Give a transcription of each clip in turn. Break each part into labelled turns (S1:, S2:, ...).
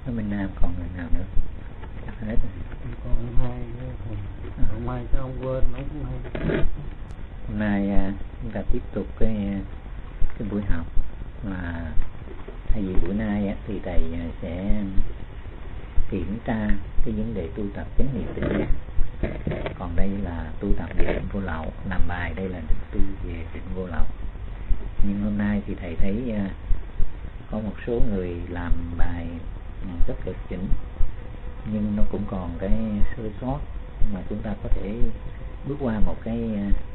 S1: Ở Minh Nam còn người nào nữa? Chắc hết rồi.
S2: Còn hai hôm mai cho ông quên mấy cũng hay.
S1: Hôm nay chúng ta tiếp tục cái buổi học, mà thay vì bữa nay thì thầy sẽ kiểm tra cái vấn đề tu tập chánh niệm tỉnh giác. Còn đây là tu tập định vô lậu, làm bài đây là tu về định vô lậu. Nhưng hôm nay thì thầy thấy có một số người làm bài rất là chỉnh, nhưng nó cũng còn cái sơ sót mà chúng ta có thể bước qua một cái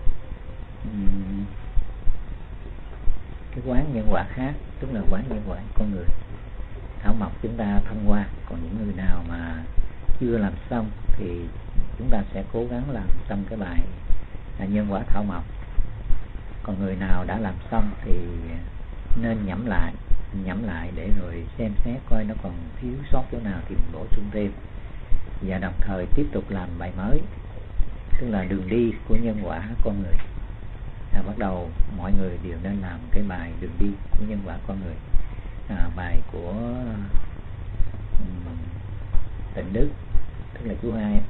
S1: quán nhân quả khác, tức là quán nhân quả con người. Thảo mộc chúng ta thông qua, còn những người nào mà chưa làm xong thì chúng ta sẽ cố gắng làm xong cái bài nhân quả thảo mộc. Còn người nào đã làm xong thì nên nhẩm lại để rồi xem xét coi nó còn thiếu sót chỗ nào thì bổ sung thêm, và đồng thời tiếp tục làm bài mới, tức là đường đi của nhân quả con người. Bắt đầu mọi người đều nên làm cái bài đường đi của nhân quả con người, bài của Tịnh Đức, tức là chú Hai.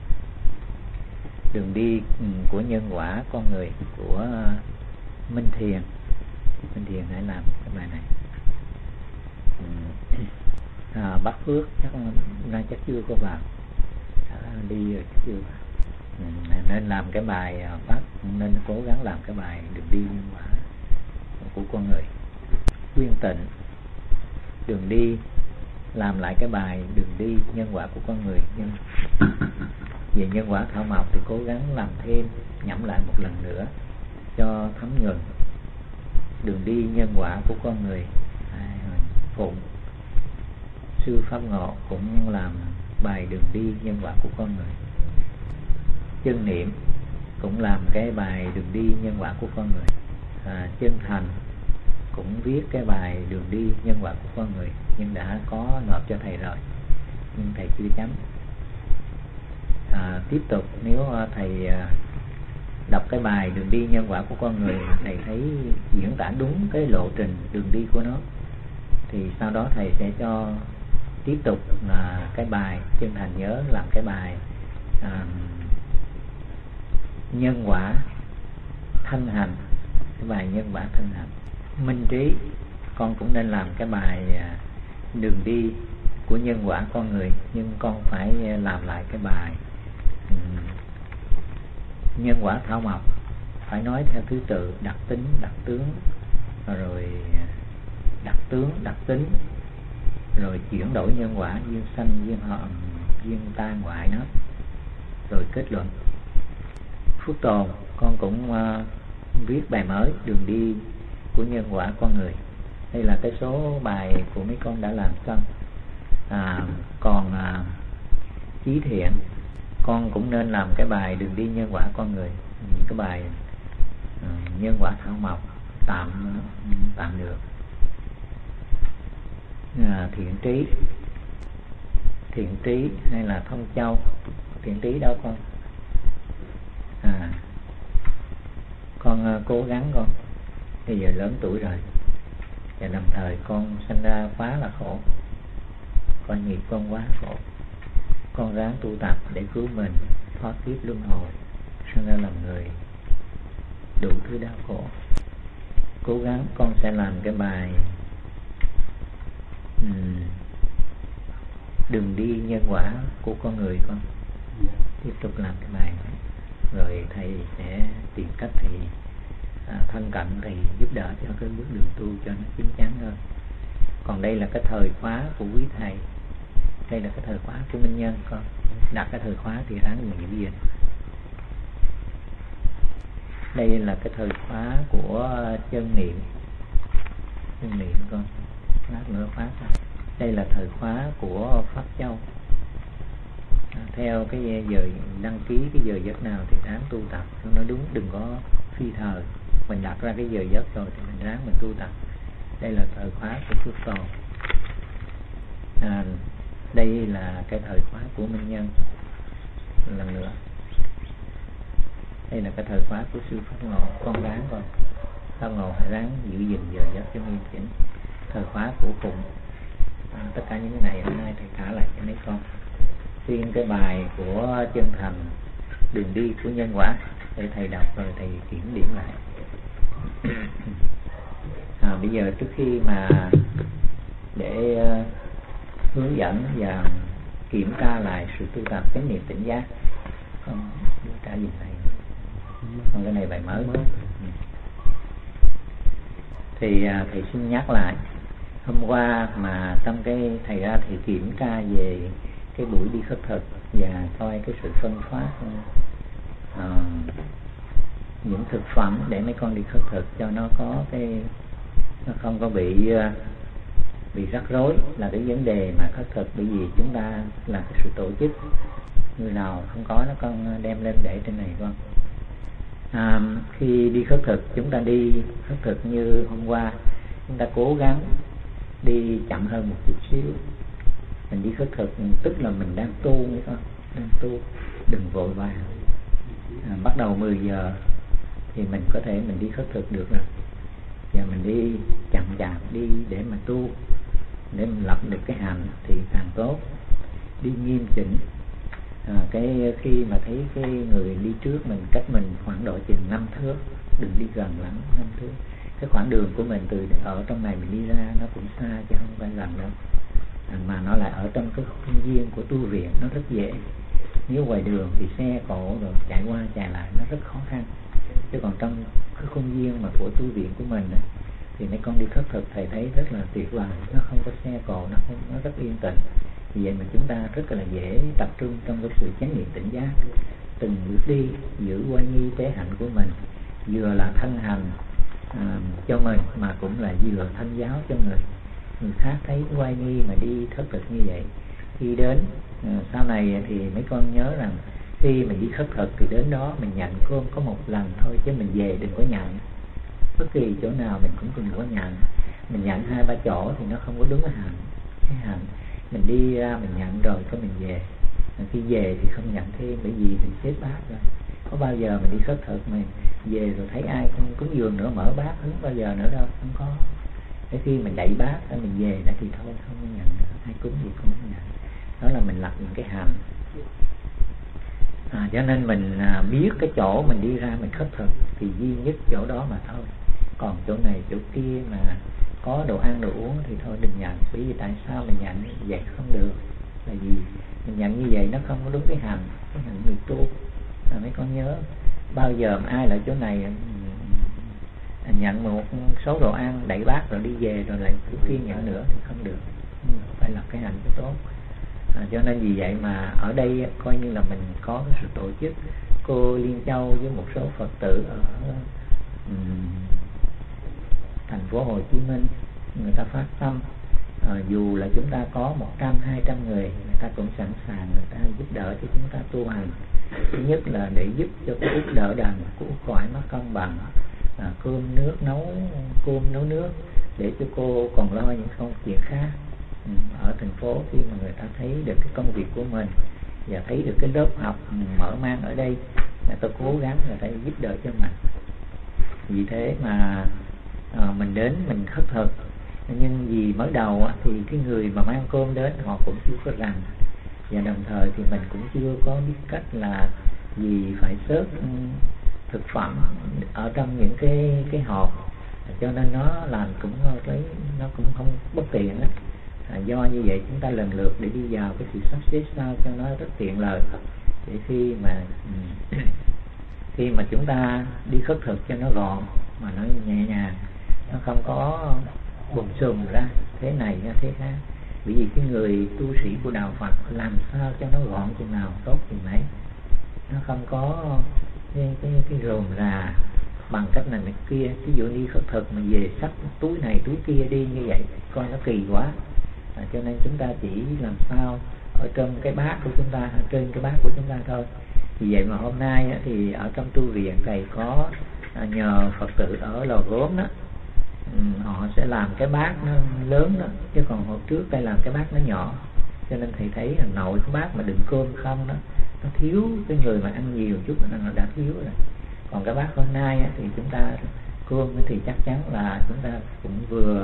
S1: Đường đi của nhân quả con người của Minh Thiền hãy làm cái bài này. Bác Phước chắc chưa có vào, đi rồi chưa vào. Nên làm cái bài nên cố gắng làm cái bài đường đi nhân quả của con người. Quyên Tịnh đường đi, làm lại cái bài đường đi nhân quả của con người. Nhưng về nhân quả thảo mộc thì cố gắng làm thêm, nhẩm lại một lần nữa cho thấm nhuần. Đường đi nhân quả của con người. Phụng Sư Pháp Ngộ cũng làm bài đường đi nhân quả của con người. Chân Niệm cũng làm cái bài đường đi nhân quả của con người. Chân Thành cũng viết cái bài đường đi nhân quả của con người, nhưng đã có nộp cho thầy rồi, nhưng thầy chưa chấm. Tiếp tục, nếu thầy đọc cái bài đường đi nhân quả của con người, thầy thấy diễn tả đúng cái lộ trình đường đi của nó, thì sau đó thầy sẽ cho tiếp tục là cái bài Chân Thành nhớ làm cái bài nhân quả thân hành, cái bài nhân quả thân hành. Minh Trí con cũng nên làm cái bài đường đi của nhân quả con người, nhưng con phải làm lại cái bài nhân quả thảo mộc, phải nói theo thứ tự đặc tính, đặc tướng, rồi đặc tướng, đặc tính, rồi chuyển đổi nhân quả, duyên sanh, duyên hợp, duyên tan hoại nó, rồi kết luận. Phước Tồn con cũng viết bài mới đường đi của nhân quả con người. Đây là cái số bài của mấy con đã làm xong. Còn Chí Thiện con cũng nên làm cái bài đường đi nhân quả con người, những cái bài nhân quả thảo mộc tạm được. Thiện Trí hay là Thông Châu. Thiện Trí đâu con? Con cố gắng con, bây giờ lớn tuổi rồi, và đồng thời con sinh ra quá là khổ, con nghiệp con quá khổ, con ráng tu tập để cứu mình thoát kiếp luân hồi, sinh ra làm người đủ thứ đau khổ. Cố gắng con sẽ làm cái bài đường đi nhân quả của con người con. Tiếp tục làm cái bài này, rồi thầy sẽ tìm cách thầy thân cận, thầy giúp đỡ cho cái bước đường tu cho nó chín chắn hơn. Còn đây là cái thời khóa của quý thầy, đây là cái thời khóa của Minh Nhân con. Đặt cái thời khóa thì ráng mình giữ gìn. Đây là cái thời khóa của Chân Niệm con, lát nữa khóa ra. Đây là thời khóa của Pháp Châu. Theo cái giờ đăng ký cái giờ giấc nào thì ráng tu tập cho nó đúng, đừng có phi thời. Mình đặt ra cái giờ giấc rồi thì mình ráng mình tu tập. Đây là thời khóa của Phước Tồn. Đây là cái thời khóa của Minh Nhân. Lần nữa, đây là cái thời khóa của Sư Pháp Ngộ. Con ráng con, Pháp Ngộ phải ráng giữ gìn giờ giấc cho nghiêm chỉnh. Thời khóa của Phụng tất cả những cái này hôm nay thầy trả lại cho mấy con. Xuyên cái bài của Chân Thành Đường Đi của Nhân Quả để thầy đọc rồi thầy kiểm điểm lại. Bây giờ trước khi mà để hướng dẫn và kiểm tra lại sự tu tập chánh niệm tỉnh giác, con trả gì thầy? Còn cái này bài mới. Thì thầy xin nhắc lại, hôm qua mà trong cái thầy ra thì kiểm tra về cái buổi đi khất thực và coi cái sự phân phát những thực phẩm để mấy con đi khất thực cho nó có cái, nó không có bị rắc rối là cái vấn đề mà khất thực. Bởi vì chúng ta là cái sự tổ chức, người nào không có nó con đem lên để trên này con. Khi đi khất thực, chúng ta đi khất thực như hôm qua, chúng ta cố gắng đi chậm hơn một chút xíu. Mình đi khất thực tức là mình đang tu nghe con, đang tu, đừng vội vàng. Bắt đầu 10 giờ thì mình có thể mình đi khất thực được rồi, và mình đi chậm chạp đi để mà tu, để mình lập được cái hành thì càng tốt. Đi nghiêm chỉnh. Cái khi mà thấy cái người đi trước mình cách mình khoảng độ chừng 5 thước, đừng đi gần lắm, 5 thước. Cái khoảng đường của mình từ ở trong này mình đi ra nó cũng xa chứ không phải gần đâu, mà nó lại ở trong cái khuôn viên của tu viện, nó rất dễ. Nếu ngoài đường thì xe cộ rồi chạy qua chạy lại nó rất khó khăn, chứ còn trong cái khuôn viên mà của tu viện của mình ấy, thì mấy con đi khất thực thầy thấy rất là tuyệt vời. Nó không có xe cộ, nó rất yên tĩnh. Vì vậy mà chúng ta rất là dễ tập trung trong cái sự chánh niệm tỉnh giác. Từng bước đi giữ oai nghi tế hạnh của mình, vừa là thân hành cho mình mà cũng là vừa thân giáo cho người khác thấy oai nghi mà đi khất thực như vậy. Khi đến sau này thì mấy con nhớ rằng khi mình đi khất thực thì đến đó mình nhận cơm có một lần thôi, chứ mình về đừng có nhận. Bất kỳ chỗ nào mình cũng đừng có nhận. Mình nhận 2-3 chỗ thì nó không có đúng cái hành. Mình đi ra mình nhận rồi có mình về. Khi về thì không nhận thêm, bởi vì mình xếp bát rồi. Có bao giờ mình đi khất thực mình về rồi thấy ai không cúng dường nữa mở bát, không bao giờ nữa đâu, không có. Thế khi mình đẩy bát ra mình về đã thì thôi, không có nhận nữa. Ai cúng gì không có nhận. Đó là mình lập những cái hành. Cho nên mình biết cái chỗ mình đi ra mình khất thực thì duy nhất chỗ đó mà thôi. Còn chỗ này chỗ kia mà có đồ ăn đồ uống thì thôi đừng nhận. Bởi vì tại sao mình nhận vậy không được? Là vì mình nhận như vậy nó không có đúng cái hành người tu. Mấy con nhớ bao giờ mà ai lại chỗ này nhận một số đồ ăn đẩy bát rồi đi về rồi lại chỗ kia nhận nữa thì không được. Phải là cái hành cho tốt. Cho nên vì vậy mà ở đây coi như là mình có cái sự tổ chức. Cô Liên Châu với một số Phật tử ở thành phố Hồ Chí Minh, người ta phát tâm, dù là chúng ta có 100-200 người, người ta cũng sẵn sàng người ta giúp đỡ cho chúng ta tu hành. Thứ nhất là để giúp cho cái Út đỡ đần của khỏi mất cân bằng, cơm nước nấu nước để cho cô còn lo những công việc khác. Ở thành phố khi mà người ta thấy được cái công việc của mình và thấy được cái lớp học mở mang ở đây, người ta cố gắng người ta giúp đỡ cho mình. Vì thế mà mình đến mình khất thực, nhưng vì mới đầu thì cái người mà mang cơm đến họ cũng chưa có rành, và đồng thời thì mình cũng chưa có biết cách là vì phải xớt thực phẩm ở trong những cái hộp, cho nên nó làm cũng nó cũng không bất tiện đó. Do như vậy chúng ta lần lượt để đi vào cái sự sắp xếp sao cho nó rất tiện lợi, để khi mà chúng ta đi khất thực cho nó gọn mà nó nhẹ nhàng, nó không có bùng xùm ra thế này ra thế khác. Bởi vì cái người tu sĩ của đạo Phật làm sao cho nó gọn chừng nào tốt chừng nấy, nó không có cái rườm rà bằng cách này này kia. Ví dụ đi khất thực mà về xách túi này túi kia đi như vậy coi nó kỳ quá. Cho nên chúng ta chỉ làm sao ở trong cái bát của chúng ta, trên cái bát của chúng ta thôi. Vì vậy mà hôm nay thì ở trong tu viện thầy có nhờ Phật tử ở Lò Gốm đó, họ sẽ làm cái bát nó lớn đó, chứ còn hồi trước thầy làm cái bát nó nhỏ. Cho nên thầy thấy là nội cái bát mà đựng cơm không đó, nó thiếu cái người mà ăn nhiều chút nó đã thiếu rồi. Còn cái bát hôm nay thì chúng ta cơm thì chắc chắn là chúng ta cũng vừa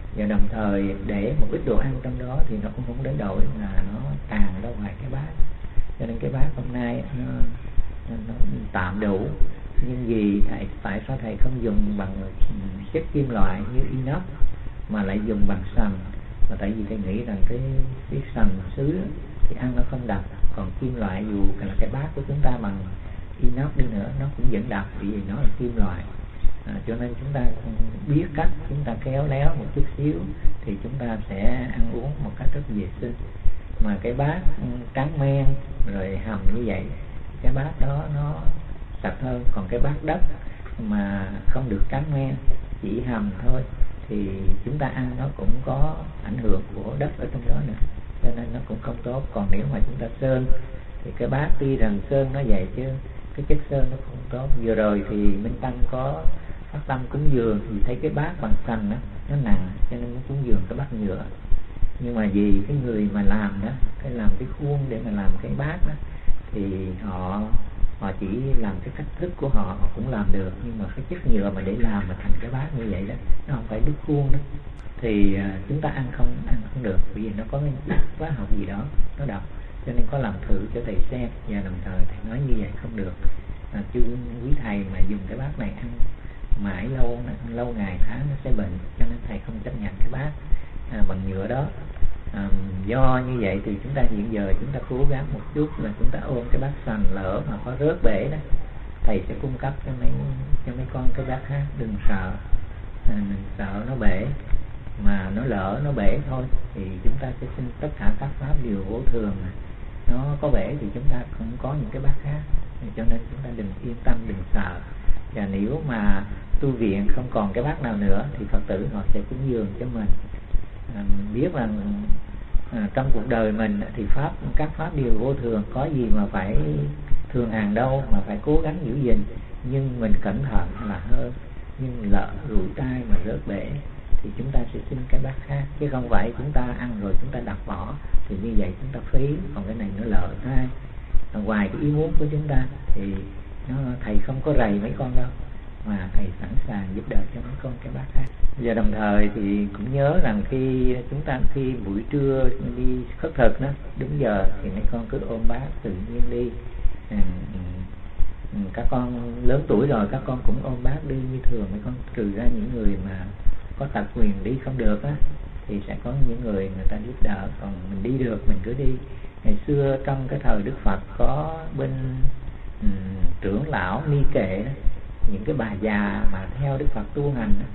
S1: và đồng thời để một ít đồ ăn trong đó thì nó cũng không đến đổi là nó tàn ra ngoài cái bát. Cho nên cái bát hôm nay nó tạm đủ, nhưng vì tại sao thầy không dùng bằng chất kim loại như inox mà lại dùng bằng sành? Và tại vì thầy nghĩ rằng cái sành sứ thì ăn nó không đậm, còn kim loại dù là cái bát của chúng ta bằng inox đi nữa nó cũng vẫn đậm, vì nó là kim loại. Cho nên chúng ta biết cách chúng ta khéo léo một chút xíu thì chúng ta sẽ ăn uống một cách rất vệ sinh. Mà cái bát tráng men rồi hầm như vậy, cái bát đó nó sạch hơn. Còn cái bát đất mà không được tráng men, chỉ hầm thôi, thì chúng ta ăn nó cũng có ảnh hưởng của đất ở trong đó nữa, cho nên nó cũng không tốt. Còn nếu mà chúng ta sơn thì cái bát tuy rằng sơn nó vậy chứ cái chất sơn nó không tốt. Vừa rồi thì Minh Tăng có phát tâm cúng dường thì thấy cái bát bằng sành đó, nó nặng, cho nên nó cúng dường cái bát nhựa. Nhưng mà vì cái người mà làm đó, cái làm cái khuôn để mà làm cái bát đó, thì họ chỉ làm cái cách thức của họ cũng làm được, nhưng mà cái chất nhựa mà để làm mà thành cái bát như vậy đó, nó không phải đúc khuôn đó, thì chúng ta ăn không được, bởi vì nó có cái hóa học gì đó nó độc. Cho nên có làm thử cho thầy xem, và đồng thời thầy nói như vậy không được. Chứ quý thầy mà dùng cái bát này ăn mãi lâu ngày tháng nó sẽ bệnh, cho nên thầy không chấp nhận cái bát bằng nhựa đó. Do như vậy thì chúng ta hiện giờ chúng ta cố gắng một chút là chúng ta ôm cái bát sành, lỡ mà có rớt bể đó, thầy sẽ cung cấp cho mấy con cái bát khác. Đừng sợ, sợ nó bể, mà nó lỡ nó bể thôi thì chúng ta sẽ xin tất cả các pháp đều vô thường. Nó có bể thì chúng ta cũng có những cái bát khác, cho nên chúng ta đừng yên tâm, đừng sợ. Và nếu mà tu viện không còn cái bát nào nữa thì Phật tử họ sẽ cúng dường cho mình. Biết rằng trong cuộc đời mình thì các pháp đều vô thường, có gì mà phải thường hàng đâu mà phải cố gắng giữ gìn, nhưng mình cẩn thận là hơn. Nhưng lỡ rủi tai mà rớt bể thì chúng ta sẽ xin cái bát khác, chứ không phải chúng ta ăn rồi chúng ta đặt bỏ, thì như vậy chúng ta phí. Còn cái này nó lỡ tai, ngoài cái ý muốn của chúng ta thì thầy không có rầy mấy con đâu, mà thầy sẵn sàng giúp đỡ cho mấy con cái bát khác. Và đồng thời thì cũng nhớ rằng khi buổi trưa đi khất thực đó, đúng giờ thì mấy con cứ ôm bát tự nhiên đi. Các con lớn tuổi rồi các con cũng ôm bát đi như thường mấy con, trừ ra những người mà có tật quyền đi không được á, thì sẽ có những người ta giúp đỡ. Còn mình đi được mình cứ đi. Ngày xưa trong cái thời Đức Phật có bên trưởng lão ni kệ đó, những cái bà già mà theo Đức Phật tu hành đó,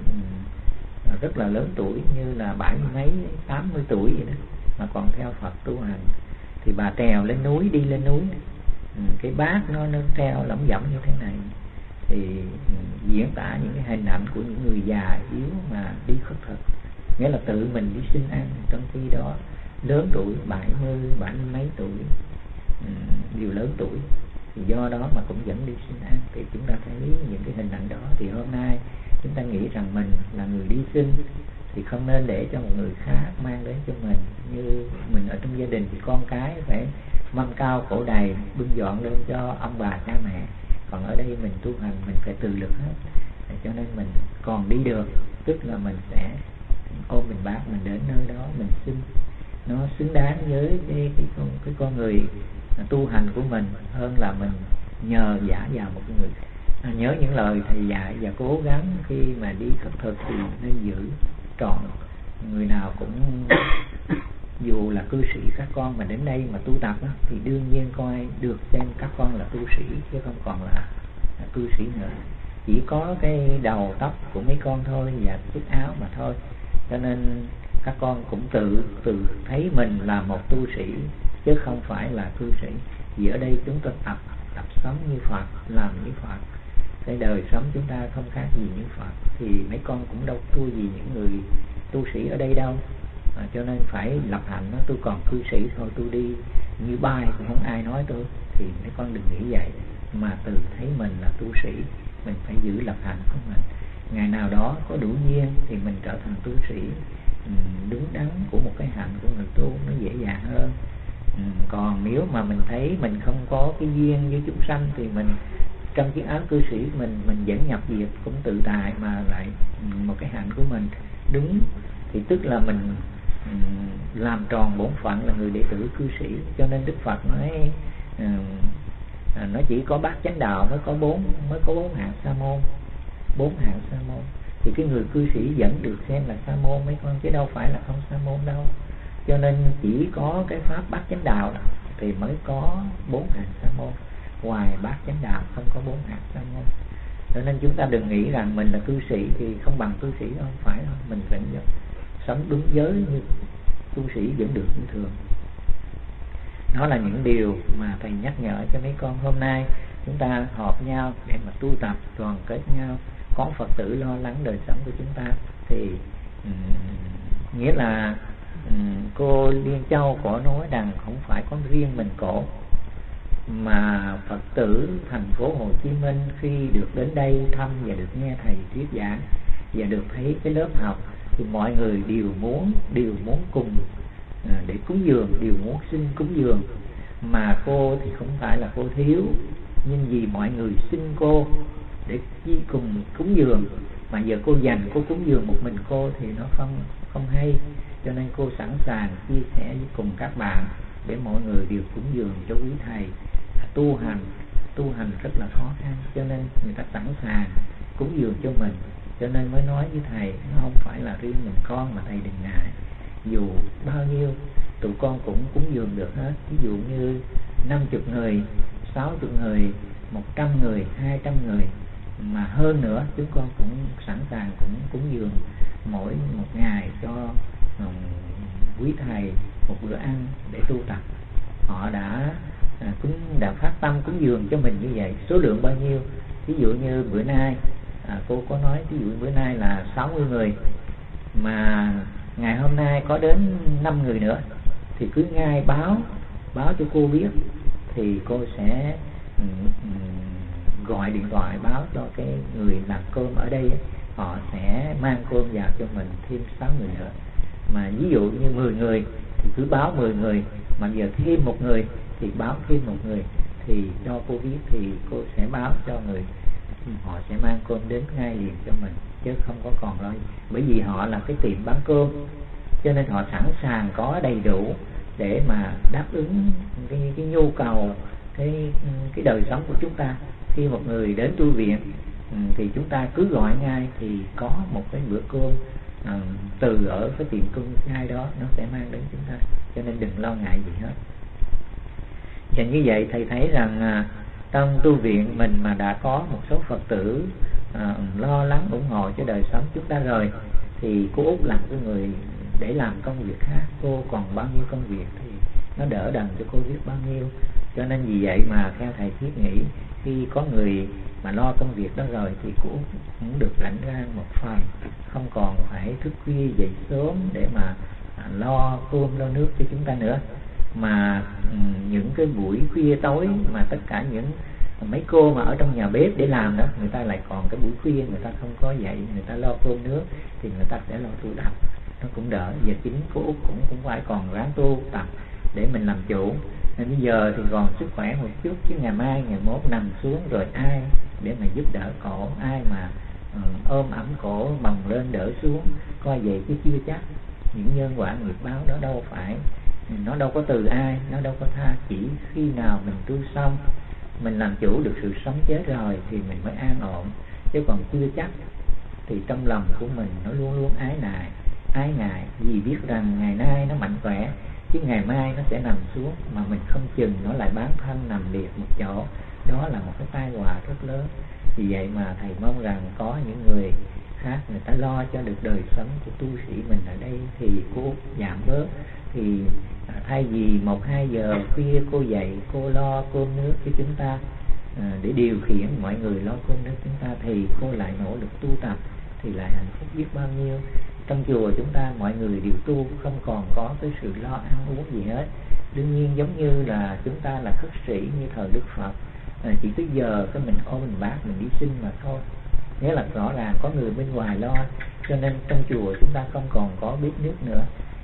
S1: rất là lớn tuổi, như là 70 mấy 80 tuổi vậy đó, mà còn theo Phật tu hành, thì bà trèo lên núi, đi lên núi, cái bát nó treo lỏng dẫm như thế này, thì diễn tả những cái hình ảnh của những người già yếu mà đi khất thực, nghĩa là tự mình đi xin ăn, trong khi đó lớn tuổi 70 mấy tuổi, đều lớn tuổi, thì do đó mà cũng vẫn đi xin ăn. Thì chúng ta thấy những cái hình ảnh đó, thì hôm nay chúng ta nghĩ rằng mình là người đi xin thì không nên để cho một người khác mang đến cho mình. Như mình ở trong gia đình thì con cái phải mâm cao cổ đầy bưng dọn lên cho ông bà cha mẹ, còn ở đây mình tu hành mình phải tự lực hết. Cho nên mình còn đi được, tức là mình sẽ ôm mình bác mình đến nơi đó mình xin, nó xứng đáng với cái con người tu hành của mình, hơn là mình nhờ vả vào một người. Nhớ những lời thầy dạy và cố gắng khi mà đi khất thực thì nên giữ trọn. Người nào cũng dù là cư sĩ các con mà đến đây mà tu tập đó, thì đương nhiên coi được xem các con là tu sĩ chứ không còn là cư sĩ nữa. Chỉ có cái đầu tóc của mấy con thôi và chiếc áo mà thôi. Cho nên các con cũng tự thấy mình là một tu sĩ chứ không phải là cư sĩ. Vì ở đây chúng ta tập sống như Phật, làm như Phật. Cái đời sống chúng ta không khác gì như Phật, thì mấy con cũng đâu thua gì những người tu sĩ ở đây đâu. Cho nên phải lập hạnh đó, tôi còn cư sĩ thôi, tôi đi như bay cũng không ai nói tôi, thì mấy con đừng nghĩ vậy, mà tự thấy mình là tu sĩ, mình phải giữ lập hạnh của mình. Ngày nào đó có đủ duyên thì mình trở thành tu sĩ đúng đắn của một cái hạnh của người tu, nó dễ dàng hơn. Còn nếu mà mình thấy mình không có cái duyên với chúng sanh thì mình trong chiếc áo cư sĩ mình vẫn nhập diệt cũng tự tại, mà lại một cái hạnh của mình đúng thì tức là mình làm tròn bổn phận là người đệ tử cư sĩ. Cho nên Đức Phật nói nó chỉ có bát chánh đạo mới có bốn hạng sa môn, 4 hạng sa môn. Thì cái người cư sĩ vẫn được xem là sa môn mấy con, chứ đâu phải là không sa môn đâu. Cho nên chỉ có cái pháp bát chánh đạo thì mới có 4 hạng sa môn, ngoài bát chánh đạo không có 4 hạng sa môn. Cho nên chúng ta đừng nghĩ rằng mình là cư sĩ thì không bằng cư sĩ, không phải đâu. Mình vẫn sống đúng giới như cư sĩ vẫn được như thường. Đó là những điều mà thầy nhắc nhở cho mấy con. Hôm nay chúng ta họp nhau để mà tu tập đoàn kết nhau, có Phật tử lo lắng đời sống của chúng ta. Thì nghĩa là cô Liên Châu cổ nói rằng không phải có riêng mình cổ, mà Phật tử thành phố Hồ Chí Minh khi được đến đây thăm và được nghe thầy thuyết giảng và được thấy cái lớp học thì mọi người đều muốn cùng để cúng dường, đều muốn xin cúng dường. Mà cô thì không phải là cô thiếu, nhưng vì mọi người xin cô để chi cùng cúng dường, mà giờ cô dành cô cúng dường một mình cô thì nó không hay. Cho nên cô sẵn sàng chia sẻ với cùng các bạn để mọi người đều cúng dường cho quý thầy. Tu hành rất là khó khăn, cho nên người ta sẵn sàng cúng dường cho mình. Cho nên mới nói với thầy, nó không phải là riêng mình con, mà thầy đừng ngại. Dù bao nhiêu tụi con cũng cúng dường được hết. Ví dụ như 50 người, 60 người, 100 người, 200 người, mà hơn nữa chúng con cũng sẵn sàng cũng cúng dường mỗi một ngày cho quý thầy một bữa ăn để tu tập. Họ đã phát tâm cúng dường cho mình như vậy. Số lượng bao nhiêu? Ví dụ như bữa nay cô có nói, ví dụ bữa nay là 60 người, mà ngày hôm nay có đến 5 người nữa, thì cứ ngay báo cho cô biết, thì cô sẽ gọi điện thoại báo cho cái người làm cơm ở đây, họ sẽ mang cơm vào cho mình thêm 6 người nữa. Mà ví dụ như 10 người thì cứ báo 10 người, mà giờ thêm một người thì báo thêm một người, thì cho cô biết thì cô sẽ báo cho người, họ sẽ mang cơm đến ngay liền cho mình, chứ không có còn lo. Bởi vì họ là cái tiệm bán cơm, cho nên họ sẵn sàng có đầy đủ để mà đáp ứng cái nhu cầu, cái đời sống của chúng ta. Khi một người đến tu viện thì chúng ta cứ gọi ngay thì có một cái bữa cơm từ ở cái tiệm cơm ngay đó nó sẽ mang đến chúng ta, cho nên đừng lo ngại gì hết. Và như vậy thầy thấy rằng trong tu viện mình mà đã có một số Phật tử lo lắng ủng hộ cho đời sống chúng ta rồi, thì cô Út làm cái người để làm công việc khác, cô còn bao nhiêu công việc thì nó đỡ đần cho cô biết bao nhiêu. Cho nên vì vậy mà theo thầy thiết nghĩ, khi có người mà lo công việc đó rồi thì cô Út cũng được lãnh ra một phần, không còn phải thức khuya dậy sớm để mà lo cơm lo nước cho chúng ta nữa. Mà những cái buổi khuya tối mà tất cả những mấy cô mà ở trong nhà bếp để làm đó, người ta lại còn cái buổi khuya người ta không có dậy, người ta lo cơm nước thì người ta sẽ lo tu tập, nó cũng đỡ. Giờ chính cô Út cũng phải còn ráng tu tập để mình làm chủ. Nên bây giờ thì còn sức khỏe một chút, chứ ngày mai ngày mốt nằm xuống rồi ai để mà giúp đỡ cổ, ai mà ôm ẩm cổ bồng lên đỡ xuống, coi vậy chứ chưa chắc. Những nhân quả nghiệp báo đó đâu phải, nó đâu có từ ai, nó đâu có tha. Chỉ khi nào mình tu xong, mình làm chủ được sự sống chết rồi thì mình mới an ổn, chứ còn chưa chắc. Thì trong lòng của mình nó luôn luôn ái ngại, vì biết rằng ngày nay nó mạnh khỏe, chứ ngày mai nó sẽ nằm xuống, mà mình không chừng nó lại bán thân nằm liệt một chỗ. Đó là một cái tai họa rất lớn. Vì vậy mà thầy mong rằng có những người khác người ta lo cho được đời sống của tu sĩ mình ở đây thì cô giảm bớt. Thì thay vì 1-2 giờ khuya cô dậy, cô lo cơm nước cho chúng ta, để điều khiển mọi người lo cơm nước chúng ta, thì cô lại nỗ lực tu tập, thì lại hạnh phúc biết bao nhiêu. Trong chùa chúng ta mọi người đều tu, không còn có cái sự lo ăn uống gì hết. Đương nhiên giống như là chúng ta là khất sĩ như thời Đức Phật, chỉ tới giờ cái mình ôm mình bát mình đi xin mà thôi. Nghĩa là rõ ràng có người bên ngoài lo, cho nên trong chùa chúng ta không còn có bếp nước nữa.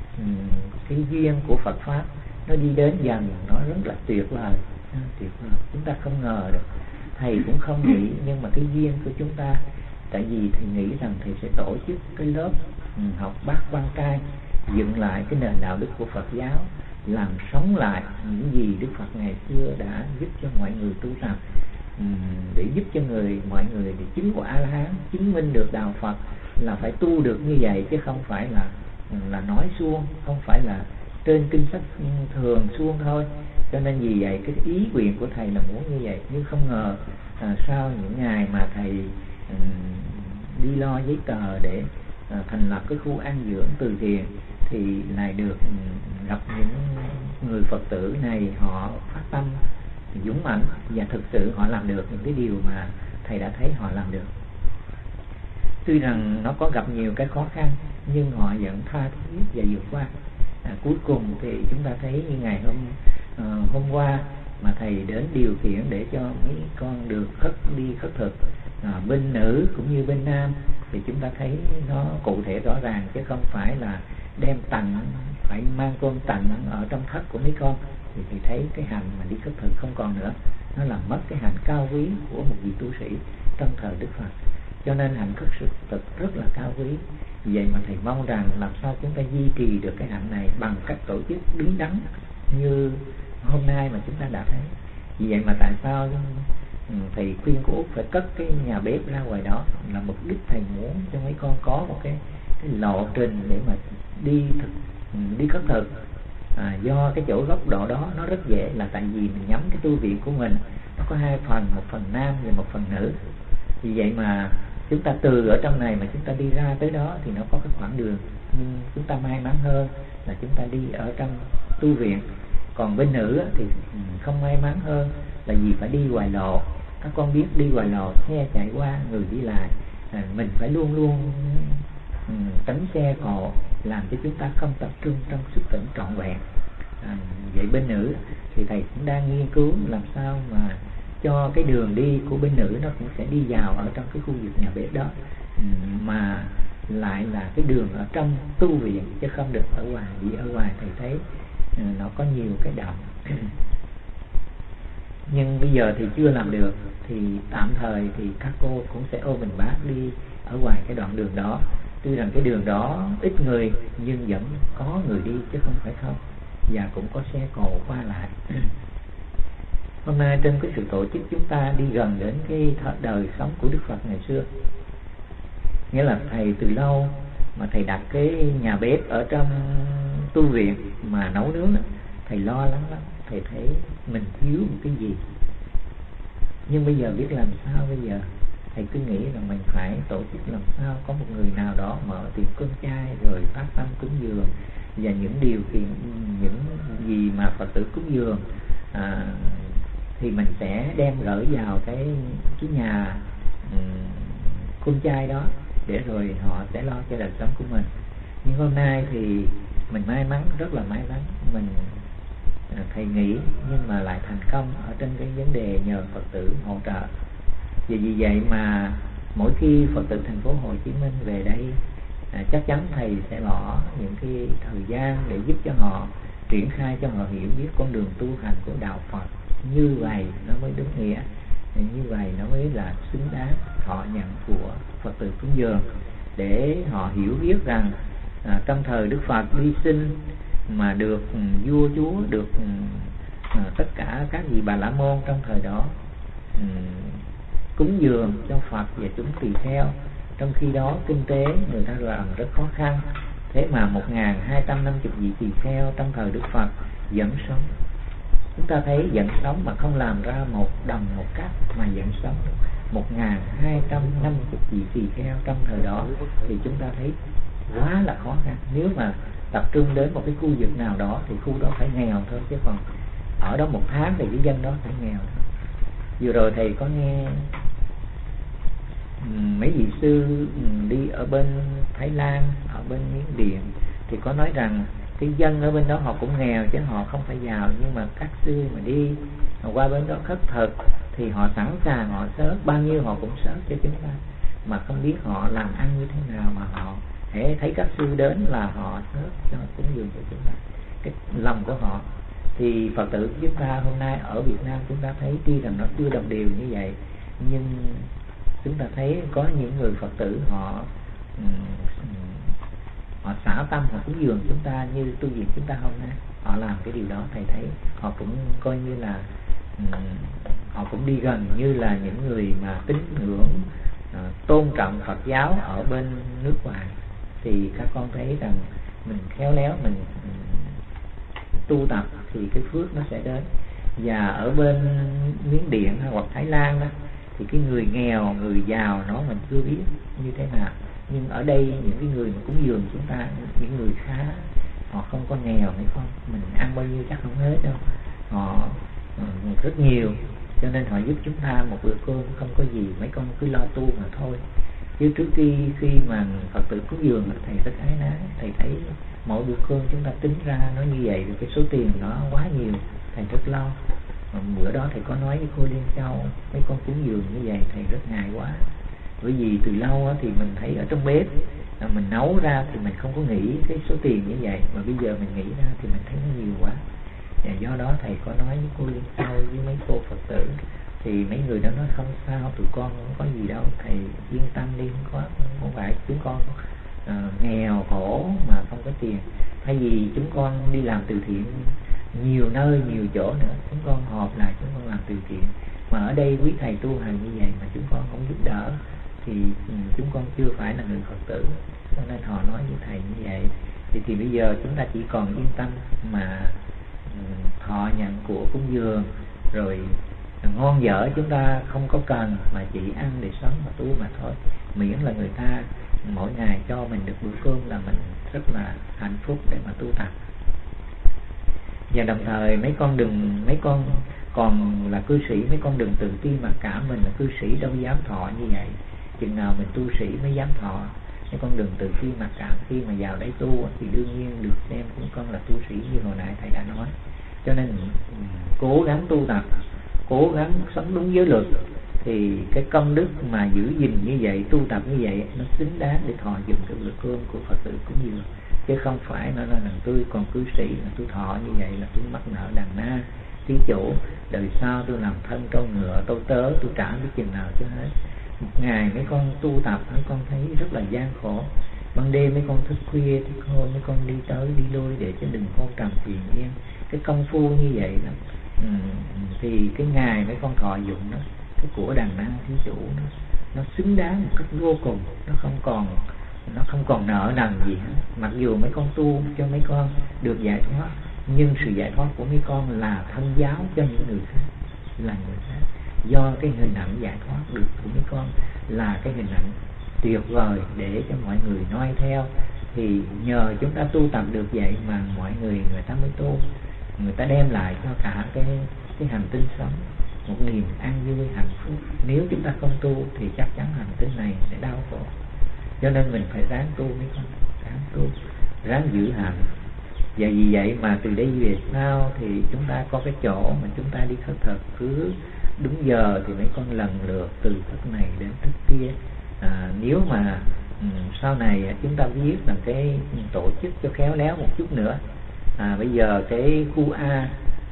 S1: Cái duyên của Phật Pháp nó đi đến dần, nó rất là tuyệt vời. Chúng ta không ngờ được, thầy cũng không nghĩ, nhưng mà cái duyên của chúng ta, tại vì thầy nghĩ rằng thầy sẽ tổ chức cái lớp học Bát Quan Trai, dựng lại cái nền đạo đức của Phật giáo, làm sống lại những gì Đức Phật ngày xưa đã giúp cho mọi người tu tập, để giúp cho mọi người để chứng quả A-la-hán, chứng minh được đạo Phật là phải tu được như vậy, chứ không phải là nói suông, không phải là trên kinh sách thường suông thôi. Cho nên vì vậy cái ý nguyện của thầy là muốn như vậy, nhưng không ngờ sau những ngày mà thầy đi lo giấy tờ để thành lập cái khu an dưỡng từ thiện, thì lại được gặp những người Phật tử này, họ phát tâm dũng mãnh và thực sự họ làm được những cái điều mà thầy đã thấy họ làm được. Tuy rằng nó có gặp nhiều cái khó khăn, nhưng họ vẫn tha thiết và vượt qua. Cuối cùng thì chúng ta thấy như ngày hôm qua mà thầy đến điều khiển để cho mấy con được đi khất thực, bên nữ cũng như bên nam, thì chúng ta thấy nó cụ thể rõ ràng, chứ không phải là đem tặng, phải mang cơm tặng ở trong thất của mấy con. Thì thấy cái hành mà đi khất thực không còn nữa, nó làm mất cái hành cao quý của một vị tu sĩ trong thời Đức Phật. Cho nên hành khất thực rất là cao quý. Vì vậy mà thầy mong rằng làm sao chúng ta duy trì được cái hạnh này bằng cách tổ chức đứng đắn như hôm nay mà chúng ta đã thấy. Vì vậy mà tại sao thầy khuyên cô Út phải cất cái nhà bếp ra ngoài đó, là mục đích thầy muốn cho mấy con có một cái lộ trình để mà đi khất thực. Do cái chỗ góc độ đó nó rất dễ, là tại vì mình nhắm cái tu viện của mình nó có hai phần, một phần nam và một phần nữ. Vì vậy mà chúng ta từ ở trong này mà chúng ta đi ra tới đó thì nó có cái khoảng đường, nhưng chúng ta may mắn hơn là chúng ta đi ở trong tu viện. Còn bên nữ thì không may mắn hơn, là vì phải đi ngoài lộ. Các con biết đi ngoài lộ, xe chạy qua, người đi lại, mình phải luôn luôn tránh xe cộ, làm cho chúng ta không tập trung trong sức tỉnh trọn vẹn. Vậy bên nữ thì thầy cũng đang nghiên cứu làm sao mà cho cái đường đi của bên nữ nó cũng sẽ đi vào ở trong cái khu vực nhà bếp đó, mà lại là cái đường ở trong tu viện chứ không được ở ngoài. Vì ở ngoài thầy thấy nó có nhiều cái động. Nhưng bây giờ thì chưa làm được, thì tạm thời thì các cô cũng sẽ ôm mình bác đi ở ngoài cái đoạn đường đó. Tuy rằng cái đường đó ít người nhưng vẫn có người đi chứ không phải không, và cũng có xe cộ qua lại. Hôm nay trên cái sự tổ chức chúng ta đi gần đến cái đời sống của Đức Phật ngày xưa. Nghĩa là thầy từ lâu mà thầy đặt cái nhà bếp ở trong tu viện mà nấu nướng, thầy lo lắng lắm. Thầy thấy mình thiếu một cái gì, nhưng bây giờ biết làm sao. Bây giờ thầy cứ nghĩ rằng mình phải tổ chức làm sao có một người nào đó mở tiệm cơm chay, rồi phát tâm cúng dường, và những điều kiện, những gì mà Phật tử cúng dường thì mình sẽ đem gửi vào cái nhà cơm chay đó, để rồi họ sẽ lo cho đời sống của mình. Nhưng hôm nay thì mình may mắn, rất là may mắn, mình thầy nghĩ nhưng mà lại thành công ở trên cái vấn đề nhờ Phật tử hỗ trợ. Vì vậy mà mỗi khi Phật tử thành phố Hồ Chí Minh về đây, chắc chắn thầy sẽ bỏ những cái thời gian để giúp cho họ, triển khai cho họ hiểu biết con đường tu hành của đạo Phật. Như vậy nó mới đúng nghĩa, như vậy nó mới là xứng đáng thọ nhận của Phật tử cúng dường, để họ hiểu biết rằng trong thời Đức Phật đi sinh mà được vua chúa, được tất cả các vị Bà La Môn trong thời đó cúng dường cho Phật và chúng tỳ kheo. Trong khi đó kinh tế người ta làm rất khó khăn, thế mà 1250 vị tỳ kheo trong thời Đức Phật vẫn sống. Chúng ta thấy vẫn sống mà không làm ra một đồng một cắc, mà vẫn sống 1250 vị tỳ kheo trong thời đó, thì chúng ta thấy quá là khó khăn. Nếu mà tập trung đến một cái khu vực nào đó thì khu đó phải nghèo thôi, chứ còn ở đó một tháng thì cái dân đó phải nghèo thôi. Vừa rồi thầy có nghe mấy vị sư đi ở bên Thái Lan, ở bên Miến Điện, thì có nói rằng cái dân ở bên đó họ cũng nghèo chứ họ không phải giàu, nhưng mà các sư mà đi qua bên đó khất thực thì họ sẵn sàng, họ sớt bao nhiêu họ cũng sớt cho chúng ta, mà không biết họ làm ăn như thế nào, mà họ hễ thấy các sư đến là họ sớt cho cúng dường cho chúng ta. Cái lòng của họ thì Phật tử chúng ta hôm nay ở Việt Nam chúng ta thấy tuy rằng nó chưa đồng đều như vậy, nhưng chúng ta thấy có những người Phật tử họ họ xả tâm, họ cúng dường chúng ta như tu viện chúng ta hôm nay. Họ làm cái điều đó, thầy thấy họ cũng coi như là họ cũng đi gần như là những người mà tín ngưỡng tôn trọng Phật giáo ở bên nước ngoài. Thì các con thấy rằng mình khéo léo, mình tu tập thì cái phước nó sẽ đến. Và ở bên Miến Điện hoặc Thái Lan đó, thì cái người nghèo, người giàu nó mình chưa biết như thế nào. Nhưng ở đây những cái người mà cúng dường chúng ta, những người khá, họ không có nghèo hay không, mình ăn bao nhiêu chắc không hết đâu, họ rất nhiều, cho nên họ giúp chúng ta một bữa cơm không có gì, mấy con cứ lo tu mà thôi. Chứ trước khi mà Phật tử cúng dường thầy rất ái nái, thầy thấy mỗi bữa cơm chúng ta tính ra nó như vậy, rồi cái số tiền nó quá nhiều, thầy rất lo. Bữa đó thầy có nói với cô Liên Châu, mấy con cúng dường như vậy thầy rất ngại quá, bởi vì từ lâu thì mình thấy ở trong bếp mình nấu ra thì mình không có nghĩ cái số tiền như vậy, mà bây giờ mình nghĩ ra thì mình thấy nó nhiều quá. Và do đó thầy có nói với cô Liên Châu với mấy cô Phật tử, thì mấy người đó nói không sao, tụi con không có gì đâu, thầy yên tâm đi, không phải chúng con nghèo khổ mà không có tiền. Thay vì chúng con đi làm từ thiện nhiều nơi, nhiều chỗ nữa, chúng con họp lại chúng con làm từ thiện, mà ở đây quý thầy tu hành như vậy mà chúng con không giúp đỡ thì chúng con chưa phải là người Phật tử. Cho nên họ nói với thầy như vậy. Thì bây giờ chúng ta chỉ còn yên tâm mà thọ nhận của cúng dường, rồi ngon dở chúng ta không có cần, mà chỉ ăn để sống mà tu mà thôi. Miễn là người ta mỗi ngày cho mình được bữa cơm là mình rất là hạnh phúc để mà tu tập. Và đồng thời mấy con còn là cư sĩ, mấy con đừng tự ti mà cả mình là cư sĩ đâu dám thọ như vậy. Chừng nào mình tu sĩ mới dám thọ. Mấy con đừng tự ti mà cảm, khi mà vào đấy tu thì đương nhiên được xem cũng con là tu sĩ như hồi nãy thầy đã nói. Cho nên cố gắng tu tập, cố gắng sống đúng giới luật, thì cái công đức mà giữ gìn như vậy, tu tập như vậy, nó xứng đáng để thọ dụng cái bữa cơm của Phật tử cúng dường. Chứ không phải nó là tôi còn cư sĩ mà tôi thọ như vậy là tôi mắc nợ đàn na thí chủ, đời sau tôi làm thân trâu ngựa tôi tớ, tôi trả biết chừng nào cho hết. Một ngày mấy con tu tập, mấy con thấy rất là gian khổ. Ban đêm mấy con thức khuya, thức hôm mấy con đi tới đi lui để cho đừng con trầm phiền yên. Cái công phu như vậy đó, thì cái ngày mấy con thọ dụng đó, cái của đàn na thí chủ nó xứng đáng một cách vô cùng, nó không còn nợ nần gì hết. Mặc dù mấy con tu cho mấy con được giải thoát, nhưng sự giải thoát của mấy con là thân giáo cho những người khác, là người khác. Do cái hình ảnh giải thoát được của mấy con là cái hình ảnh tuyệt vời để cho mọi người noi theo. Thì nhờ chúng ta tu tập được vậy mà mọi người ta mới tu, người ta đem lại cho cả cái hành tinh sống một niềm an vui hạnh phúc. Nếu chúng ta không tu thì chắc chắn hành tinh này sẽ đau khổ. Cho nên mình phải ráng tu mấy con, ráng tu, ráng giữ hạnh. Và vì vậy mà từ đây về sau thì chúng ta có cái chỗ mà chúng ta đi khất thực cứ đúng giờ thì mấy con lần lượt từ thức này đến thức kia. Nếu mà sau này chúng ta viết là cái tổ chức cho khéo léo một chút nữa. Bây giờ cái khu A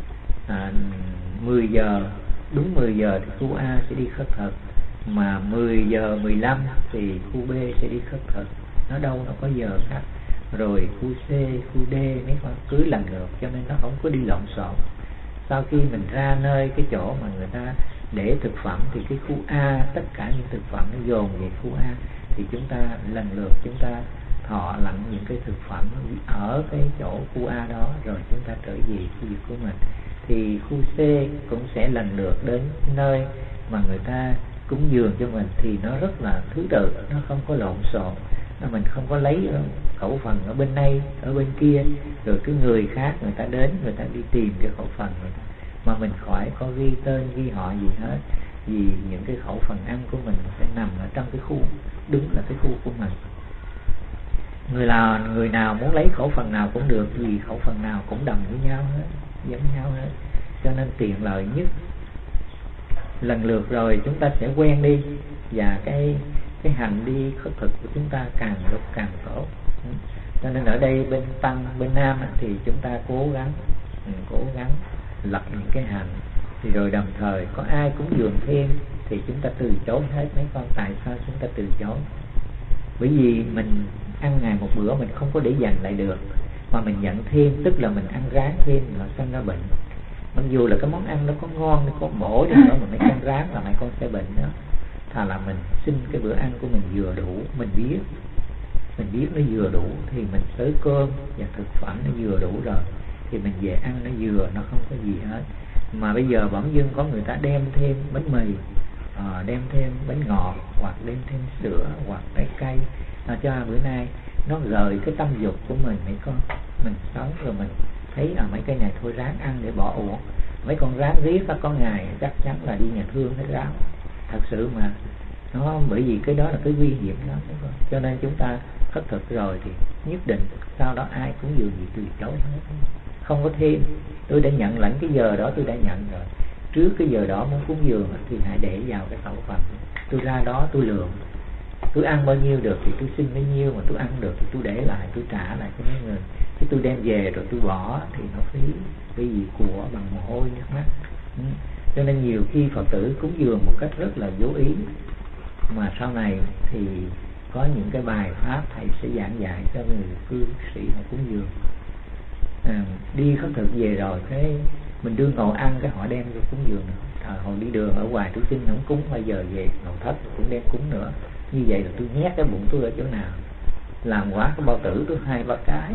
S1: 10 giờ, đúng 10 giờ thì khu A sẽ đi khất thực, mà 10 giờ 15 thì khu B sẽ đi khất thực. Nó đâu nó có giờ khác. Rồi khu C, khu D mấy con cứ lần lượt, cho nên nó không có đi lộn xộn. Sau khi mình ra nơi cái chỗ mà người ta để thực phẩm thì cái khu A, tất cả những thực phẩm nó dồn về khu A, thì chúng ta lần lượt chúng ta thọ lặng những cái thực phẩm ở cái chỗ khu A đó, rồi chúng ta trở về khu vực của mình. Thì khu C cũng sẽ lần lượt đến nơi mà người ta cúng dường cho mình, thì nó rất là thứ tự, nó không có lộn xộn. Mình không có lấy khẩu phần ở bên này, ở bên kia, rồi cái người khác người ta đến, người ta đi tìm cái khẩu phần người ta, mà mình khỏi có ghi tên, ghi họ gì hết. Vì những cái khẩu phần ăn của mình sẽ nằm ở trong cái khu, đúng là cái khu của mình. Người nào muốn lấy khẩu phần nào cũng được, vì khẩu phần nào cũng đồng với nhau hết, giống nhau hết. Cho nên tiện lợi nhất. Lần lượt rồi chúng ta sẽ quen đi, và cái hành đi khất thực của chúng ta càng lúc càng tốt. Cho nên ở đây bên Tăng, bên Nam thì chúng ta cố gắng lập những cái hành, thì rồi đồng thời có ai cúng dường thêm thì chúng ta từ chối hết mấy con. Tại sao chúng ta từ chối? Bởi vì mình ăn ngày một bữa mình không có để dành lại được, mà mình nhận thêm, tức là mình ăn rán thêm là sinh ra bệnh. Mặc dù là cái món ăn nó có ngon, nó có bổ đi nữa, mà mấy con rán là mấy con sẽ bệnh đó. Thà là mình xin cái bữa ăn của mình vừa đủ, mình biết nó vừa đủ thì mình tới cơm và thực phẩm nó vừa đủ rồi thì mình về ăn nó vừa, nó không có gì hết. Mà bây giờ bỗng dưng có người ta đem thêm bánh mì, đem thêm bánh ngọt, hoặc đem thêm sữa, hoặc trái cây cho bữa nay. Nó rời cái tâm dục của mình mấy con. Mình sống rồi mình thấy mấy cái này thôi ráng ăn để bỏ uổng. Mấy con ráng riết có ngày chắc chắn là đi nhà thương hết ráo. Thật sự mà nó, bởi vì cái đó là cái nguy hiểm đó. Cho nên chúng ta khất thực rồi thì nhất định sau đó ai cũng dường gì từ chối hết, không có thêm. Tôi đã nhận lãnh cái giờ đó, tôi đã nhận rồi. Trước cái giờ đó muốn cúng dường thì hãy để vào cái khẩu phần. Tôi ra đó tôi lượng, tôi ăn bao nhiêu được thì tôi xin bấy nhiêu, mà tôi ăn được thì tôi để lại, tôi trả lại cho mấy người. Chứ tôi đem về rồi tôi bỏ thì nó phí, cái gì của bằng mồ hôi nước mắt. Cho nên nhiều khi Phật tử cúng dường một cách rất là vô ý, mà sau này thì có những cái bài pháp thầy sẽ giảng dạy cho người cư sĩ họ cúng dường. Đi khất thực về rồi cái mình đưa ngồi ăn, cái họ đem vô cúng dường nữa. Hồi đi đường ở ngoài tôi xin không cúng, bây giờ về ngồi thất cũng đem cúng nữa. Như vậy là tôi nhét cái bụng tôi ở chỗ nào, làm quá cái bao tử tôi 2-3 cái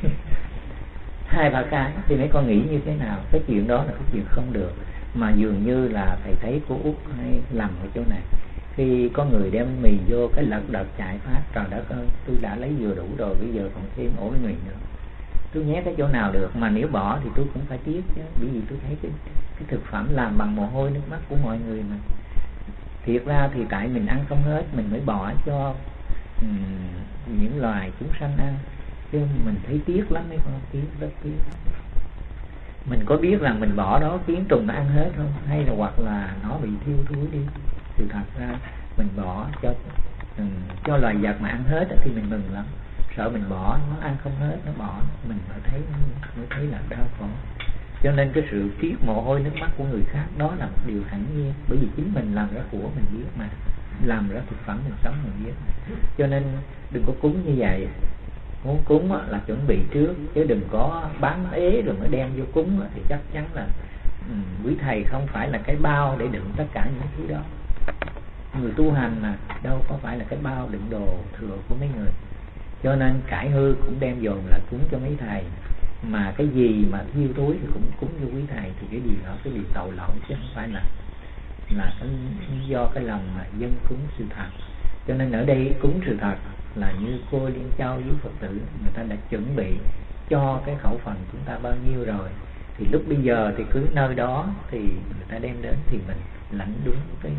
S1: 2-3 cái thì mấy con nghĩ như thế nào? Cái chuyện đó là cái chuyện không được. Mà dường như là thầy thấy cô Út hay lầm ở chỗ này. Khi có người đem mì vô cái lật đật chạy phát, trời đất ơi, tôi đã lấy vừa đủ rồi, bây giờ còn thêm ổ mì nữa. Tôi nhét cái chỗ nào được, mà nếu bỏ thì tôi cũng phải tiếc chứ, bởi vì tôi thấy cái thực phẩm làm bằng mồ hôi nước mắt của mọi người mà. Thiệt ra thì tại mình ăn không hết, mình mới bỏ cho những loài chúng sanh ăn, chứ mình thấy tiếc lắm mấy con, tiếc, rất tiếc. Mình có biết rằng mình bỏ đó kiến trùng nó ăn hết không, hay là hoặc là nó bị thiêu thúi đi. Sự thật ra mình bỏ cho loài vật mà ăn hết thì mình mừng lắm. Sợ mình bỏ nó ăn không hết, nó bỏ mình mới thấy là đau khổ. Cho nên cái sự tiếc mồ hôi nước mắt của người khác đó là một điều hẳn nhiên, bởi vì chính mình làm ra của mình biết mà, làm ra thực phẩm mình sống mình biết. Cho nên đừng có cúng như vậy. Muốn cúng là chuẩn bị trước, chứ đừng có bán ế rồi mới đem vô cúng thì chắc chắn là quý thầy không phải là cái bao để đựng tất cả những thứ đó. Người tu hành mà đâu có phải là cái bao đựng đồ thừa của mấy người. Cho nên cải hư cũng đem dồn lại cúng cho mấy thầy, mà cái gì mà thiêu túi thì cũng cúng cho quý thầy, thì cái gì đó cái điều tội lỗi, chứ không phải là cái do cái lòng mà dân cúng sự thật. Cho nên ở đây cúng sự thật là như cô Liên Châu với Phật tử, người ta đã chuẩn bị cho cái khẩu phần chúng ta bao nhiêu rồi, thì lúc bây giờ thì cứ nơi đó thì người ta đem đến thì mình lãnh đúng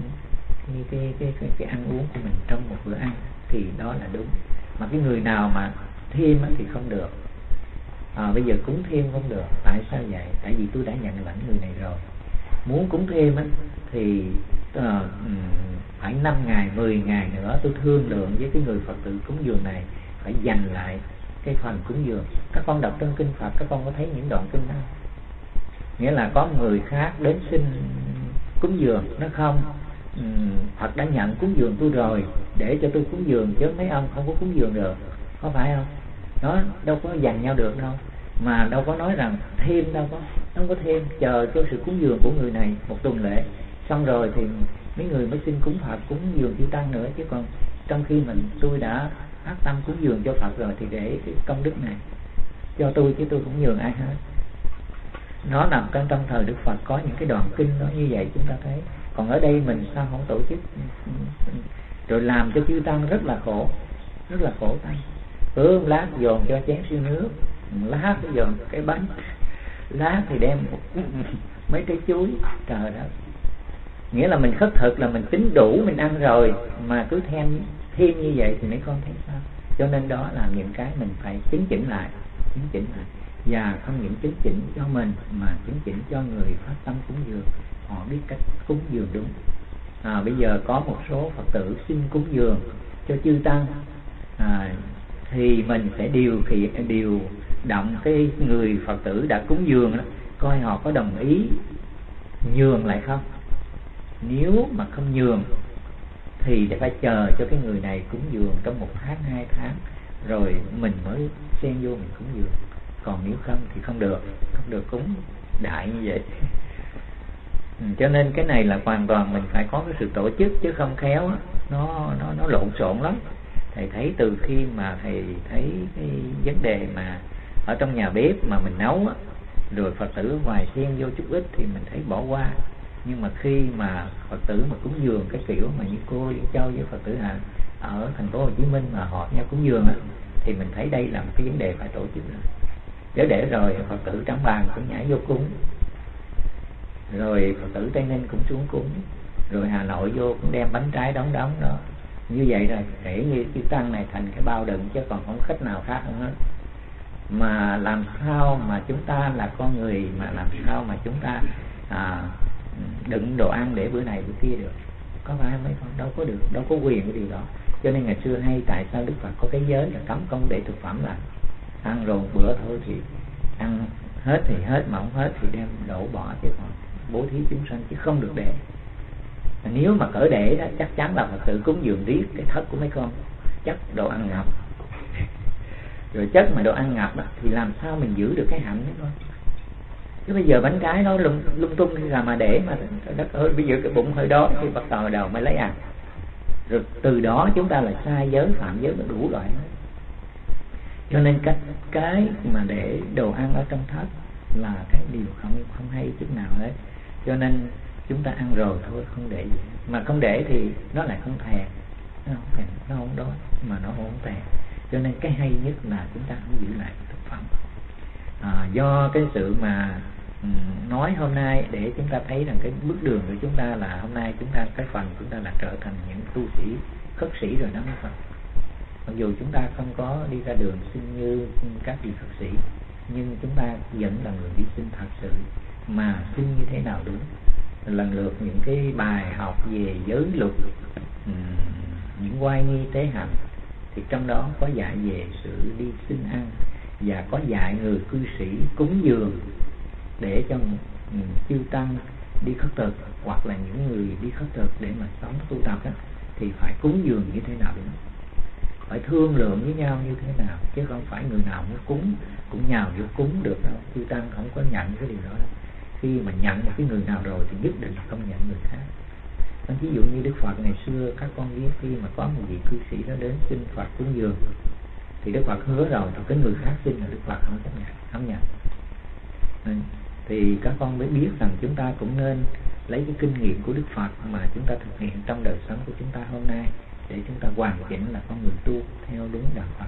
S1: cái ăn uống của mình trong một bữa ăn, thì đó là đúng. Mà cái người nào mà thêm thì không được. Bây giờ cúng thêm không được. Tại sao vậy? Tại vì tôi đã nhận lãnh người này rồi. Muốn cúng thêm thì phải 5 ngày, 10 ngày nữa tôi thương lượng với cái người Phật tử cúng dường này phải dành lại cái phần cúng dường. Các con đọc trong kinh Phật, các con có thấy những đoạn kinh đó, nghĩa là có người khác đến xin cúng dường, nó không, Phật đã nhận cúng dường tôi rồi, để cho tôi cúng dường, chứ mấy ông không có cúng dường được, có phải không? Nó đâu có dành nhau được đâu, mà đâu có nói rằng thêm, đâu có thêm, chờ cho sự cúng dường của người này một tuần lễ xong rồi thì mấy người mới xin cúng Phật, cúng dường chư tăng nữa. Chứ còn trong khi tôi đã phát tâm cúng dường cho Phật rồi thì để cái công đức này cho tôi, chứ tôi cũng nhường ai hết. Nó nằm trong thời Đức Phật có những cái đoạn kinh đó như vậy chúng ta thấy. Còn ở đây mình sao không tổ chức, rồi làm cho chư tăng rất là khổ tay. Lát dồn cho chén siêu nước, lát dồn cái bánh, lát thì đem mấy trái chuối, trời đất. Nghĩa là mình khất thực là mình tính đủ mình ăn rồi, mà cứ thêm như vậy thì mấy con thấy sao? Cho nên đó là những cái mình phải chấn chỉnh lại, và không những chấn chỉnh cho mình mà chấn chỉnh cho người phát tâm cúng dường, họ biết cách cúng dường đúng. Bây giờ có một số Phật tử xin cúng dường cho chư tăng, thì mình sẽ điều động cái người Phật tử đã cúng dường đó, coi họ có đồng ý nhường lại không. Nếu mà không nhường thì phải chờ cho cái người này cúng dường trong 1 tháng 2 tháng, rồi mình mới xen vô mình cúng dường. Còn nếu không thì không được cúng đại như vậy. Cho nên cái này là hoàn toàn mình phải có cái sự tổ chức, chứ không khéo nó lộn xộn lắm. Thầy thấy từ khi mà thầy thấy cái vấn đề mà ở trong nhà bếp mà mình nấu á, rồi Phật tử ngoài xen vô chút ít thì mình thấy bỏ qua. Nhưng mà khi mà Phật tử mà cúng dường cái kiểu mà như cô Liên Châu với Phật tử Hạnh ở thành phố Hồ Chí Minh mà họp nhau cúng dường á, thì mình thấy đây là một cái vấn đề phải tổ chức rồi. Để rồi Phật tử Trảng Bàng cũng nhảy vô cúng, rồi Phật tử Tây Ninh cũng xuống cúng, rồi Hà Nội vô cũng đem bánh trái đóng đó. Như vậy rồi kể như chư tăng này thành cái bao đựng, chứ còn không khách nào khác hơn hết. Mà làm sao mà chúng ta là con người, mà làm sao mà chúng ta đựng đồ ăn để bữa này bữa kia được? Có phải mấy con? Đâu có được, đâu có quyền cái điều đó. Cho nên ngày xưa hay tại sao Đức Phật có cái giới là cấm công để thực phẩm, là ăn rồi bữa thôi thì ăn hết thì hết, mà không hết thì đem đổ bỏ, chứ còn bố thí chúng sanh chứ không được để. Nếu mà cỡ để đó chắc chắn là Phật tử cúng dường riết cái thất của mấy con chất đồ ăn ngập. Rồi chất mà đồ ăn ngập đó, thì làm sao mình giữ được cái hạnh đấy con? Chứ bây giờ bánh trái nó lung tung là mà để mà đất ơi, bây giờ cái bụng hơi đó thì bắt đầu mới lấy ăn. Rồi từ đó chúng ta lại sai giới, phạm giới, đủ loại hết. Cho nên cái mà để đồ ăn ở trong thất là cái điều không hay chút nào đấy. Cho nên chúng ta ăn rồi thôi, không để gì. Mà không để thì nó lại không thèm, nó không đói mà nó không thèm. Cho nên cái hay nhất là chúng ta không giữ lại thực phẩm. Do cái sự mà nói hôm nay để chúng ta thấy rằng cái bước đường của chúng ta là hôm nay chúng ta cái phần chúng ta là trở thành những tu sĩ khất sĩ rồi đó mấy Phật. Mặc dù chúng ta không có đi ra đường xin như các vị khất sĩ, nhưng chúng ta vẫn là người đi xin thật sự, mà xin như thế nào đúng. Lần lượt những cái bài học về giới luật, những oai nghi tế hạnh, thì trong đó có dạy về sự đi xin ăn, và có dạy người cư sĩ cúng dường để cho chư tăng đi khất thực, hoặc là những người đi khất thực để mà sống tu tập đó, thì phải cúng dường như thế nào đúng, phải thương lượng với nhau như thế nào, chứ không phải người nào muốn cúng cũng nhào vô cúng được đâu. Chư tăng không có nhận cái điều đó đâu. Khi mà nhận một cái người nào rồi thì nhất định không nhận người khác. Ví dụ như Đức Phật ngày xưa, các con biết khi mà có một vị cư sĩ đó đến xin Phật cúng dường, thì Đức Phật hứa rồi, thì cái người khác xin là Đức Phật không chấp nhận, không nhận. Thì các con mới biết rằng chúng ta cũng nên lấy cái kinh nghiệm của Đức Phật mà chúng ta thực hiện trong đời sống của chúng ta hôm nay, để chúng ta hoàn chỉnh là con người tu theo đúng đạo Phật.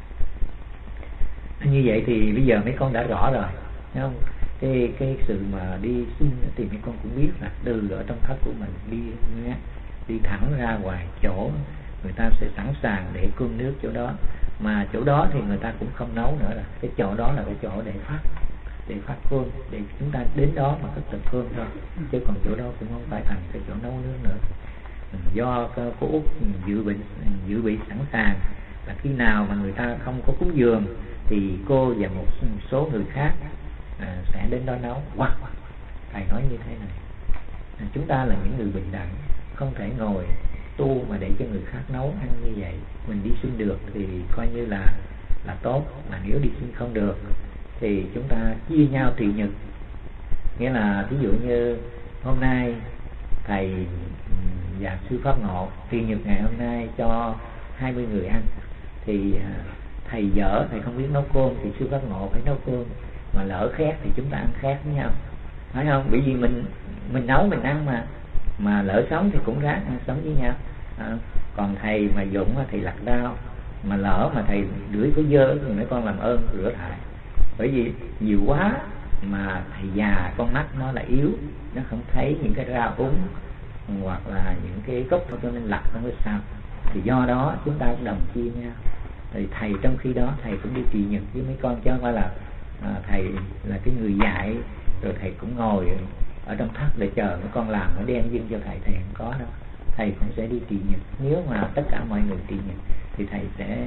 S1: Như vậy thì bây giờ mấy con đã rõ rồi, thấy không? Cái sự mà đi xin thì mấy con cũng biết là từ ở trong thất của mình đi thẳng ra ngoài chỗ người ta sẽ sẵn sàng để cơm nước chỗ đó, mà chỗ đó thì người ta cũng không nấu nữa, là cái chỗ đó là cái chỗ để phát cơm, để chúng ta đến đó mà cất thực cơm thôi, chứ còn chỗ đó cũng không phải thành cái chỗ nấu nước nữa. Do cô Út dự bị sẵn sàng là khi nào mà người ta không có cúng dường thì cô và một số người khác sẽ đến đó nấu. Hoặc thầy nói như thế này, chúng ta là những người bình đẳng, không thể ngồi tu mà để cho người khác nấu ăn như vậy. Mình đi xin được thì coi như là tốt, mà nếu đi xin không được thì chúng ta chia nhau trì nhật. Nghĩa là ví dụ như hôm nay thầy và sư Pháp Ngộ trì nhật ngày hôm nay cho 20 người ăn, thì thầy dở, thầy không biết nấu cơm thì sư Pháp Ngộ phải nấu cơm, mà lỡ khác thì chúng ta ăn khác với nhau, phải không? Bởi vì mình nấu mình ăn mà lỡ sống thì cũng ráng ăn sống với nhau. Còn thầy mà dụng thì lặt đau, mà lỡ mà thầy rưỡi có dơ thì mấy con làm ơn rửa lại. Bởi vì nhiều quá mà thầy già, con mắt nó là yếu, nó không thấy những cái rau úng hoặc là những cái gốc, cho nên lặt không có sao. Thì do đó chúng ta đồng chia nhau. Thì thầy trong khi đó thầy cũng đi trì nhật với mấy con, chứ không phải là thầy là cái người dạy rồi thầy cũng ngồi ở trong thất để chờ mấy con làm, nó đem dưng cho thầy không có đâu. Thầy cũng sẽ đi trì nhật. Nếu mà tất cả mọi người trì nhật thì thầy sẽ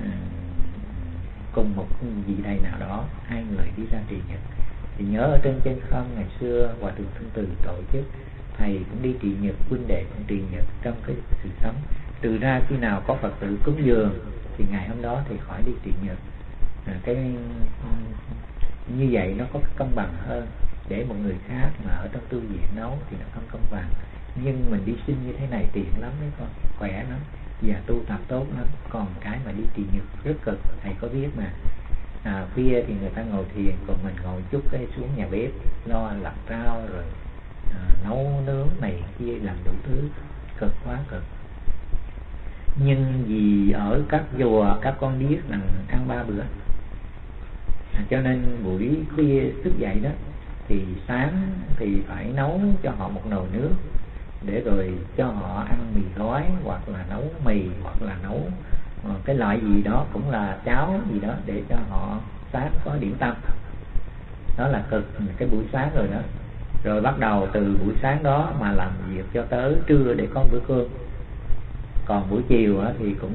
S1: cùng một vị thầy nào đó, 2 người đi ra trì nhật. Thì nhớ ở trên không ngày xưa Hòa Thượng Thanh Từ tổ chức, thầy cũng đi trì nhật, huynh đệ cũng trì nhật trong cái sự sống. Từ ra khi nào có Phật tử cúng dường thì ngày hôm đó thì khỏi đi trị nhật. Cái như vậy nó có công bằng hơn. Để một người khác mà ở trong tu viện nấu thì nó không công bằng. Nhưng mình đi sinh như thế này tiện lắm đấy con, khỏe lắm và tu tập tốt lắm. Còn cái mà đi trì nhật rất cực, thầy có biết mà. Khuya thì người ta ngồi thiền, còn mình ngồi chút cái xuống nhà bếp lo lặt rau rồi nấu nướng này kia, làm đủ thứ, cực quá cực. Nhưng vì ở các chùa các con biết là ăn 3 bữa, cho nên buổi khuya thức dậy đó thì sáng thì phải nấu cho họ một nồi nước, để rồi cho họ ăn mì gói, hoặc là nấu mì, hoặc là nấu cái loại gì đó, cũng là cháo gì đó, để cho họ sáng có điểm tâm. Đó là cực cái buổi sáng rồi đó. Rồi bắt đầu từ buổi sáng đó mà làm việc cho tới trưa để có bữa cơm. Còn buổi chiều thì cũng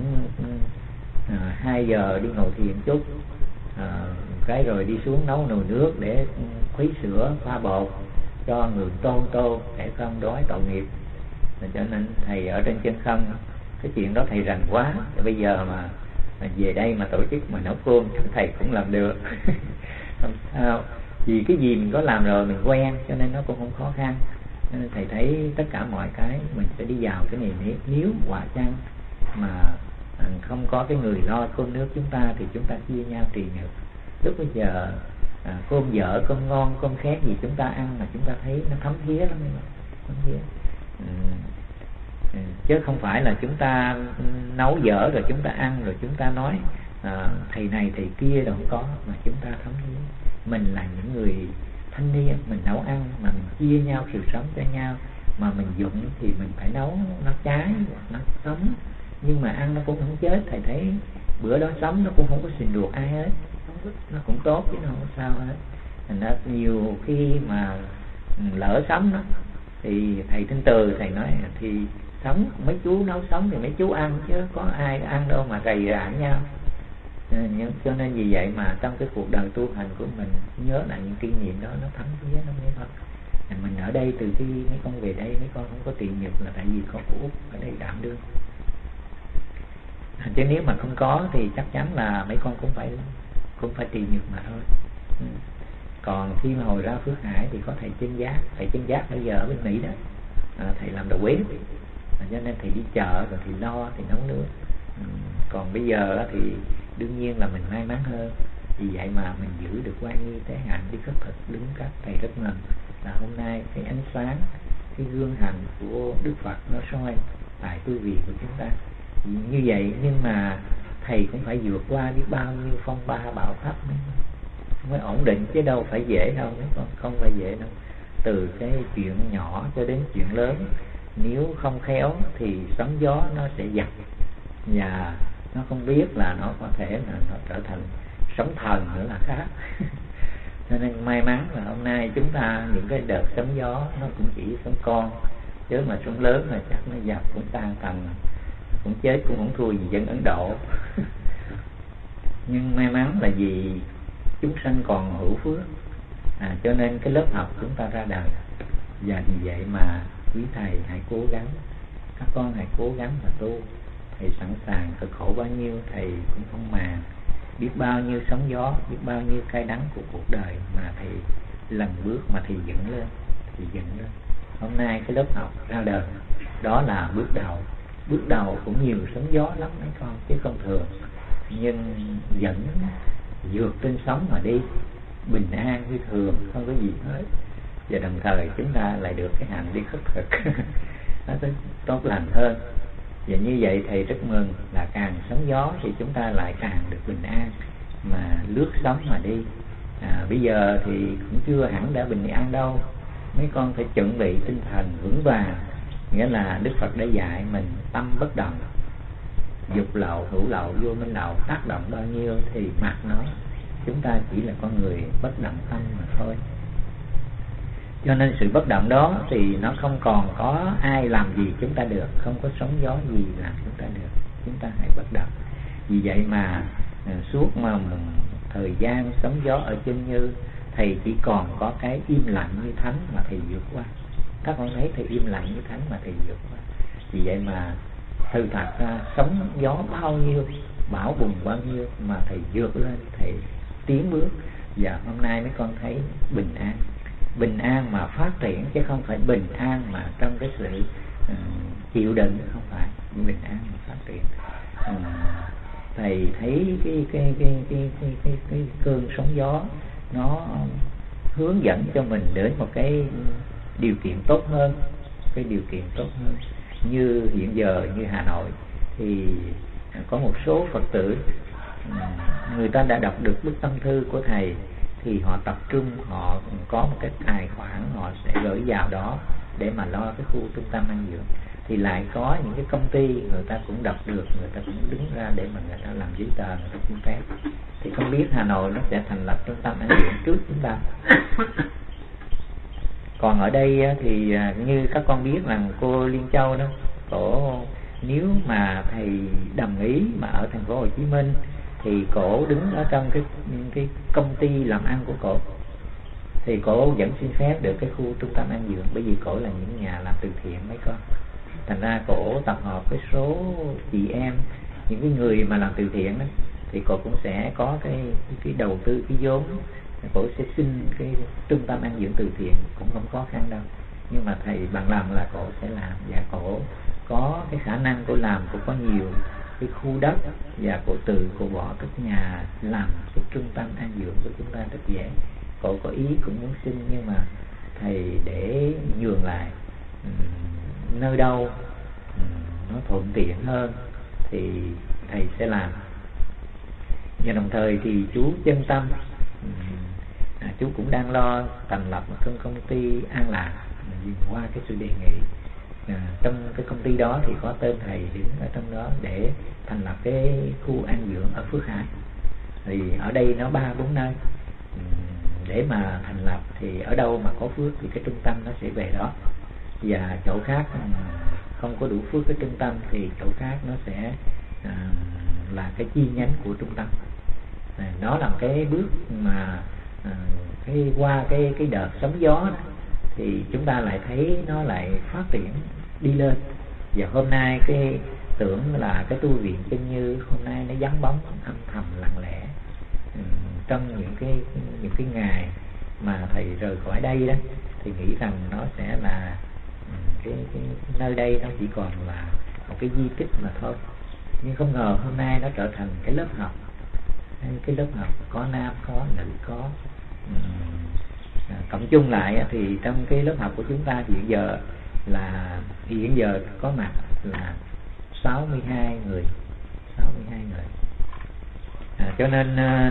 S1: 2 giờ đi ngồi thiền chút, cái rồi đi xuống nấu nồi nước để khuấy sữa pha bột cho người tôn để không đói tội nghiệp. Cho nên thầy ở trên chân không, cái chuyện đó thầy rành quá. Bây giờ mà về đây mà tổ chức mà nấu cơm thầy cũng làm được. Không sao, vì cái gì mình có làm rồi mình quen, cho nên nó cũng không khó khăn. Nên thầy thấy tất cả mọi cái mình sẽ đi vào cái này. Nếu quả chăng mà không có cái người lo cơm nước chúng ta thì chúng ta chia nhau trì nhật. Lúc bây giờ cơm dở, cơm ngon, cơm khét gì chúng ta ăn mà chúng ta thấy nó thấm thía lắm, thấm thía. Chứ không phải là chúng ta nấu dở rồi chúng ta ăn rồi chúng ta nói thầy này thầy kia đâu, không có, mà chúng ta thấm thía. Mình là những người thanh niên, mình nấu ăn mà mình chia nhau sự sống cho nhau, mà mình dụng thì mình phải nấu nó cháy hoặc nó sống, nhưng mà ăn nó cũng không chết. Thầy thấy bữa đó sống nó cũng không có xình ruột ai hết, nó cũng tốt chứ nó không sao hết. Thành ra nhiều khi mà lỡ sống đó thì thầy Tinh Từ thầy nói thì sống, mấy chú nấu sống thì mấy chú ăn, chứ có ai ăn đâu mà rầy rả nhau. Cho nên vì vậy mà trong cái cuộc đời tu hành của mình nhớ lại những kinh nghiệm đó, nó thấm thía lắm mấy con. Mình ở đây từ khi mấy con về đây, mấy con không có trì nhật là tại vì con của Út ở đây đảm đương. Chứ nếu mà không có thì chắc chắn là mấy con cũng phải trì nhật mà thôi. Còn khi mà hồi ra Phước Hải thì có thầy Chân Giác. Thầy Chân Giác bây giờ ở bên Mỹ đó, thầy làm đầu bếp, cho nên thầy đi chợ rồi thì lo, thì nấu nước. Còn bây giờ thì đương nhiên là mình may mắn hơn. Vì vậy mà mình giữ được oai nghi tế hạnh đi khất thực đứng cách. Thầy rất mừng là hôm nay cái ánh sáng, cái gương hành của Đức Phật nó soi tại tu viện của chúng ta như vậy. Nhưng mà thầy cũng phải vượt qua biết bao nhiêu phong ba bão táp mới ổn định, chứ đâu phải dễ đâu, không phải dễ đâu. Từ cái chuyện nhỏ cho đến chuyện lớn, nếu không khéo thì sóng gió nó sẽ dập, và nó không biết là nó có thể là nó trở thành sóng thần nữa là khác. Cho nên may mắn là hôm nay chúng ta những cái đợt sóng gió nó cũng chỉ sóng con, chứ mà sóng lớn là chắc nó dập cũng tan tành, cũng chết cũng không thua gì dân Ấn Độ. Nhưng may mắn là vì chúng sanh còn hữu phước, cho nên cái lớp học chúng ta ra đời. Và vì vậy mà quý thầy hãy cố gắng, các con hãy cố gắng mà tu. Thầy sẵn sàng cực khổ bao nhiêu thầy cũng không màng. Biết bao nhiêu sóng gió, biết bao nhiêu cay đắng của cuộc đời mà thầy lần bước mà thầy dựng lên, Hôm nay cái lớp học ra đời đó là bước đầu. Bước đầu cũng nhiều sóng gió lắm mấy con, chứ không thường. Nhưng vẫn vượt trên sóng mà đi, bình an như thường, không có gì hết. Và đồng thời chúng ta lại được cái hạnh đi khất thực nó tốt lành hơn. Và như vậy thầy rất mừng là càng sóng gió thì chúng ta lại càng được bình an mà lướt sóng mà đi. Bây giờ thì cũng chưa hẳn đã bình an đâu. Mấy con phải chuẩn bị tinh thần vững vàng. Nghĩa là Đức Phật đã dạy mình tâm bất động, dục lậu, hữu lậu, vô minh lậu tác động bao nhiêu thì mặc nó. Chúng ta chỉ là con người bất động tâm mà thôi. Cho nên sự bất động đó thì nó không còn có ai làm gì chúng ta được, không có sóng gió gì làm chúng ta được. Chúng ta hãy bất động. Vì vậy mà suốt mà thời gian sóng gió ở trên Như, thầy chỉ còn có cái im lặng như thánh mà thầy vượt qua. Các con thấy thầy im lặng như thánh mà thầy vượt qua. Vì vậy mà từ thật ra sóng gió bao nhiêu, bão bùng bao nhiêu mà thầy vượt lên, thầy tiến bước. Và hôm nay mấy con thấy bình an mà phát triển, chứ không phải bình an mà trong cái sự chịu đựng, không phải bình an mà phát triển. Thầy thấy cái cơn sóng gió nó hướng dẫn cho mình đến một cái điều kiện tốt hơn, Như hiện giờ như Hà Nội thì có một số Phật tử người ta đã đọc được bức tâm thư của thầy, thì họ tập trung, họ có một cái tài khoản, họ sẽ gửi vào đó để mà lo cái khu trung tâm ăn dưỡng. Thì lại có những cái công ty người ta cũng đọc được, người ta cũng đứng ra để mà người ta làm giấy tờ, người ta xin phép. Thì không biết Hà Nội nó sẽ thành lập trung tâm ăn dưỡng trước chúng ta. Còn ở đây thì như các con biết rằng cô Liên Châu đó, cổ nếu mà thầy đồng ý mà ở thành phố Hồ Chí Minh thì cổ đứng ở trong cái công ty làm ăn của cổ, thì cổ vẫn xin phép được cái khu trung tâm ăn dưỡng, bởi vì cổ là những nhà làm từ thiện mấy con. Thành ra cổ tập hợp cái số chị em, những cái người mà làm từ thiện đó, thì cổ cũng sẽ có cái đầu tư, cái vốn, cổ sẽ xin cái trung tâm ăn dưỡng từ thiện, cũng không khó khăn đâu. Nhưng mà thầy bằng lòng là cổ sẽ làm, và cổ có cái khả năng cổ làm, cổ có nhiều cái khu đất, và cổ bỏ các nhà làm cái trung tâm ăn dưỡng của chúng ta rất dễ. Cổ có ý cũng muốn xin, nhưng mà thầy để nhường lại nơi đâu nó thuận tiện hơn thì thầy sẽ làm. Và đồng thời thì chú Chân Tâm, chú cũng đang lo thành lập một công ty an lạc, qua cái sự đề nghị. Trong cái công ty đó thì có tên thầy đứng ở trong đó để thành lập cái khu ăn dưỡng ở Phước Hải. Thì ở đây nó 3-4 nơi để mà thành lập, thì ở đâu mà có phước thì cái trung tâm nó sẽ về đó, và chỗ khác không có đủ phước cái trung tâm thì chỗ khác nó sẽ là cái chi nhánh của trung tâm. Đó là cái bước mà qua cái đợt sóng gió đó, thì chúng ta lại thấy nó lại phát triển đi lên. Và hôm nay cái tưởng là cái tu viện Chân Như hôm nay nó vắng bóng, âm thầm lặng lẽ. Trong những cái ngày mà thầy rời khỏi đây đó, thì nghĩ rằng nó sẽ là cái nơi đây nó chỉ còn là một cái di tích mà thôi. Nhưng không ngờ hôm nay nó trở thành cái lớp học, có nam có nữ, có cộng chung lại thì trong cái lớp học của chúng ta hiện giờ có mặt là 62 người. Cho nên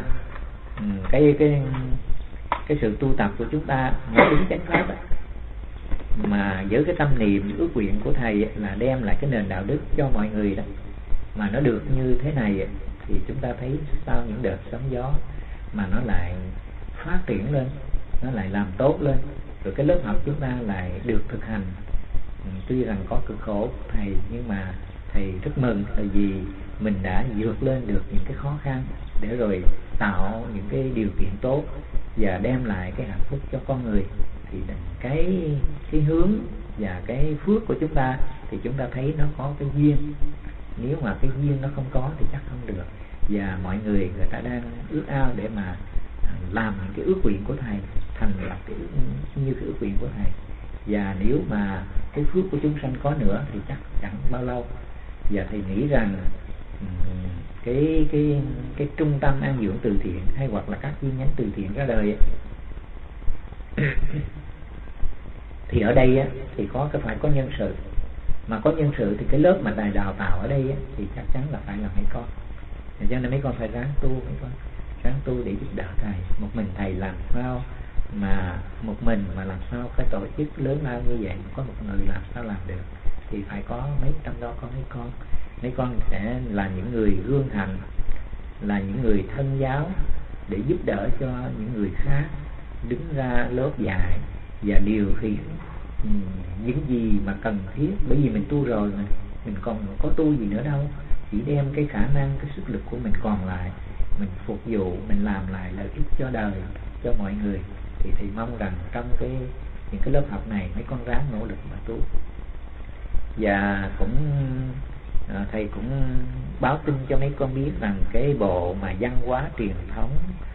S1: cái sự tu tập của chúng ta nó đúng chánh pháp ấy, mà với cái tâm niệm ước nguyện của thầy là đem lại cái nền đạo đức cho mọi người đó, mà nó được như thế này thì chúng ta thấy sau những đợt sóng gió mà nó lại phát triển lên, nó lại làm tốt lên, rồi cái lớp học chúng ta lại được thực hành. Tuy rằng có cực khổ thầy, nhưng mà thầy rất mừng tại vì mình đã vượt lên được những cái khó khăn để rồi tạo những cái điều kiện tốt và đem lại cái hạnh phúc cho con người. Thì cái hướng và cái phước của chúng ta thì chúng ta thấy nó có cái duyên. Nếu mà cái duyên nó không có thì chắc không được. Và mọi người ta đang ước ao để mà làm những cái ước nguyện của thầy, thành lập như cái ước nguyện của thầy. Và nếu mà cái phước của chúng sanh có nữa thì chắc chẳng bao lâu. Và thầy nghĩ rằng cái trung tâm an dưỡng từ thiện hay hoặc là các chi nhánh từ thiện ra đời thì ở đây thì phải có nhân sự. Mà có nhân sự thì cái lớp mà thầy đào tạo ở đây thì chắc chắn là phải là mấy con. Cho nên mấy con phải ráng tu để giúp đỡ thầy. Một mình thầy làm sao mà làm sao cái tổ chức lớn lao như vậy có một người làm sao làm được, thì phải có mấy trong đó có mấy con sẽ là những người gương thành, là những người thân giáo để giúp đỡ cho những người khác, đứng ra lớp dạy và điều khiển những gì mà cần thiết. Bởi vì mình tu rồi mà, mình còn có tu gì nữa đâu, chỉ đem cái khả năng, cái sức lực của mình còn lại, mình phục vụ, mình làm lại lợi ích cho đời, cho mọi người. Thì mong rằng trong những cái lớp học này mấy con ráng nỗ lực mà tu. Và cũng thầy cũng báo tin cho mấy con biết rằng cái bộ mà văn hóa truyền thống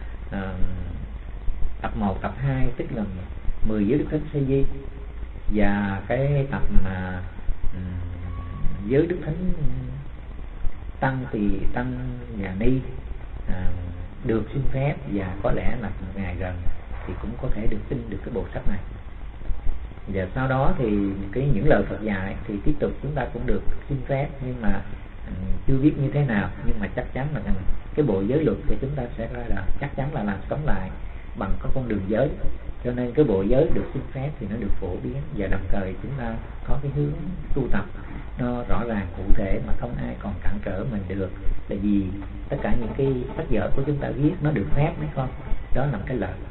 S1: tập 1, tập 2 tức là 10 giới đức thánh sa di, và cái tập mà giới đức thánh tăng tỳ tăng và ni được xin phép, và có lẽ là một ngày gần thì cũng có thể được in được cái bộ sách này. Và sau đó thì những lời Phật dạy thì tiếp tục chúng ta cũng được xin phép, nhưng mà chưa biết như thế nào, nhưng mà chắc chắn là cái bộ giới luật thì chúng ta sẽ ra đời, chắc chắn là làm sống lại bằng có con đường giới. Cho nên cái bộ giới được xin phép thì nó được phổ biến, và đồng thời chúng ta có cái hướng tu tập nó rõ ràng cụ thể mà không ai còn cản trở mình được. Tại vì tất cả những cái sách vở của chúng ta viết nó được phép mấy con, đó là một cái lợi.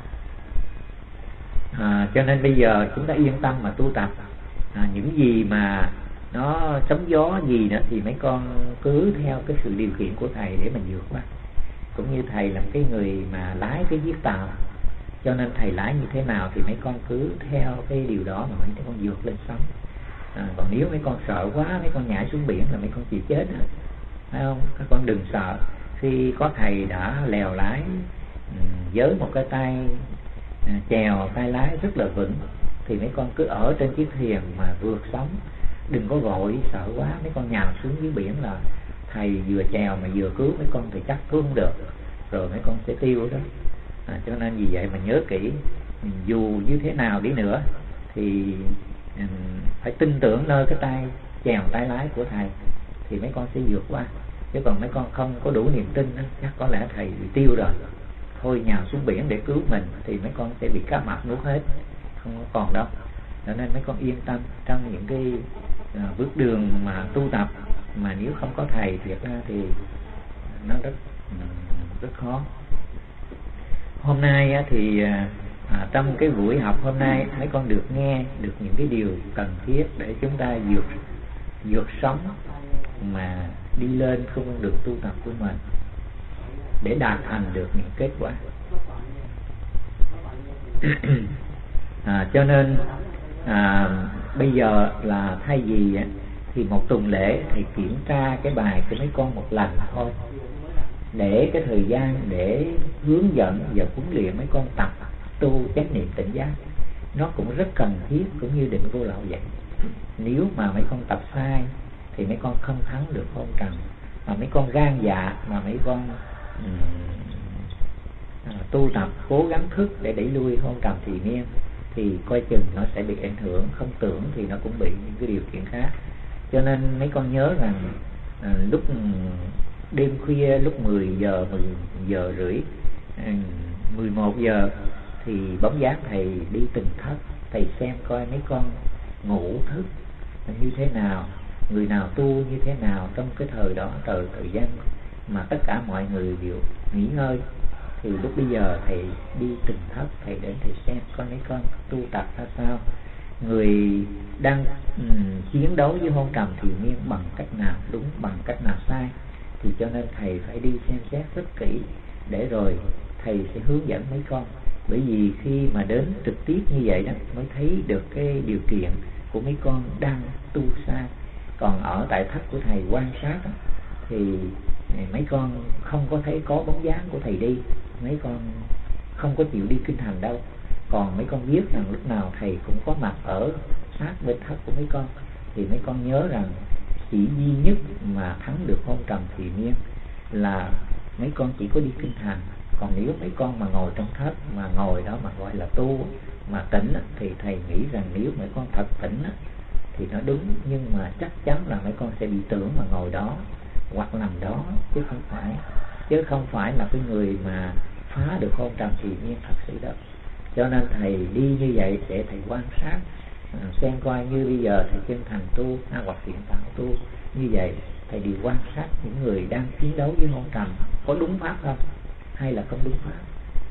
S1: Cho nên bây giờ chúng ta yên tâm mà tu tập. Những gì mà nó sóng gió gì nữa thì mấy con cứ theo cái sự điều khiển của thầy để mình vượt qua. Cũng như thầy là cái người mà lái cái chiếc tàu, cho nên thầy lái như thế nào thì mấy con cứ theo cái điều đó mà mấy con vượt lên sóng. Còn nếu mấy con sợ quá, mấy con nhảy xuống biển là mấy con chịu chết rồi, phải không? Các con đừng sợ. Khi có thầy đã lèo lái với một cái tay chèo, tay lái rất là vững, thì mấy con cứ ở trên chiếc thuyền mà vượt sóng, đừng có vội sợ quá. Mấy con nhào xuống dưới biển là thầy vừa chèo mà vừa cứu mấy con thì chắc cứu không được, rồi mấy con sẽ tiêu đó. Cho nên vì vậy mà nhớ kỹ, dù như thế nào đi nữa thì phải tin tưởng nơi cái tay chèo, tay lái của thầy thì mấy con sẽ vượt qua. Chứ còn mấy con không có đủ niềm tin chắc có lẽ thầy bị tiêu rồi, thôi nhào xuống biển để cứu mình thì mấy con sẽ bị cá mập nuốt hết, không có còn đâu. Cho nên mấy con yên tâm trong những cái bước đường mà tu tập, mà nếu không có thầy thiệt ra thì nó rất khó. Hôm nay thì trong cái buổi học hôm nay mấy con được nghe được những cái điều cần thiết để chúng ta vượt sóng mà đi lên không con đường tu tập của mình, để đạt thành được những kết quả. Cho nên bây giờ là thay vì thì một tuần lễ thì kiểm tra cái bài của mấy con một lần thôi, để cái thời gian để hướng dẫn và huấn luyện mấy con tập tu chánh niệm tỉnh giác, nó cũng rất cần thiết, cũng như định vô lậu vậy. Nếu mà mấy con tập sai thì mấy con không thắng được hôn trầm. Mà mấy con gan dạ mà mấy con tu tập cố gắng thức để đẩy lui hôn trầm thì miên, thì coi chừng nó sẽ bị ảnh hưởng. Không tưởng thì nó cũng bị những cái điều kiện khác. Cho nên mấy con nhớ rằng lúc đêm khuya, lúc 10 giờ, 10 giờ rưỡi, 11 giờ thì bóng dáng thầy đi từng thất, thầy xem coi mấy con ngủ thức như thế nào, người nào tu như thế nào trong cái thời đó, thời gian mà tất cả mọi người đều nghỉ ngơi. Thì lúc bây giờ thầy đi từng thất, thầy đến thầy xem coi mấy con tu tập ra sao, người đang chiến đấu với hôn trầm thì miên bằng cách nào đúng, bằng cách nào sai. Thì cho nên thầy phải đi xem xét rất kỹ, để rồi thầy sẽ hướng dẫn mấy con. Bởi vì khi mà đến trực tiếp như vậy đó mới thấy được cái điều kiện của mấy con đang tu sai. Còn ở tại thất của thầy quan sát đó, thì mấy con không có thấy có bóng dáng của thầy đi, mấy con không có chịu đi kinh hành đâu. Còn mấy con biết rằng lúc nào thầy cũng có mặt ở sát bên thất của mấy con, thì mấy con nhớ rằng chỉ duy nhất mà thắng được hôn trầm thì miên là mấy con chỉ có đi kinh hành. Còn nếu mấy con mà ngồi trong thất, mà ngồi đó mà gọi là tu, mà tỉnh, thì thầy nghĩ rằng nếu mấy con thật tỉnh thì nó đúng, nhưng mà chắc chắn là mấy con sẽ bị tưởng mà ngồi đó hoặc nằm đó, chứ không phải là cái người mà phá được hôn trầm thì miên thật sự đâu. Cho nên thầy đi như vậy để thầy quan sát, xem coi như bây giờ thầy chân thành tu hoặc thiện tạo tu như vậy, thầy đi quan sát những người đang chiến đấu với hôn trầm có đúng pháp không hay là không đúng pháp.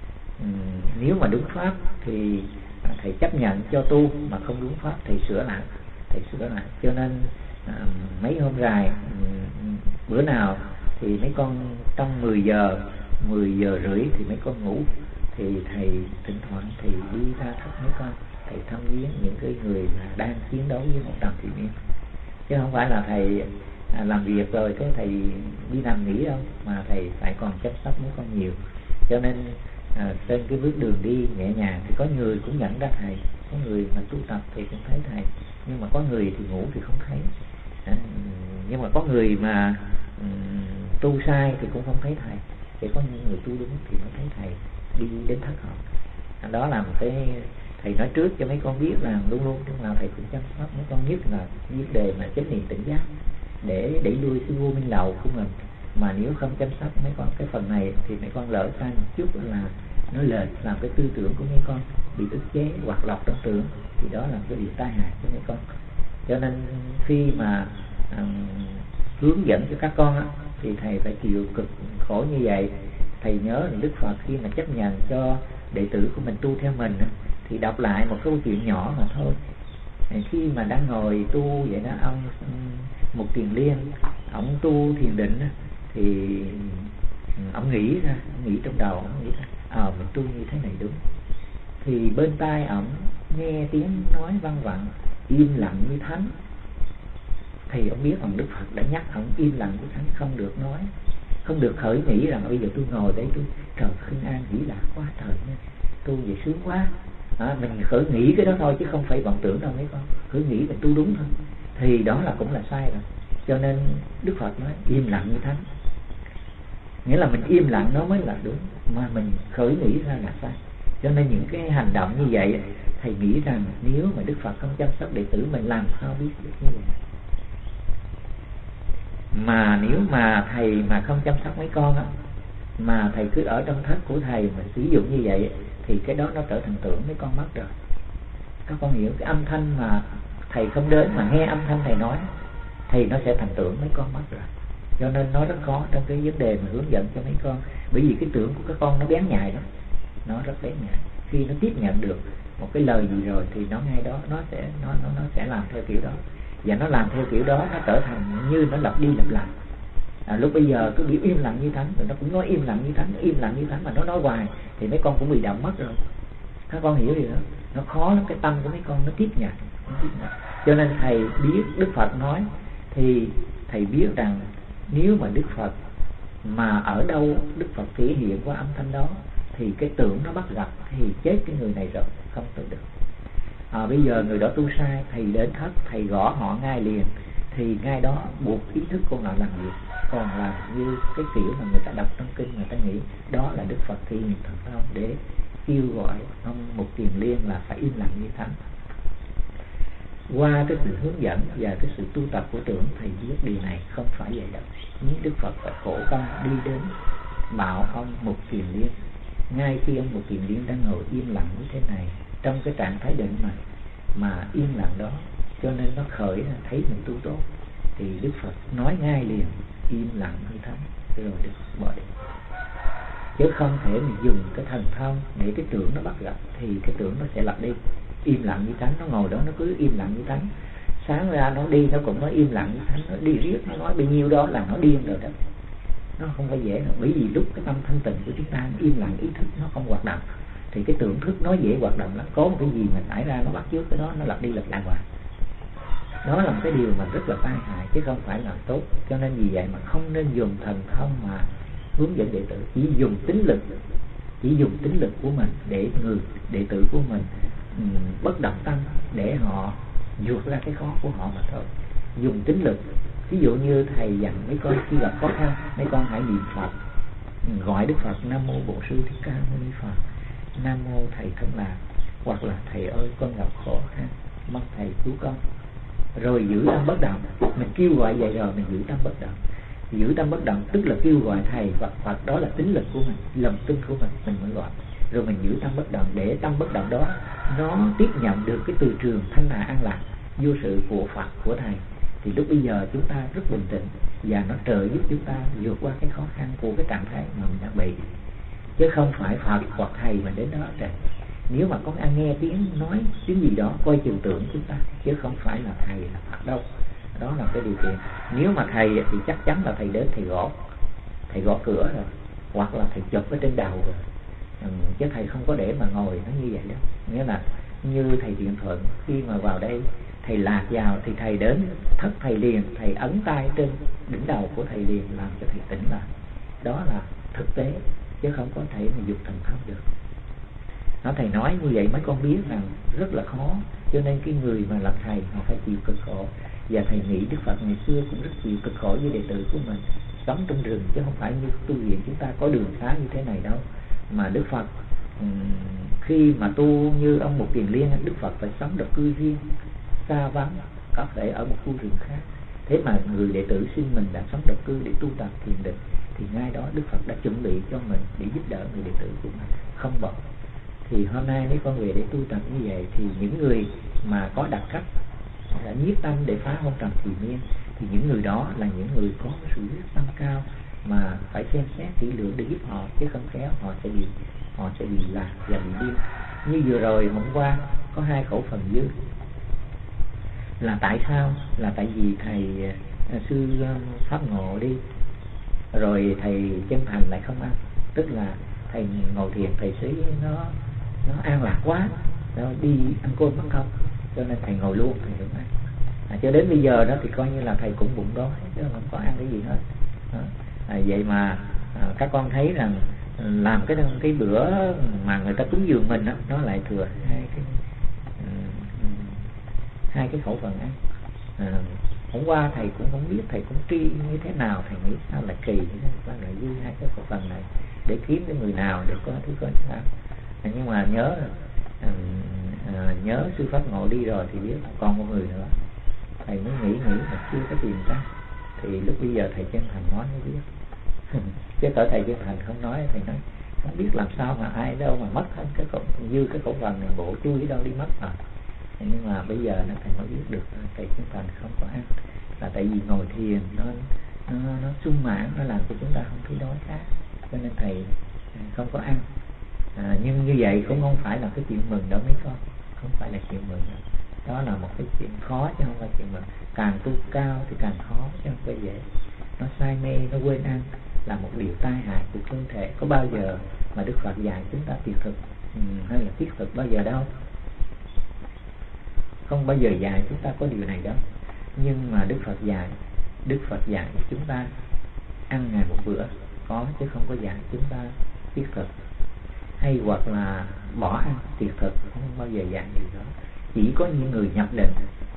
S1: Nếu mà đúng pháp thì thầy chấp nhận cho tu, mà không đúng pháp thầy sửa lại. Cho nên mấy hôm dài, bữa nào thì mấy con trong 10 giờ rưỡi thì mấy con ngủ, thì thầy thỉnh thoảng thầy đi ra thăm mấy con, thầy thăm viếng những cái người mà đang chiến đấu với một trầm thị miên. Chứ không phải là thầy làm việc rồi cái thầy đi nằm nghỉ đâu, mà thầy phải còn chăm sóc mấy con nhiều. Cho nên trên cái bước đường đi nhẹ nhàng thì có người cũng nhận ra thầy, có người mà tu tập thì cũng thấy thầy, nhưng mà có người thì ngủ thì không thấy. Nhưng mà có người mà tu sai thì cũng không thấy thầy, chỉ có những người tu đúng thì mới thấy thầy đi đến thất họ. Đó là một cái thầy nói trước cho mấy con biết là luôn luôn lúc nào thầy cũng chăm sóc mấy con, nhất là vấn đề mà chánh niệm tỉnh giác để đẩy lui cái vô minh lậu của mình. Mà nếu không chăm sóc mấy con cái phần này thì mấy con lỡ sai một chút là nói lệch, làm cái tư tưởng của mấy con bị ức chế hoặc lọc trong tưởng, thì đó là cái điều tai hại cho mấy con. Cho nên khi mà hướng dẫn cho các con á, thì thầy phải chịu cực khổ như vậy. Thầy nhớ là Đức Phật khi mà chấp nhận cho đệ tử của mình tu theo mình á, thì đọc lại một câu chuyện nhỏ mà thôi. Khi mà đang ngồi tu vậy đó, ông Mục Kiền Liên, ông tu thiền định á, thì ông nghĩ trong đầu, ông nghĩ ra mình tu như thế này đúng. Thì bên tai ông nghe tiếng nói văng vẳng, im lặng như thánh. Thì ông biết ông Đức Phật đã nhắc ông im lặng như thánh, không được nói, không được khởi nghĩ rằng bây giờ tôi ngồi đây tôi trời khinh an dĩ lạc quá trời nha, tu về sướng quá. Mình khởi nghĩ cái đó thôi chứ không phải vọng tưởng đâu mấy con, khởi nghĩ mình tu đúng thôi, thì đó là cũng là sai rồi. Cho nên Đức Phật nói im lặng như thánh, nghĩa là mình im lặng nó mới là đúng, mà mình khởi nghĩ ra là sai. Cho nên những cái hành động như vậy, thầy nghĩ rằng nếu mà Đức Phật không chăm sóc đệ tử mình làm sao biết được như vậy. Mà nếu mà thầy mà không chăm sóc mấy con á, mà thầy cứ ở trong thất của thầy mà sử dụng như vậy, thì cái đó nó trở thành tưởng mấy con mất rồi. Các con hiểu cái âm thanh mà thầy không đến mà nghe âm thanh thầy nói thì nó sẽ thành tưởng mấy con mất rồi. Cho nên nó rất khó trong cái vấn đề mà hướng dẫn cho mấy con, bởi vì cái tưởng của các con nó bén nhạy lắm, nó rất bén nhạy. Khi nó tiếp nhận được một cái lời gì rồi thì nó ngay đó nó sẽ làm theo kiểu đó, và nó làm theo kiểu đó nó trở thành như nó lặp đi lặp lại. Lúc bây giờ cứ biểu im lặng như thánh, rồi nó cũng nói im lặng như thánh, im lặng như thánh, mà nó nói hoài thì mấy con cũng bị động mất rồi. Các con hiểu gì đó, nó khó lắm, cái tâm của mấy con nó tiếp nhận. Cho nên thầy biết Đức Phật nói thì thầy biết rằng nếu mà Đức Phật mà ở đâu Đức Phật thể hiện qua âm thanh đó thì cái tưởng nó bắt gặp thì chết cái người này rồi, không tự được. Bây giờ người đó tu sai, thầy đến thất, thầy gõ họ ngay liền, thì ngay đó buộc ý thức của họ làm việc. Còn là như cái kiểu mà người ta đọc trong kinh, người ta nghĩ đó là Đức Phật thi hiện thần thông để kêu gọi ông Mục Kiền Liên là phải im lặng như thánh. Qua cái sự hướng dẫn và cái sự tu tập của trưởng, thầy biết điều này không phải vậy đâu. Nhưng Đức Phật phải khổ công đi đến bảo ông Mục Kiền Liên. Ngay khi ông Mục Kiền Liên đang ngồi im lặng như thế này, trong cái trạng thái định mà im lặng đó, cho nên nó khởi ra thấy mình tu tốt, thì Đức Phật nói ngay liền im lặng như thánh, rồi Đức Phật bỏ đi. Chứ không thể mình dùng cái thần thông để cái tưởng nó bắt gặp, thì cái tưởng nó sẽ lặp đi. Im lặng như thánh, nó ngồi đó nó cứ im lặng như thánh, sáng ra nó đi nó cũng nói im lặng như thánh, nó đi riết nó nói bao nhiêu đó là nó điên rồi đó. Nó không phải dễ đâu, bởi vì lúc cái tâm thanh tịnh của chúng ta im lặng, ý thức nó không hoạt động, thì cái tưởng thức nó dễ hoạt động lắm. Có một cái gì mà xảy ra nó bắt chước cái đó, nó lặp đi lặp lại hoài. Đó là một cái điều mà rất là tai hại chứ không phải là tốt. Cho nên vì vậy mà không nên dùng thần thông mà hướng dẫn đệ tử, chỉ dùng tính lực của mình để người đệ tử của mình bất động tâm để họ vượt ra cái khó của họ mà thôi. Dùng tính lực. Ví dụ như thầy dặn mấy con khi gặp khó khăn, mấy con hãy niệm Phật, gọi Đức Phật Nam Mô Bổn Sư Thích Ca Mâu Ni Phật, Nam Mô Thầy Thân Lạc, hoặc là Thầy ơi con gặp khó khăn, mong Thầy cứu con. Rồi giữ tâm bất động. Mình kêu gọi vậy rồi mình giữ tâm bất động. Giữ tâm bất động tức là kêu gọi Thầy và Phật, đó là tính lực của mình, lòng tin của mình mới gọi. Rồi mình giữ tâm bất động để tâm bất động đó nó tiếp nhận được cái từ trường thanh hà an lạc vô sự của Phật, của Thầy, thì lúc bây giờ chúng ta rất bình tĩnh và nó trợ giúp chúng ta vượt qua cái khó khăn của cái trạng thái mà mình đã bị. Chứ không phải Phật hoặc Thầy mà đến đó rồi. Nếu mà có ai nghe tiếng nói tiếng gì đó, coi chừng tưởng chúng ta, chứ không phải là Thầy là Phật đâu. Đó là cái điều kiện. Nếu mà Thầy thì chắc chắn là Thầy đến Thầy gõ cửa rồi, hoặc là Thầy chụp ở trên đầu rồi. Chứ Thầy không có để mà ngồi nó như vậy đâu. Nghĩa là như thầy Thiện Thuận khi mà vào đây thầy lạc vào thì thầy đến thất thầy liền, thầy ấn tay trên đỉnh đầu của thầy liền làm cho thầy tỉnh lại. Đó là thực tế chứ không có thể mà dùng thần thông được. Nó thầy nói như vậy mấy con biết rằng rất là khó, cho nên cái người mà làm thầy họ phải chịu cực khổ. Và thầy nghĩ Đức Phật ngày xưa cũng rất chịu cực khổ với đệ tử của mình, sống trong rừng chứ không phải như tu viện chúng ta có đường xá như thế này đâu. Mà Đức Phật khi mà tu như ông Mục Kiền Liên, Đức Phật phải sống độc cư riêng, xa vắng, có thể ở một khu rừng khác. Thế mà người đệ tử xin mình đã sống độc cư để tu tập thiền định, thì ngay đó Đức Phật đã chuẩn bị cho mình để giúp đỡ người đệ tử của mình không bỏ. Thì hôm nay nếu con về để tu tập như vậy thì những người mà có đặc cách đã nhiếp tâm để phá hôn trầm trì miên, thì những người đó là những người có sự quyết tâm cao mà phải xem xét kỹ lưỡng để giúp họ, chứ không khéo họ sẽ bị lạc và bị điên. Như vừa rồi hôm qua có 2 khẩu phần dư là tại sao? Là tại vì thầy sư Pháp Ngộ đi rồi thầy Chân Thành lại không ăn, tức là thầy ngồi thiền thầy sĩ nó an lạc quá, nó đi ăn cơm mất không, cho nên thầy ngồi luôn, thầy không ăn. Cho đến bây giờ đó thì coi như là thầy cũng bụng đói chứ không có ăn cái gì hết. Vậy mà các con thấy rằng làm cái bữa mà người ta cúng dường mình đó, nó lại thừa hai cái khẩu phần ăn. Hôm qua thầy cũng không biết, thầy cũng tri như thế nào, thầy nghĩ sao lại kỳ sao lại dư 2 cái khẩu phần này để kiếm cái người nào để có thứ con sao. Nhưng mà nhớ sư Pháp Ngộ đi rồi thì biết còn một người nữa, thầy mới nghĩ mà chưa có tìm ra, thì lúc bây giờ thầy Chân Thành nói mới biết. Chứ cỡ thầy Chân Thành không nói, thầy nói không biết làm sao mà ai đâu mà mất hết cái dư cái khẩu phần này, bộ chui đâu đi mất à. Nhưng mà bây giờ nó thầy mới biết được thầy Chân Thành không có ăn là tại vì ngồi thiền nó sung mãn, nó làm cho chúng ta không thấy đói khát, cho nên thầy không có ăn. Nhưng như vậy cũng không phải là cái chuyện mừng đâu mấy con, không phải là chuyện mừng đâu. Đó là một cái chuyện khó chứ không phải chuyện mừng. Càng tu cao thì càng khó chứ không phải dễ. Nó say mê, nó quên ăn là một điều tai hại của cơ thể. Có bao giờ mà Đức Phật dạy chúng ta tiệt thực hay là tiết thực bao giờ đâu, không bao giờ dạy chúng ta có điều này đâu. Nhưng mà Đức Phật dạy chúng ta ăn ngày một bữa có, chứ không có dạy chúng ta tiết thực hay hoặc là bỏ ăn tiệt thực, không bao giờ dạy điều đó. Chỉ có những người nhập định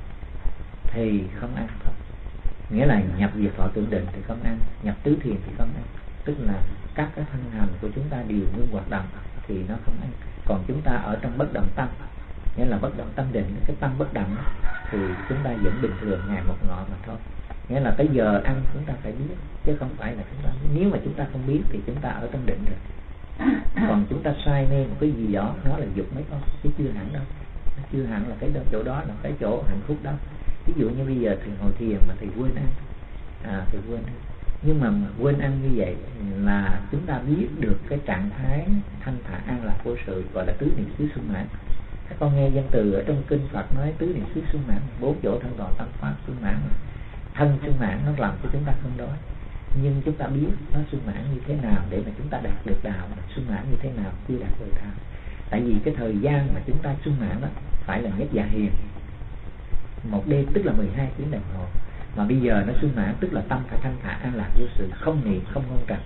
S1: thì không ăn thôi, nghĩa là nhập diệt thọ tưởng định thì không ăn, nhập tứ thiền thì không ăn, tức là các cái thân hành của chúng ta đều ngưng hoạt động thì nó không ăn. Còn chúng ta ở trong bất động tâm, nghĩa là bất động tâm định, cái tâm bất động thì chúng ta vẫn bình thường ngày một ngọ mà thôi. Nghĩa là cái giờ ăn chúng ta phải biết, chứ không phải là chúng ta, nếu mà chúng ta không biết thì chúng ta ở trong định rồi. Còn chúng ta say mê một cái gì đó, nó là dục mấy con, chứ chưa hẳn đâu. Nó chưa hẳn là cái chỗ đó là cái chỗ hạnh phúc đâu. Ví dụ như bây giờ thầy ngồi thiền mà thầy quên ăn, thầy quên ăn. Nhưng mà quên ăn như vậy là chúng ta biết được cái trạng thái thanh thản an lạc vô sự, gọi là tứ niệm xứ sung mãn. Các con nghe văn từ ở trong kinh Phật nói tứ niệm xứ sung mãn, 4 chỗ thân toàn tâm pháp sung mãn. Thân sung mãn nó làm cho chúng ta không đói, nhưng chúng ta biết nó sung mãn như thế nào để mà chúng ta đạt được đạo, sung mãn như thế nào chưa đạt được đạo. Tại vì cái thời gian mà chúng ta sung mãn đó phải là nhất dạ hiền, một đêm tức là 12 tiếng đồng hồ. Mà bây giờ nó sung mãn tức là tâm phải thanh thản an lạc vô sự, không niệm không hôn trầm.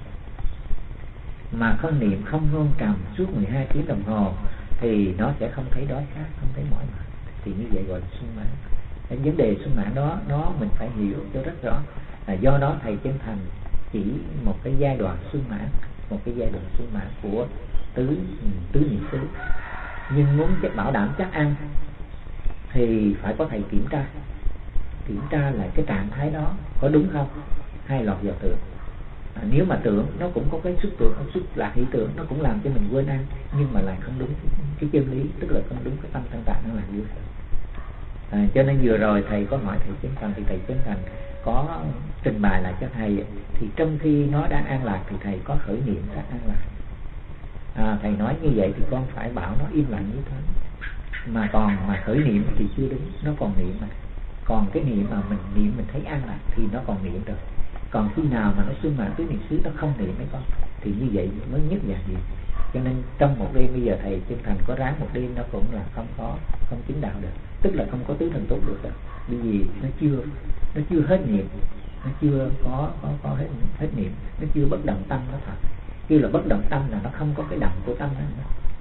S1: Mà không niệm không hôn trầm suốt 12 tiếng đồng hồ thì nó sẽ không thấy đói khát, không thấy mỏi mệt. Thì như vậy gọi là sung mãn. Cái vấn đề sung mãn đó mình phải hiểu cho rất rõ. Do đó thầy Chân Thành chỉ một cái giai đoạn sung mãn, một cái giai đoạn sung mãn của tứ niệm xứ. Nhưng muốn bảo đảm chắc ăn thì phải có thầy kiểm tra lại cái trạng thái đó có đúng không, hay lọt vào tưởng. Nếu mà tưởng nó cũng có cái xuất lạc hỷ tưởng, nó cũng làm cho mình quên ăn, nhưng mà lại không đúng cái chân lý, tức là không đúng cái tâm thanh tạng nó làm như vậy. Cho nên vừa rồi thầy có hỏi thầy Chân Thành thì thầy Chân Thành có trình bày lại cho thầy, thì trong khi nó đang an lạc thì thầy có khởi niệm ra an lạc. Thầy nói như vậy thì con phải bảo nó im lặng như thế. Mà còn mà khởi niệm thì chưa đúng, nó còn niệm mà. Còn cái niệm mà mình niệm mình thấy an lạc thì nó còn niệm rồi. Còn khi nào mà nó sung mãn tứ niệm xứ nó không niệm mấy con, thì như vậy mới nhất dạng gì. Cho nên trong một đêm bây giờ thầy Chân Thành có ráng một đêm nó cũng là không có không chứng đạo được, tức là không có tứ thần túc được. Bởi vì nó chưa hết niệm, nó chưa có hết niệm, nó chưa bất động tâm nó thật. Kêu là bất động tâm là nó không có cái động của tâm nữa.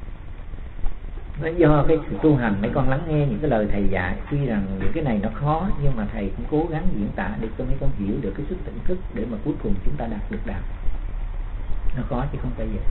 S1: Nó do cái sự tu hành mấy con lắng nghe những cái lời thầy dạy, tuy rằng những cái này nó khó nhưng mà thầy cũng cố gắng diễn tả để cho mấy con hiểu được cái sức tỉnh thức để mà cuối cùng chúng ta đạt được đạo. Nó khó chứ không phải vậy.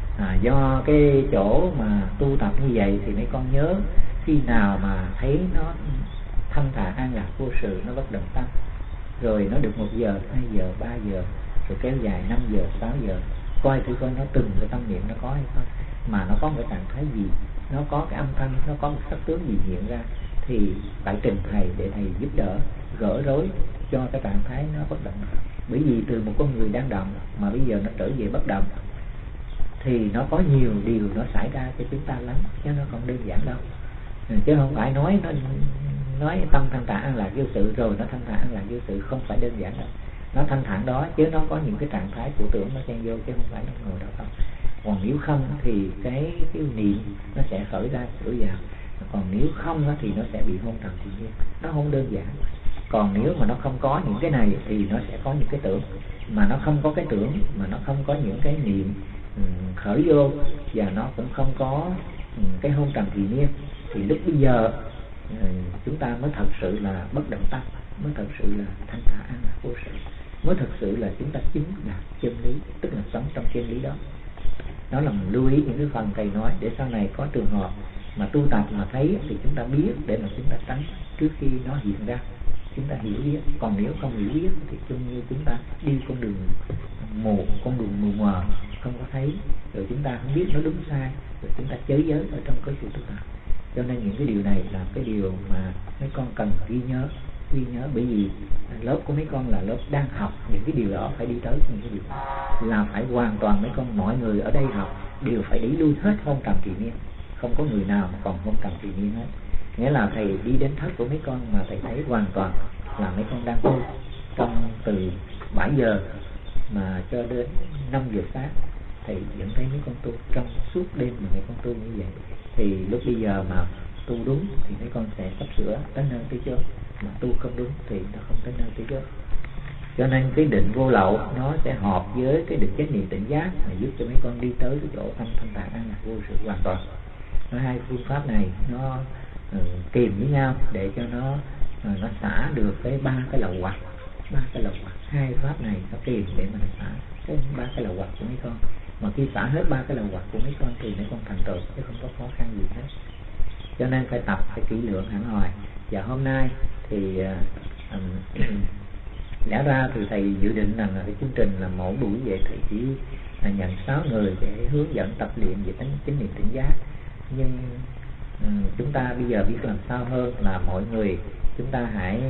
S1: Do cái chỗ mà tu tập như vậy thì mấy con nhớ khi nào mà thấy nó thanh thản an lạc vô sự, nó bất động tâm, rồi nó được 1 giờ, 2 giờ, 3 giờ, rồi kéo dài 5 giờ, 6 giờ, coi thử coi nó từng cái tâm niệm nó có hay không, mà nó có một cái trạng thái gì, nó có cái âm thanh, nó có một sắc tướng gì hiện ra, thì phải trình thầy để thầy giúp đỡ gỡ rối cho cái trạng thái nó bất động. Bởi vì từ một con người đang động mà bây giờ nó trở về bất động thì nó có nhiều điều nó xảy ra cho chúng ta lắm, chứ nó không đơn giản đâu. Chứ không phải nói tâm thanh thản an lạc vô sự rồi nó thanh thản an lạc vô sự, không phải đơn giản đâu. Nó thanh thản đó chứ nó có những cái trạng thái của tưởng nó xen vô, chứ không phải nó ngồi đâu không. Còn nếu không thì cái niệm nó sẽ khởi ra sửa vào, còn nếu không thì nó sẽ bị hôn trầm tự nhiên, nó không đơn giản. Còn nếu mà nó không có những cái này thì nó sẽ có những cái tưởng, mà nó không có cái tưởng, mà nó không có những cái niệm khởi vô, và nó cũng không có cái hôn trầm thì niên, thì lúc bây giờ chúng ta mới thật sự là bất động tâm, mới thật sự là thanh thản an lạc vô sự, mới thật sự là chúng ta chứng đạt chân lý, tức là sống trong chân lý đó. Đó là mình lưu ý những cái phần thầy nói để sau này có trường hợp mà tu tập mà thấy thì chúng ta biết để mà chúng ta tránh trước khi nó hiện ra, chúng ta hiểu biết. Còn nếu không hiểu biết thì chung như chúng ta đi con đường mù, con đường mù mờ, không có thấy, rồi chúng ta không biết nó đúng sai, rồi chúng ta chới giới ở trong cái sự tu tập. Cho nên những cái điều này là cái điều mà mấy con cần ghi nhớ, bởi vì lớp của mấy con là lớp đang học những cái điều đó, phải đi tới những cái điều đó là phải hoàn toàn mấy con, mọi người ở đây học đều phải đẩy lui hết hôn trầm trì niên, không có người nào mà còn hôn trầm trì niên hết. Nghĩa là thầy đi đến thất của mấy con mà thầy thấy hoàn toàn là mấy con đang tu trong từ 7 giờ mà cho đến 5 giờ sáng, thầy vẫn thấy mấy con tu trong suốt đêm mà mấy con tu như vậy. Thì lúc bây giờ mà tu đúng thì mấy con sẽ sắp sửa tới nơi tới chốn, mà tu không đúng thì nó không tới nơi tới chốn. Cho nên cái định vô lậu nó sẽ hợp với cái định chánh niệm tỉnh giác mà giúp cho mấy con đi tới cái chỗ thanh tạng an lạc vô sự hoàn toàn. Nó hai phương pháp này nó kìm với nhau để cho nó xả được cái ba cái lậu hoặc, hai pháp này nó kìm để mà xả cái ba cái lậu hoặc của mấy con. Mà khi xả hết ba cái lậu hoặc của mấy con thì mấy con thành tựu chứ không có khó khăn gì hết. Cho nên phải tập phải kỹ lưỡng hẳn hoài. Và hôm nay thì lẽ ra thì thầy dự định rằng là cái chương trình là mỗi buổi vậy thầy chỉ nhận 6 người để hướng dẫn tập luyện về chánh niệm tỉnh giác. Nhưng chúng ta bây giờ biết làm sao hơn là mọi người chúng ta hãy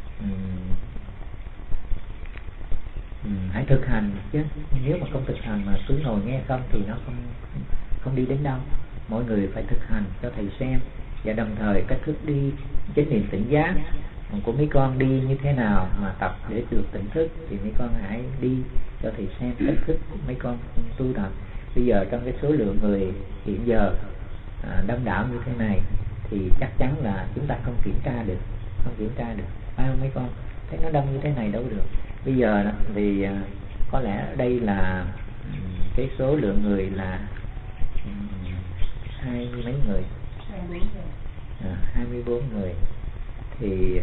S1: thực hành, chứ nếu mà không thực hành mà cứ ngồi nghe không thì nó không đi đến đâu. Mỗi người phải thực hành cho thầy xem, và đồng thời cách thức đi chánh niệm tỉnh giác của mấy con đi như thế nào mà tập để được tỉnh thức thì mấy con hãy đi cho thầy xem cách thức của mấy con tu tập. Bây giờ trong cái số lượng người hiện giờ đông đảo như thế này thì chắc chắn là chúng ta không kiểm tra được, phải không mấy con? Thấy nó đông như thế này đâu được. Bây giờ thì có lẽ ở đây là cái số lượng người là 20 mấy người, 24 người thì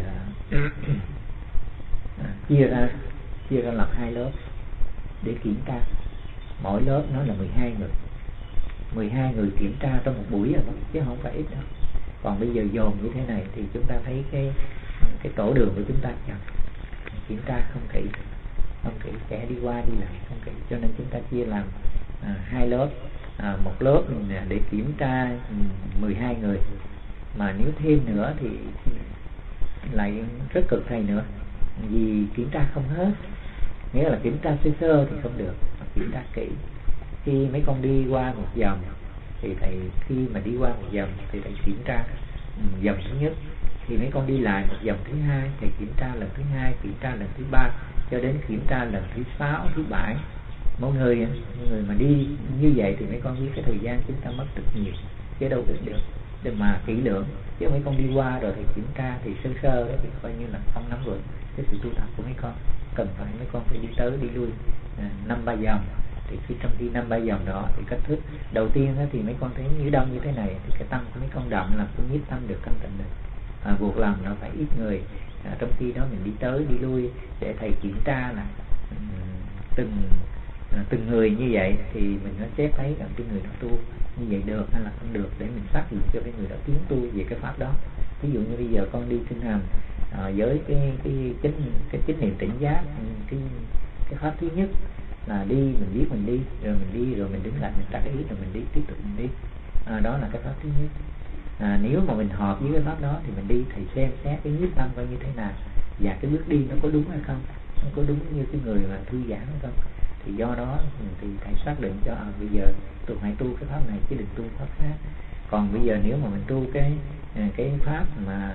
S1: chia ra lập 2 lớp để kiểm tra. Mỗi lớp nó là 12 người kiểm tra trong một buổi rồi đó, chứ không phải ít đâu. Còn bây giờ dồn như thế này thì chúng ta thấy cái tổ đường của chúng ta chậm, kiểm tra không kỹ, kẻ đi qua đi lại không kỹ. Cho nên chúng ta chia làm 2 lớp. Một lớp để kiểm tra 12 người, mà nếu thêm nữa thì lại rất cực thầy nữa, vì kiểm tra không hết. Nghĩa là kiểm tra sơ thì không được, mà kiểm tra kỹ. Khi mấy con đi qua một vòng thì thầy, khi mà đi qua một vòng thì thầy kiểm tra vòng thứ nhất, thì mấy con đi lại một vòng thứ hai, thầy kiểm tra lần thứ hai, kiểm tra lần thứ ba, cho đến kiểm tra lần thứ 6, thứ 7. Mỗi người mà đi như vậy thì mấy con biết cái thời gian chúng ta mất rất nhiều, chứ đâu được mà kỹ lưỡng. chứ mấy con đi qua rồi thầy kiểm tra thì sơ sơ đó thì coi như là không nắm vững cái sự tu tập của mấy con. Cần phải mấy con phải đi tới đi lui 5-3 vòng. Thì khi trong khi 5-3 vòng đó thì cách thức đầu tiên đó thì mấy con thấy như đông như thế này thì cái tâm của mấy con đậm là cũng nhiếp tâm được, thanh tịnh được. Buộc lòng nó phải ít người, trong khi đó mình đi tới đi lui để thầy kiểm tra là từng người như vậy thì mình nó xét thấy rằng cái người đó tu như vậy được hay là không được, để mình xác định cho cái người đó tiến tu về cái pháp đó. Ví dụ như bây giờ con đi kinh hành với cái chánh niệm tỉnh giác, cái pháp thứ nhất là đi, mình biết mình đi rồi mình đứng lại mình tác ý rồi mình đi, tiếp tục mình đi. Đó là cái pháp thứ nhất. Nếu mà mình hợp với cái pháp đó thì mình đi, thầy xem xét cái nhiếp tâm coi như thế nào và cái bước đi nó có đúng hay không, nó có đúng như cái người mà thư giãn hay không. Thì do đó thì thầy xác định cho bây giờ tôi phải tu cái pháp này chứ đừng tu pháp khác. Còn bây giờ nếu mà mình tu cái pháp mà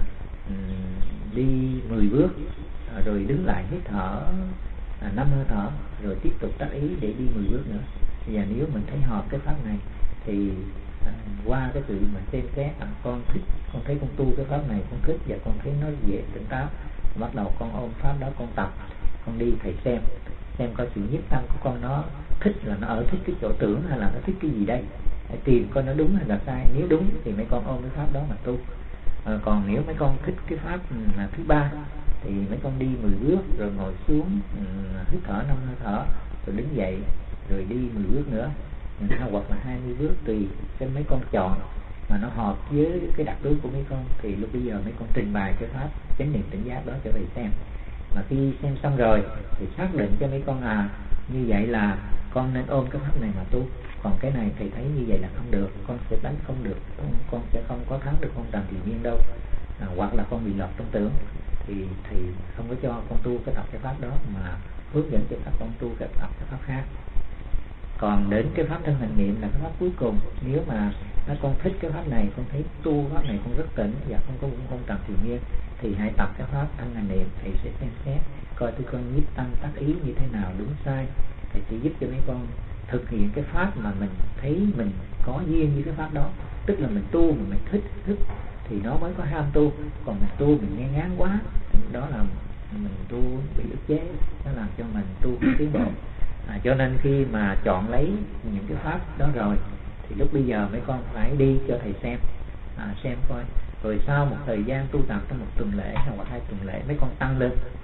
S1: đi 10 bước rồi đứng lại hít thở 5 hơi thở rồi tiếp tục tác ý để đi 10 bước nữa. Và nếu mình thấy hợp cái pháp này thì qua cái sự mà xem xét con thích, con thấy con tu cái pháp này con thích và con thấy nó dễ tỉnh táo, bắt đầu con ôm pháp đó con tập, con đi thầy xem coi sự nhiếp tâm của con nó thích là nó ở thích cái chỗ tưởng hay là nó thích cái gì đây, hãy tìm coi nó đúng hay là sai. Nếu đúng thì mấy con ôm cái pháp đó mà tu. Còn nếu mấy con thích cái pháp thứ ba thì mấy con đi 10 bước rồi ngồi xuống hít thở 5 hơi thở rồi đứng dậy rồi đi 10 bước nữa hoặc là 20 bước, tùy cái mấy con chọn mà nó hợp với cái đặc tướng của mấy con thì lúc bây giờ mấy con trình bày cái pháp chánh niệm tỉnh giác đó cho thầy xem. Mà khi xem xong rồi thì xác định cho mấy con như vậy là con nên ôm cái pháp này mà tu, còn cái này thầy thấy như vậy là không được, con sẽ đánh không được, con sẽ không có thắng được con Trần Thị Miên đâu, hoặc là con bị lọt trong tưởng thì thầy không có cho con tu cái tập cái pháp đó mà hướng dẫn cho các con tu cái tập cái pháp khác. Còn đến cái pháp thân hành niệm là cái pháp cuối cùng. Nếu mà con thích cái pháp này, con thấy tu pháp này con rất tỉnh và không có vũng không Trần Thị Miên thì hãy tập cái pháp thân hành niệm. Thầy sẽ xem xét coi tôi con nhiếp tâm tác ý như thế nào, đúng sai. Thầy sẽ giúp cho mấy con thực hiện cái pháp mà mình thấy mình có duyên với cái pháp đó. Tức là mình tu mà mình thích thì nó mới có ham tu. Còn mình tu mình nghe ngán quá, đó là mình tu bị ức chế, nó làm cho mình tu không tiến bộ. Cho nên khi mà chọn lấy những cái pháp đó rồi thì lúc bây giờ mấy con phải đi cho thầy xem coi. Rồi sau một thời gian tu tập trong 1 tuần lễ hoặc 2 tuần lễ mấy con tăng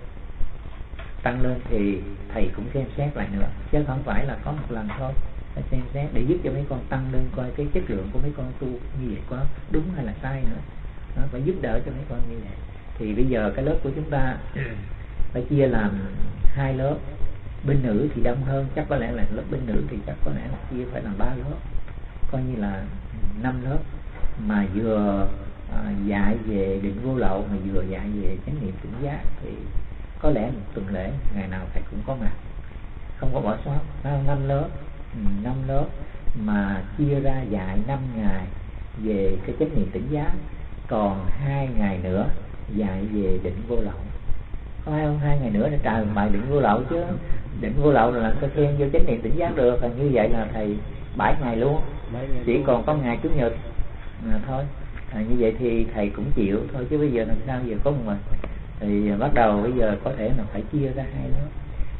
S1: lên thì thầy cũng xem xét lại nữa, chứ không phải là có một lần thôi. Phải xem xét để giúp cho mấy con tăng lên coi cái chất lượng của mấy con tu như vậy có đúng hay là sai nữa. Nó phải giúp đỡ cho mấy con như vậy. Thì bây giờ cái lớp của chúng ta phải chia làm 2 lớp. Bên nữ thì đông hơn, chắc có lẽ là lớp bên nữ thì chắc có lẽ là chia phải làm 3 lớp, coi như là 5 lớp mà vừa dạy về định vô lậu mà vừa dạy về chánh niệm tỉnh giác thì có lẽ 1 tuần lễ ngày nào thầy cũng có mặt, không có bỏ sót. 5 lớp mà chia ra dạy 5 ngày về cái chánh niệm tỉnh giác, còn 2 ngày nữa dạy về định vô lậu. Có hay không? 2 ngày nữa để trời bài định vô lậu chứ. Định vô lậu là sao khen vô chánh niệm tỉnh giác được. Và như vậy là thầy 7 ngày luôn, chỉ còn có ngày Chủ nhật thôi. Như vậy thì thầy cũng chịu thôi, chứ bây giờ làm sao giờ có một mình. Thì bắt đầu bây giờ có thể là phải chia ra 2 lớp.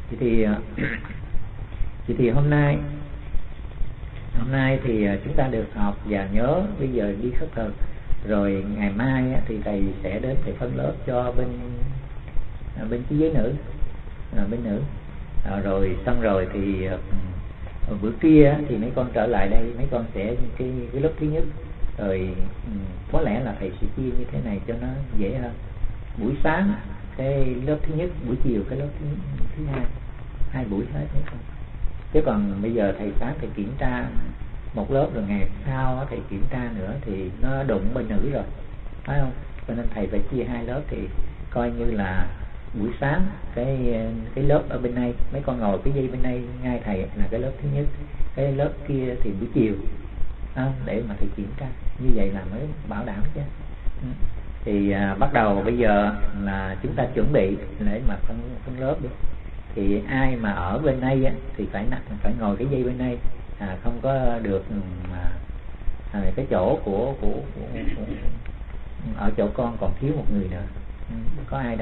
S1: Thì hôm nay thì chúng ta được học và nhớ bây giờ đi khất thực. Rồi ngày mai thì thầy sẽ đến thầy phân lớp cho bên phía giới nữ, bên nữ. Rồi xong rồi thì bữa kia thì mấy con trở lại đây, mấy con sẽ cái lớp thứ nhất. Rồi có lẽ là thầy sẽ chia như thế này cho nó dễ hơn. Buổi sáng cái lớp thứ nhất, buổi chiều cái lớp thứ hai, 2 buổi hết mấy con. Chứ còn bây giờ thầy sáng thầy kiểm tra một lớp rồi ngày sau thầy kiểm tra nữa thì nó đụng bên nữ rồi, phải không? Cho nên thầy phải chia 2 lớp thì coi như là buổi sáng cái lớp ở bên đây, mấy con ngồi cái dây bên đây ngay thầy là cái lớp thứ nhất, cái lớp kia thì buổi chiều để mà thầy kiểm tra. Như vậy là mới bảo đảm chứ. Thì bắt đầu bây giờ là chúng ta chuẩn bị để mà phân lớp đi. Thì ai mà ở bên đây thì phải ngồi cái dây bên đây, không có được mà cái chỗ của ở chỗ con còn thiếu một người nữa. Có ai đó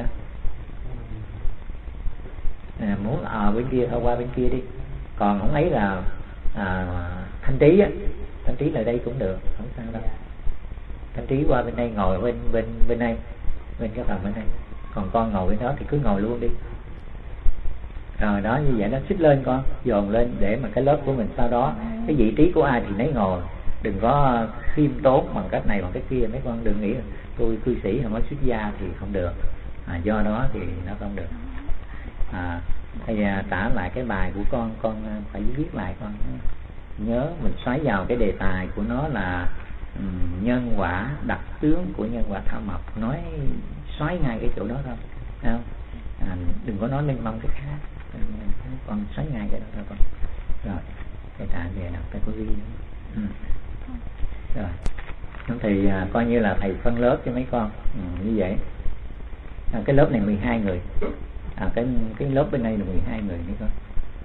S1: muốn ở bên kia thôi qua bên kia đi. Còn không ấy là Thanh Trí á, Thanh Trí lại đây cũng được, không sao đâu. Thanh Trí qua bên đây ngồi bên đây, bên cái phòng bên đây. Còn con ngồi bên đó thì cứ ngồi luôn đi. Rồi đó, như vậy nó xích lên con, dồn lên để mà cái lớp của mình sau đó cái vị trí của ai thì nấy ngồi. Đừng có khiêm tốn bằng cách này bằng cách kia. Mấy con đừng nghĩ tôi cư sĩ hay mới xuất gia thì không được. Do đó thì nó không được. Bây giờ trả lại cái bài của con phải viết lại con. Nhớ mình xoáy vào cái đề tài của nó là nhân quả, đặc tướng của nhân quả thảo mộc. Nói xoáy ngay cái chỗ đó thôi, không? Đừng có nói mênh mông cái khác. Con xoáy ngay cái đó thôi con. Rồi cái trả về đọc cái có ghi đó. Rồi thì coi như là thầy phân lớp cho mấy con như vậy. Cái lớp này 12 người. Cái lớp bên đây là 12 người mấy con.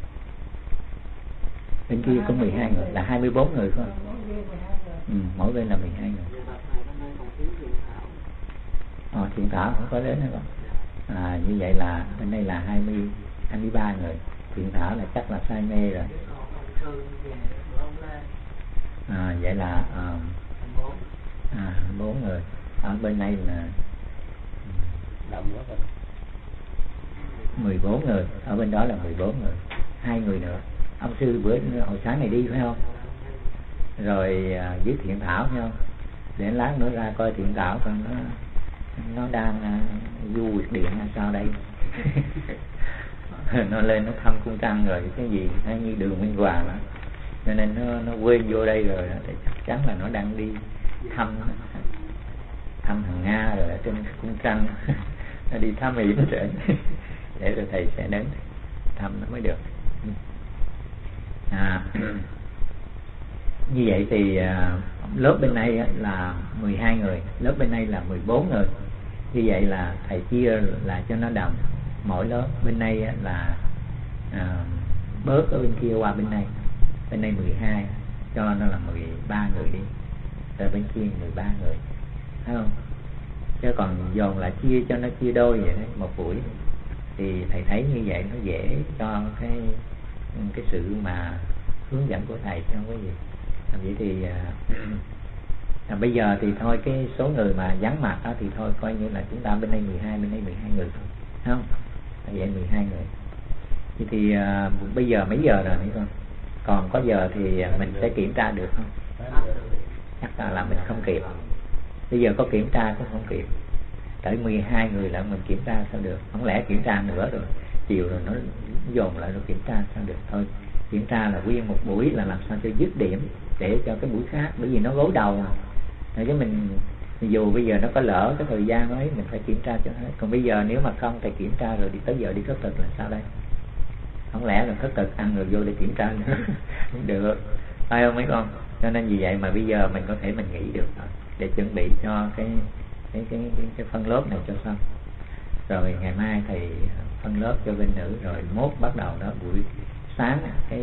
S1: Bên kia cũng 12 người, là 24 người không? Mỗi bên là 12 người. Thiện Thảo không có đến nữa con. Như vậy là bên đây là 23 người. Thiện Thảo là chắc là say mê rồi. Vậy là 4 người. Ở bên đây là 14 người. Ở bên đó là 14 người. 2 người nữa. Ông sư bữa hồi sáng này đi phải không? Rồi với Thiện Thảo phải không? Để lát nữa ra coi Thiện Thảo coi nó đang du quyệt điện hay sao đây. Nó lên nó thăm cung trăng rồi cái gì hay như đường Minh Hoàng đó. Cho nên nó quên vô đây rồi đó. Thì chắc chắn là nó đang đi thăm thằng Nga rồi ở trên cung trăng. Nó đi thăm yểm rồi. Để rồi thầy sẽ đến thăm nó mới được. Như vậy thì lớp bên này là 12 người, lớp bên này là 14 người. Như vậy là thầy chia là cho nó đồng. Mỗi lớp bên này là bớt ở bên kia qua bên này. Bên này 12 cho nó là 13 người đi. Rồi bên kia 13 người. Thấy không? Chứ còn dồn lại chia cho nó chia đôi vậy đấy, một buổi. Thì thầy thấy như vậy nó dễ cho cái sự mà hướng dẫn của thầy chứ không có gì. Vậy thì bây giờ thì thôi cái số người mà vắng mặt đó thì thôi coi như là chúng ta bên đây 12, bên đây 12 người thôi, không? Vậy 12 người. Vậy thì bây giờ mấy giờ rồi nữa con? Còn có giờ thì mình sẽ kiểm tra được không? Chắc là mình không kịp. Bây giờ có kiểm tra cũng không kịp. Tới 12 người là mình kiểm tra sao được? Không lẽ kiểm tra nữa rồi chiều rồi nó dồn lại rồi kiểm tra sao được? Thôi kiểm tra là nguyên một buổi là làm sao cho dứt điểm để cho cái buổi khác, bởi vì nó gối đầu mà. Chứ mình dù bây giờ nó có lỡ cái thời gian ấy mình phải kiểm tra cho hết. Còn bây giờ nếu mà không thì kiểm tra rồi đi tới giờ đi khất thực là sao đây? Không lẽ là khất thực ăn rồi vô để kiểm tra nữa? Không được, phải không mấy con? Cho nên vì vậy mà bây giờ mình có thể mình nghỉ được rồi, để chuẩn bị cho cái phân lớp này cho xong. Rồi ngày mai thầy phân lớp cho bên nữ, rồi mốt bắt đầu đó buổi sáng cái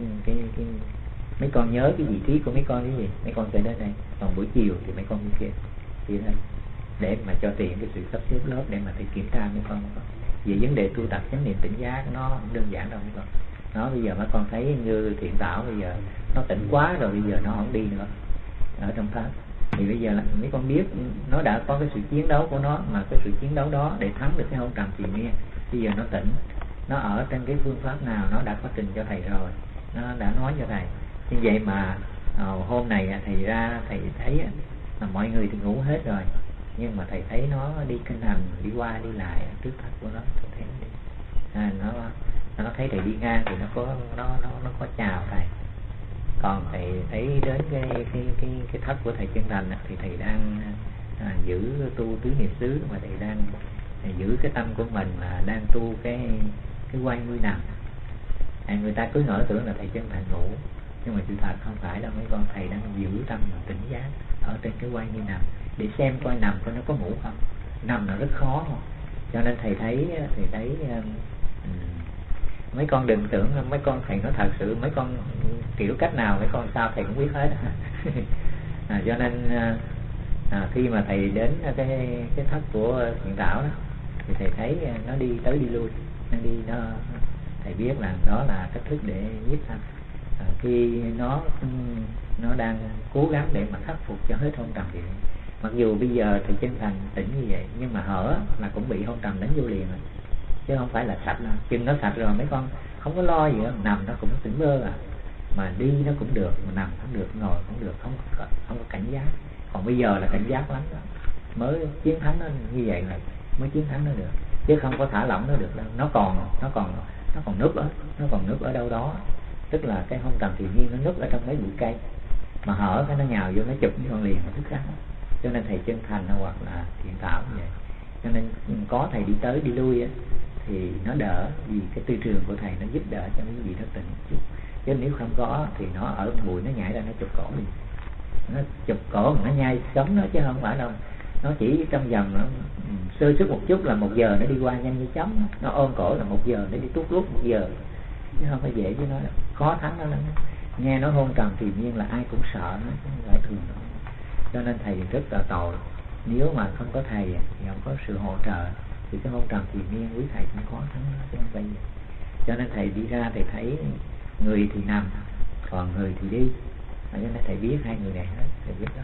S1: mấy con nhớ cái vị trí của mấy con cái gì, mấy con sẽ đến đây. Còn buổi chiều thì mấy con đi kia đi đây để mà cho tiện cái sự sắp xếp lớp để mà thầy kiểm tra mấy con. Về vấn đề tu tập chánh niệm tỉnh giác nó không đơn giản đâu mấy con. Nó bây giờ mấy con thấy như Thiện Tảo bây giờ nó tỉnh quá rồi, bây giờ nó không đi nữa ở trong pháp. Thì bây giờ là mấy con biết nó đã có cái sự chiến đấu của nó, mà cái sự chiến đấu đó để thắng được cái hôn trầm trì miên, bây giờ nó tỉnh, nó ở trên cái phương pháp nào nó đã có trình cho thầy rồi, nó đã nói cho thầy. Như vậy mà hôm này thầy ra thầy thấy là mọi người thì ngủ hết rồi, nhưng mà thầy thấy nó đi kinh hành, đi qua đi lại trước mặt của nó, thầy thấy nó đi. Nó thấy thầy đi ngang thì nó có chào thầy. Còn thầy thấy đến cái thất của thầy Chân Thành thì thầy đang giữ tu tứ niệm xứ, mà thầy đang giữ cái tâm của mình là đang tu cái quan nguy nằm. Người ta cứ ngỡ tưởng là thầy Chân Thành ngủ, nhưng mà sự thật không phải đâu mấy con. Thầy đang giữ tâm mình tỉnh giác ở trên cái quan nguy nằm để xem coi nằm coi nó có ngủ không. Nằm là rất khó không? Cho nên thầy thấy mấy con đừng tưởng mấy con thầy nói thật sự, mấy con kiểu cách nào mấy con sao thầy cũng biết hết. Cho nên khi mà thầy đến cái thất của Thiện Tảo đó, thì thầy thấy nó đi tới đi lui, thầy biết là đó là cách thức để nhiếp sanh. Khi nó đang cố gắng để mà khắc phục cho hết hôn trầm thì mặc dù bây giờ thầy chân thành tỉnh như vậy, nhưng mà hở là cũng bị hôn trầm đánh vô liền rồi, chứ không phải là sạch đâu. Chừng nó sạch rồi mấy con không có lo gì nữa, nằm nó cũng tỉnh bơ mà đi nó cũng được, mà nằm cũng được, ngồi cũng được, không có cảnh giác. Còn bây giờ là cảnh giác lắm đó. Mới chiến thắng nó như vậy là mới chiến thắng nó được, chứ không có thả lỏng nó được đâu. Nó còn núp ở đâu đó, tức là cái hôn trầm tự nhiên nó núp ở trong mấy bụi cây, mà hở cái nó nhào vô nó chụp với con liền, nó thức khắc. Cho nên thầy chân thành hoặc là Thiện Tảo như vậy. Cho nên có thầy đi tới đi lui á, thì nó đỡ, vì cái tư trường của thầy nó giúp đỡ cho những vị thất tình một chút. Chứ nếu không có thì nó ở bụi nó nhảy ra nó chụp cổ đi, nó chụp cổ mà nó nhai sống nó, chứ không phải đâu. Nó chỉ trong vòng nó sơ sức một chút là 1 giờ nó đi qua nhanh như chóng. Nó ôm cổ là 1 giờ nó đi tuốt 1 giờ, chứ không phải dễ với nó đâu. Khó thắng nó lắm. Nghe nó hôn trầm thì nhiên là ai cũng sợ nó, chứ không phải thường đâu. Cho nên thầy rất là tội. Nếu mà không có thầy thì không có sự hỗ trợ thì cái hôn trầm thì nhiên quý thầy cũng khó thắng nó, chứ không phải vậy. Cho nên thầy đi ra thầy thấy người thì nằm, còn người thì đi. Cho nên thầy biết hai người này hết, thầy biết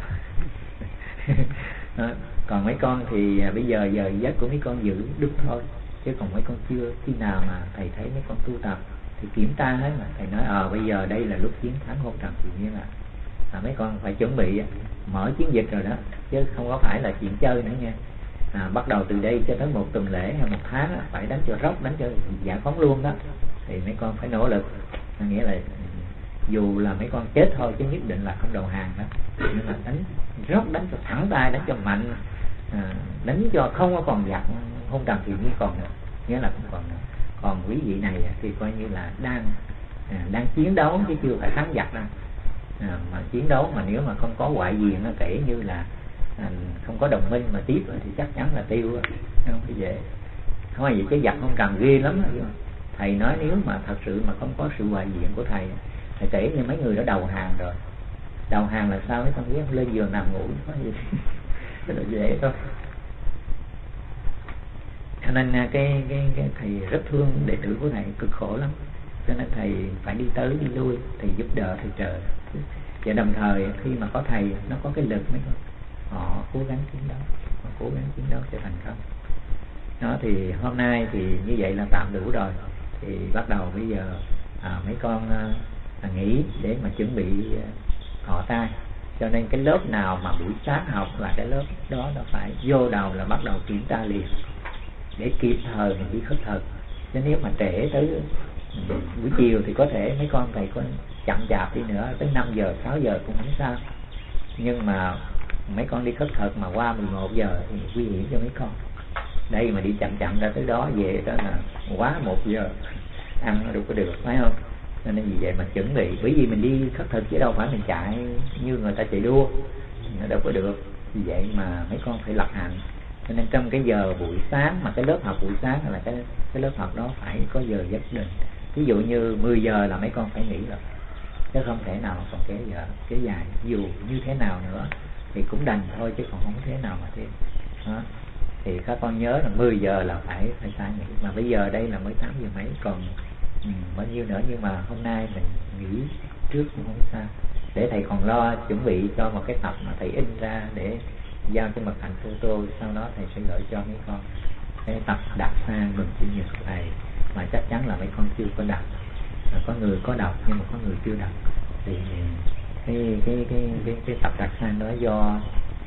S1: đó. Còn mấy con thì bây giờ giấc của mấy con giữ đúng thôi, chứ còn mấy con chưa. Khi nào mà thầy thấy mấy con tu tập thì kiểm tra hết, mà thầy nói bây giờ đây là lúc chiến thắng hôn trầm tự nhiên, là mấy con phải chuẩn bị mở chiến dịch rồi đó, chứ không có phải là chuyện chơi nữa nha. Bắt đầu từ đây cho tới 1 tuần lễ hay 1 tháng phải đánh cho rốc, đánh cho giải phóng luôn đó. Thì mấy con phải nỗ lực, nghĩa là dù là mấy con chết thôi chứ nhất định là không đầu hàng đó. Nhưng mà đánh rốc, đánh cho thẳng tay, đánh cho mạnh, đánh cho không có còn giặc hôn trầm thì như còn nữa, nghĩa là không còn nữa. Còn quý vị này thì coi như là đang chiến đấu chứ chưa phải thắng giặc đâu. Mà chiến đấu mà nếu mà không có ngoại diện, nó kể như là không có đồng minh mà tiếp thì chắc chắn là tiêu, không phải dễ. Không phải vậy chứ giặc hôn trầm ghê lắm. Thầy nói nếu mà thật sự mà không có sự ngoại diện của thầy kể như mấy người đó đầu hàng rồi. Đầu hàng là sao mấy con biết, lên giường nằm ngủ có gì rất là dễ thôi. Cho nên cái thầy rất thương đệ tử của thầy, cực khổ lắm. Cho nên thầy phải đi tới đi lui, thầy giúp đỡ thầy trợ. Và đồng thời khi mà có thầy, nó có cái lực mấy con, họ cố gắng chiến đấu cho thành công. Đó thì hôm nay thì như vậy là tạm đủ rồi. Thì bắt đầu bây giờ mấy con nghỉ để mà chuẩn bị thọ trai. Cho nên cái lớp nào mà buổi sáng học là cái lớp đó nó phải vô đầu là bắt đầu kiểm tra liền, để kịp thời mình đi khất thực. Chứ nếu mà trễ tới buổi chiều thì có thể mấy con thầy có chậm chạp đi nữa, tới 5 giờ 6 giờ cũng không sao. Nhưng mà mấy con đi khất thực mà qua 11 giờ thì nguy hiểm cho mấy con. Đây mà đi chậm ra tới đó về đó là quá 1 giờ, ăn nó đâu có được, phải không? Cho nên vì vậy mà chuẩn bị, bởi vì mình đi khất thực chứ đâu phải mình chạy như người ta chạy đua, nó đâu có được. Vì vậy mà mấy con phải lập hành. Cho nên trong cái giờ buổi sáng, mà cái lớp học buổi sáng là cái lớp học đó phải có giờ nhất định. Ví dụ như 10 giờ là mấy con phải nghỉ rồi, chứ không thể nào còn kéo dài. Dù như thế nào nữa thì cũng đành thôi, chứ còn không thế nào mà thêm đó. Thì các con nhớ là 10 giờ là phải sang nghỉ. Mà bây giờ đây là mới 8 giờ mấy, còn bao nhiêu nữa. Nhưng mà hôm nay mình nghỉ trước cũng không sao, để thầy còn lo chuẩn bị cho một cái tập mà thầy in ra để giao cho Mật Hạnh photo. Sau đó thầy sẽ gửi cho mấy con cái tập đặt sang mừng sinh nhật của thầy, mà chắc chắn là mấy con chưa có đọc. Có người có đọc nhưng mà có người chưa đọc. Thì cái tập đặt sang đó do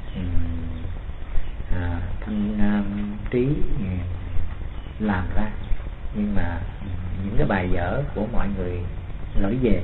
S1: Thanh Trí làm ra, nhưng mà những cái bài vở của mọi người gửi về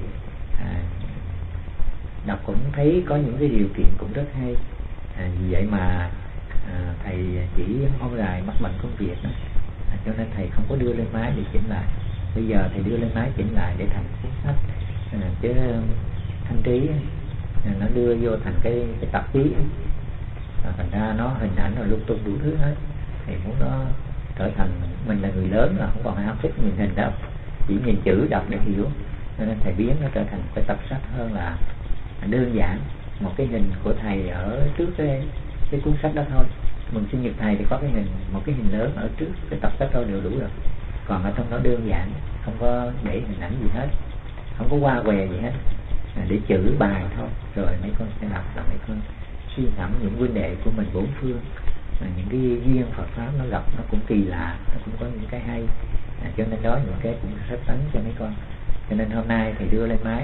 S1: đọc cũng thấy có những cái điều kiện cũng rất hay. Vì vậy mà thầy chỉ hôm nay mắc bệnh công việc đó, cho nên thầy không có đưa lên máy để chỉnh lại. Bây giờ thầy đưa lên máy chỉnh lại để thành cuốn sách, chứ Thanh Trí nó đưa vô thành cái tạp chí, thành ra nó hình ảnh rồi lung tung đủ thứ hết. Thầy muốn nó trở thành, mình là người lớn là không còn ai thích nhìn hình đâu, chỉ nhìn chữ đọc để hiểu. Cho nên thầy biến nó trở thành cái tập sách hơn là đơn giản. Một cái hình của thầy ở trước cái cuốn sách đó thôi. Mừng sinh nhật thầy thì có cái hình, một cái hình lớn ở trước cái tập sách đó đều đủ rồi. Còn ở trong đó đơn giản, không có để hình ảnh gì hết, không có qua què gì hết, để chữ bài thôi. Rồi mấy con sẽ đọc, rồi mấy con suy ngẫm những vấn đề của mình bốn phương, những cái duyên Phật pháp nó gặp nó cũng kỳ lạ, nó cũng có những cái hay, cho nên đó những cái cũng rất tấn cho mấy con. Cho nên hôm nay thầy đưa lên máy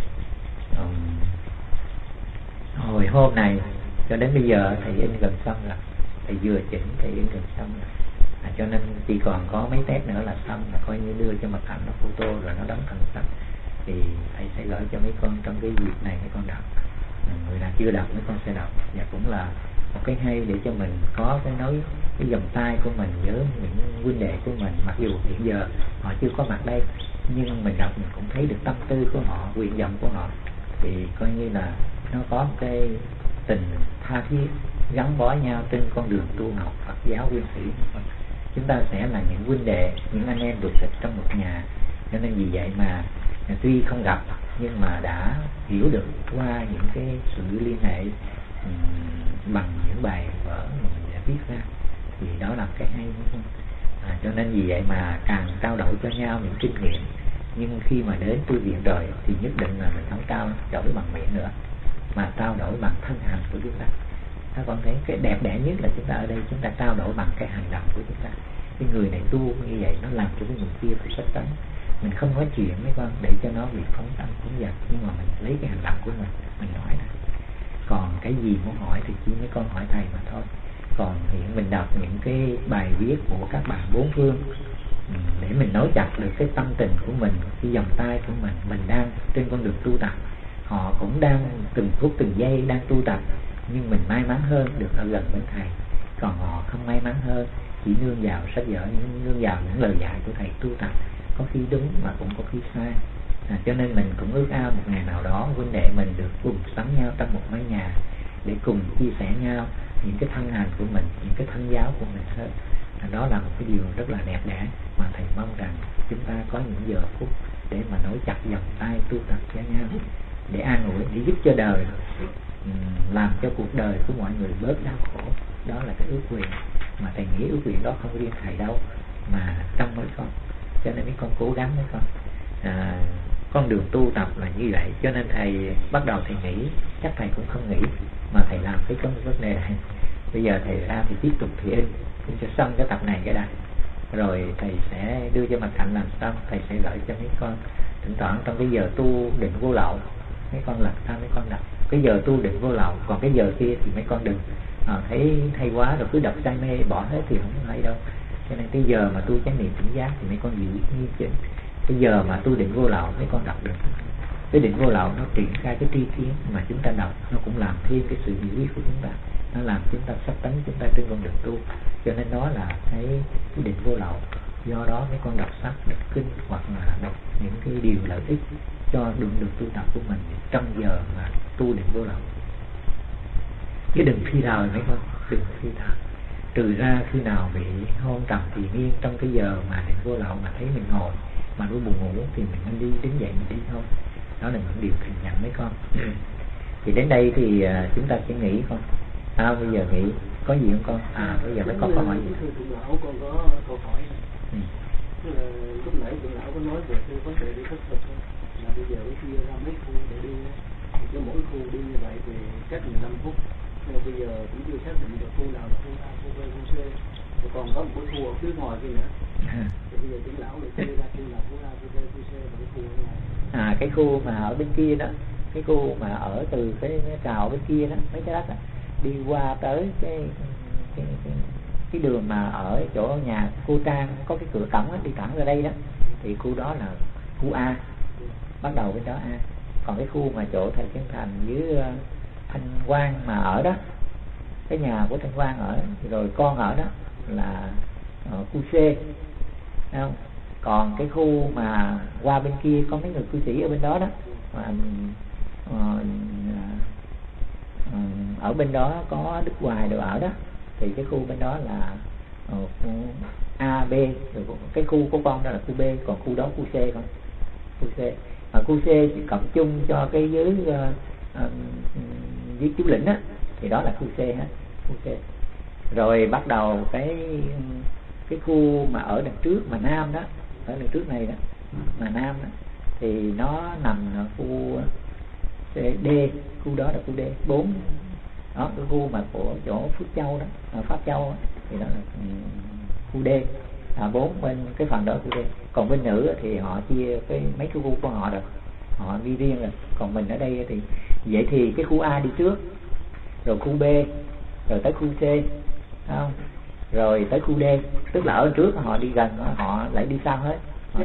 S1: hồi hôm này cho đến bây giờ thầy in gần xong rồi, thầy vừa chỉnh thầy in gần xong rồi. Cho nên chỉ còn có mấy tép nữa là xong, là coi như đưa cho mặt ảnh nó photo rồi nó đóng thành sách. Thì thầy sẽ gửi cho mấy con trong cái dịp này mấy con đọc, người nào chưa đọc mấy con sẽ đọc, và cũng là một cái hay để cho mình có cái nối cái vòng tay của mình với những huynh đệ của mình. Mặc dù hiện giờ họ chưa có mặt đây, nhưng mình đọc mình cũng thấy được tâm tư của họ, nguyện vọng của họ, thì coi như là nó có một cái tình tha thiết gắn bó nhau trên con đường tu học Phật giáo nguyên thủy. Chúng ta sẽ là những huynh đệ, những anh em ruột thịt trong một nhà. Cho nên vì vậy mà tuy không gặp nhưng mà đã hiểu được qua những cái sự liên hệ bằng những bài vở mà mình đã viết ra, thì đó là cái hay. Cho nên vì vậy mà càng trao đổi cho nhau những kinh nghiệm. Nhưng khi mà đến tu viện rồi thì nhất định là mình không trao đổi bằng miệng nữa, mà trao đổi bằng thân hành của chúng ta. Các con thấy cái đẹp đẽ nhất là chúng ta ở đây chúng ta trao đổi bằng cái hành động của chúng ta. Cái người này tu như vậy nó làm cho cái người kia phải sách tánh. Mình không nói chuyện mấy con để cho nó bị phóng tâm phóng dật, nhưng mà mình lấy cái hành động của mình nói ra. Còn cái gì muốn hỏi thì chỉ mấy con hỏi thầy mà thôi. Còn hiện mình đọc những cái bài viết của các bạn bốn phương để mình nối chặt được cái tâm tình của mình, cái vòng tay của mình đang trên con đường tu tập. Họ cũng đang từng phút từng giây đang tu tập, nhưng mình may mắn hơn được ở gần bên thầy. Còn họ không may mắn hơn, chỉ nương vào sách vở, nương vào những lời dạy của thầy tu tập, có khi đúng mà cũng có khi sai. Cho nên mình cũng ước ao một ngày nào đó huynh đệ mình được cùng sống nhau trong một mái nhà, để cùng chia sẻ nhau những cái thân hành của mình, những cái thân giáo của mình hơn. Đó là một cái điều rất là đẹp đẽ mà thầy mong rằng chúng ta có những giờ phút để mà nối chặt vòng tay tu tập với nhau, để an ủi, để giúp cho đời, làm cho cuộc đời của mọi người bớt đau khổ. Đó là cái ước nguyện mà thầy nghĩ ước nguyện đó không riêng thầy đâu, mà trong mấy con. Cho nên mấy con cố gắng mấy con. Con đường tu tập là như vậy. Cho nên thầy bắt đầu thầy nghĩ, chắc thầy cũng không nghĩ, mà thầy làm cái vấn đề này. Bây giờ thầy ra thì tiếp tục thì in cho xong cái tập này cái đã, rồi thầy sẽ đưa cho mặt Hạnh làm xong, thầy sẽ gửi cho mấy con. Thỉnh thoảng trong cái giờ tu định vô lậu, mấy con lật ra mấy con đọc cái giờ tu định vô lậu, còn cái giờ kia thì mấy con đừng thấy hay quá rồi cứ đọc say mê bỏ hết thì không hay đâu. Cho nên cái giờ mà tu chánh niệm tỉnh giác thì mấy con giữ nghiêm chỉnh. Cái giờ mà tu định vô lậu mấy con đọc được. Cái định vô lậu nó triển khai cái tri kiến mà chúng ta đọc, nó cũng làm thêm cái sự hiểu biết của chúng ta, nó làm chúng ta sắc tánh chúng ta trên con đường tu. Cho nên đó là cái định vô lậu. Do đó mấy con đọc sách, đọc kinh hoặc là đọc những cái điều lợi ích cho đường tu tập của mình trong giờ mà tu định vô lậu. Chứ đừng phi rời mấy con, đừng phi rời. Trừ ra khi nào bị hôn trầm thì miên trong cái giờ mà định vô lậu mà thấy mình ngồi mà nó buồn ngủ thì mình nên đi, đứng dậy mình đi thôi. Đó là những điều thầy nhận mấy con. Thì đến đây thì chúng ta sẽ nghĩ con. Bây giờ nghĩ có gì không con? Bây giờ mới có câu hỏi gì?
S2: Thượng lão con có câu hỏi. Lúc nãy thượng lão có nói về cái vấn đề đi thất thực là bây giờ chia ra mấy khu để đi, cho mỗi khu đi như vậy thì cách 15 phút. Nhưng bây giờ cũng chưa xác định được khu nào là khu A, khu B, khu C. Rồi còn có một cái khu ở phía ngoài kia nữa. Thì bây giờ thượng lão được chia ra khu nào, khu A, khu B, khu C và cái khu ở ngoài.
S1: Cái khu mà ở bên kia đó, cái khu mà ở từ cái cào bên kia đó, mấy cái đất đó, đi qua tới cái đường mà ở chỗ nhà cô Trang có cái cửa cổng đó, đi thẳng ra đây đó, thì khu đó là khu A, bắt đầu bên đó A. Còn cái khu mà chỗ thầy Chân Thành với Thanh Quang mà ở đó, cái nhà của Thanh Quang ở rồi con ở đó là khu C, không? Còn cái khu mà qua bên kia có mấy người cư sĩ ở bên đó đó, ở bên đó có Đức Hoài đều ở đó, thì cái khu bên đó là khu A, B, rồi cái khu của con đó là khu B, còn khu đó khu C con, khu C. Mà khu C thì cộng chung cho cái dưới chú Lĩnh á, thì đó là khu C hết. khu C. Rồi bắt đầu cái khu mà ở đằng trước mà nam đó, ở đằng trước này đó mà nam đó, thì nó nằm ở khu D, khu đó là khu D 4 đó, cái khu mà của chỗ Phước Châu đó, Pháp Châu đó, thì đó là khu D, 4 bên cái phần đó khu D. Còn bên nữ thì họ chia cái mấy cái khu của họ rồi, họ đi riêng rồi. Còn mình ở đây thì vậy thì cái khu A đi trước, rồi khu B, rồi tới khu C, không? Rồi tới khu D, tức là ở trước họ đi gần, họ lại đi sau hết.